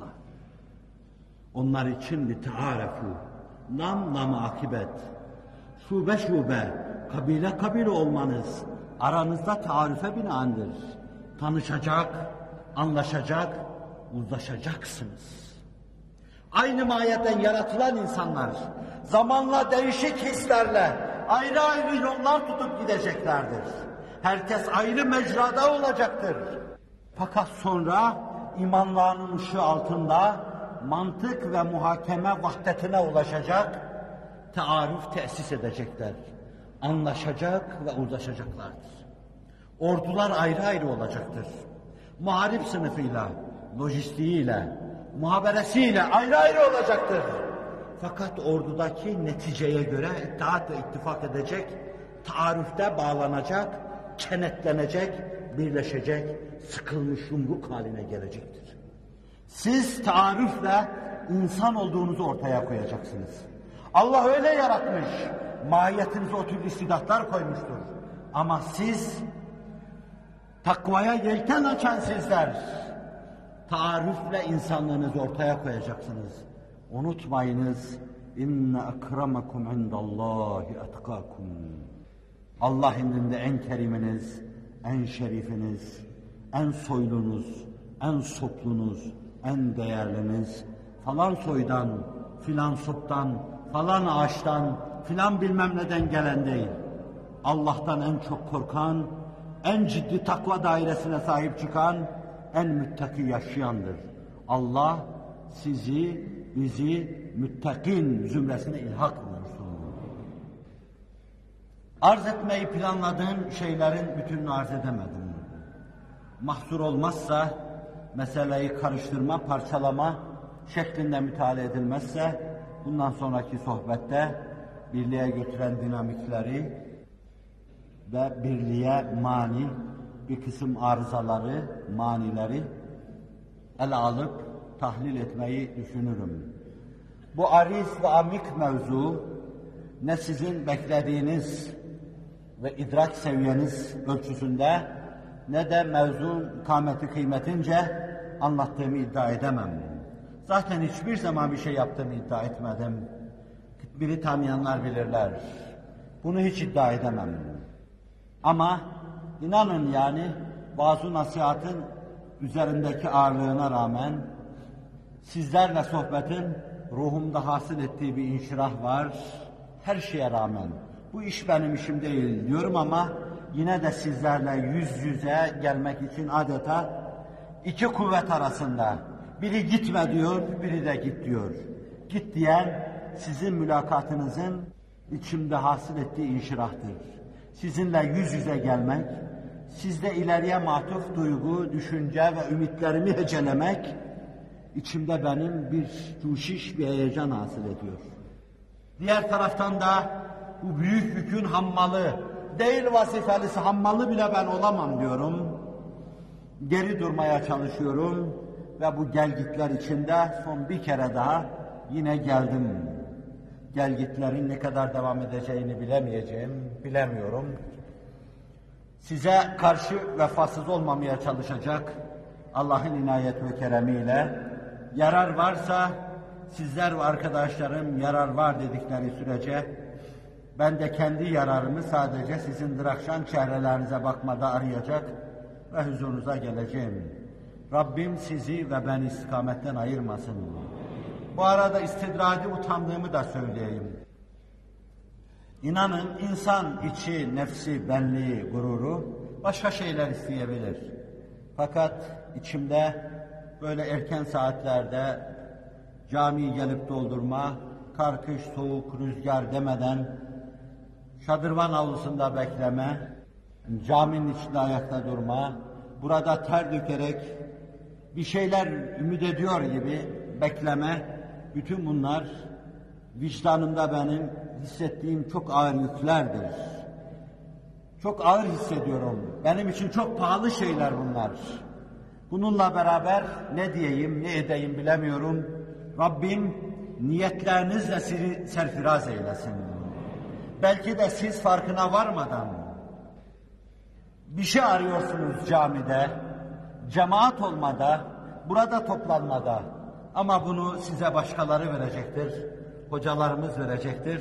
Onlar için bir tearefu, nam nam akibet, şube şube, kabile kabile olmanız aranızda taarife binaendir. Tanışacak, anlaşacak, uzlaşacaksınız. Aynı mahiyetten yaratılan insanlar zamanla değişik hislerle ayrı ayrı yollar tutup gideceklerdir. Herkes ayrı mecrada olacaktır. Fakat sonra imanlarının ışığı altında mantık ve muhakeme vahdetine ulaşacak, taarruf tesis edecekler. Anlaşacak ve uzlaşacaklardır. Ordular ayrı ayrı olacaktır. Muharip sınıfıyla, lojistiğiyle, muhaberesiyle ayrı ayrı olacaktır. Fakat ordudaki neticeye göre itaat ve ittifak edecek, taarrufta bağlanacak, kenetlenecek, birleşecek, sıkılmış yumruk haline gelecektir. Siz taarrufla insan olduğunuzu ortaya koyacaksınız. Allah öyle yaratmış, mahiyetinize o tür istidatlar koymuştur. Ama siz, takvaya yelken açan sizler, taarrufla insanlığınızı ortaya koyacaksınız. Unutmayınız, inne akramakum indallahi etkakum. Allah indinde en keriminiz, en şerifiniz, en soylunuz, en soplunuz, en değerliniz, falan soydan, filan soptan, falan ağaçtan, filan bilmem neden gelen değil. Allah'tan en çok korkan, en ciddi takva dairesine sahip çıkan, en müttaki yaşayandır. Allah sizi, bizi müttakin zümresine ilhak buyursun. Arz etmeyi planladığım şeylerin bütününü arz edemedim. Mahsur olmazsa, meseleyi karıştırma, parçalama şeklinde müteala edilmezse, bundan sonraki sohbette birliğe götüren dinamikleri ve birliğe mani bir kısım arızaları, manileri ele alıp tahlil etmeyi düşünürüm. Bu ariz ve amik mevzu ne sizin beklediğiniz ve idrak seviyeniz ölçüsünde ne de mevzun kâmeti kıymetince anlattığımı iddia edemem. Zaten hiçbir zaman bir şey yaptığımı iddia etmedim. Biri tanıyanlar bilirler. Bunu hiç iddia edemem. Ama inanın yani bazı nasihatın üzerindeki ağırlığına rağmen sizlerle sohbetin ruhumda hasıl ettiği bir inşirah var. Her şeye rağmen bu iş benim işim değil diyorum ama yine de sizlerle yüz yüze gelmek için adeta iki kuvvet arasında biri gitme diyor, biri de git diyor. Git diyen sizin mülakatınızın içimde hasıl ettiği inşirahtır. Sizinle yüz yüze gelmek, sizde ileriye matuf duygu, düşünce ve ümitlerimi hecelemek, içimde benim bir cuşiş, bir heyecan hasıl ediyor. Diğer taraftan da bu büyük yükün hammalı, değil vazifelisi hammalı bile ben olamam diyorum. Geri durmaya çalışıyorum ve bu gelgitler içinde son bir kere daha yine geldim. Gelgitlerin ne kadar devam edeceğini bilemeyeceğim, bilemiyorum. Size karşı vefasız olmamaya çalışacak Allah'ın inayet ve keremiyle yarar varsa sizler ve arkadaşlarım yarar var dedikleri sürece ben de kendi yararımı sadece sizin dırakşan çehrelerinize bakmada arayacak ve huzurunuza geleceğim. Rabbim sizi ve beni istikametten ayırmasın. Bu arada istidradi utandığımı da söyleyeyim. İnanın insan içi, nefsi, benliği, gururu başka şeyler isteyebilir. Fakat içimde böyle erken saatlerde camiyi gelip doldurma, kar, kış, soğuk, rüzgar demeden şadırvan avlusunda bekleme, caminin içinde ayakta durma, burada ter dökerek bir şeyler ümit ediyor gibi bekleme, bütün bunlar vicdanımda benim hissettiğim çok ağır yüklerdir. Çok ağır hissediyorum. Benim için çok pahalı şeyler bunlar. Bununla beraber ne diyeyim, ne edeyim bilemiyorum. Rabbim niyetlerinizle sizi serfiraz eylesin. Belki de siz farkına varmadan bir şey arıyorsunuz camide, cemaat olmada, burada toplanmada. Ama bunu size başkaları verecektir, hocalarımız verecektir.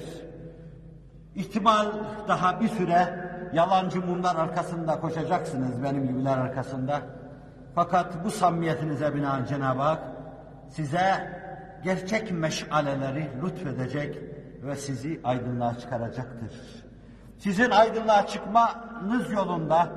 İhtimal daha bir süre yalancı mumlar arkasında koşacaksınız, benim gibiler arkasında. Fakat bu samimiyetinize binaen Cenab-ı Hak size gerçek meşaleleri lütfedecek ve sizi aydınlığa çıkaracaktır. Sizin aydınlığa çıkmanız yolunda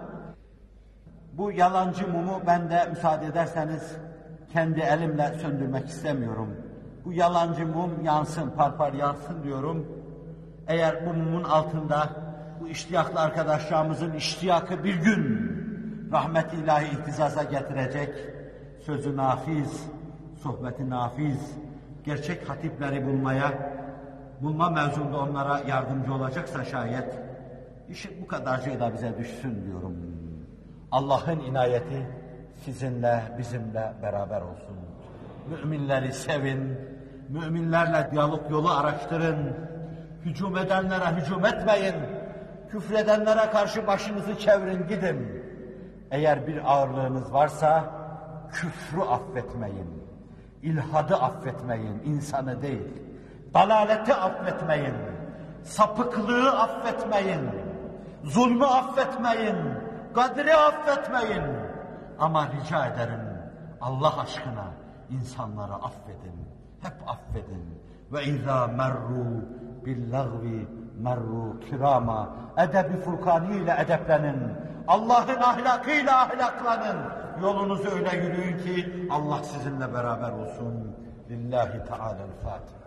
bu yalancı mumu ben de müsaade ederseniz kendi elimle söndürmek istemiyorum. Bu yalancı mum yansın, parpar yansın diyorum. Eğer bu mumun altında bu iştiyaklı arkadaşlarımızın iştiyakı bir gün rahmet-i ilahi ihtizaza getirecek, sözü nafiz, sohbeti nafiz, gerçek hatipleri bulmaya, bulma mevzunda onlara yardımcı olacaksa şayet, işi bu kadarcığı da bize düşsün diyorum. Allah'ın inayeti sizinle, bizimle beraber olsun. Müminleri sevin, müminlerle diyalog yolu araştırın, hücum edenlere hücum etmeyin, küfredenlere karşı başınızı çevirin gidin. Eğer bir ağırlığınız varsa küfrü affetmeyin, ilhadı affetmeyin, insanı değil, dalaleti affetmeyin, sapıklığı affetmeyin, zulmü affetmeyin, kadri affetmeyin. Ama rica ederim Allah aşkına insanları affedin, hep affedin. Ve izâ merru billagvi merru kirama. Edebi furkani ile edeplenin. Allah'ın ahlakıyla ahlaklanın. Yolunuzu öyle yürüyün ki Allah sizinle beraber olsun. Lillahi Teala'l-Fatiha.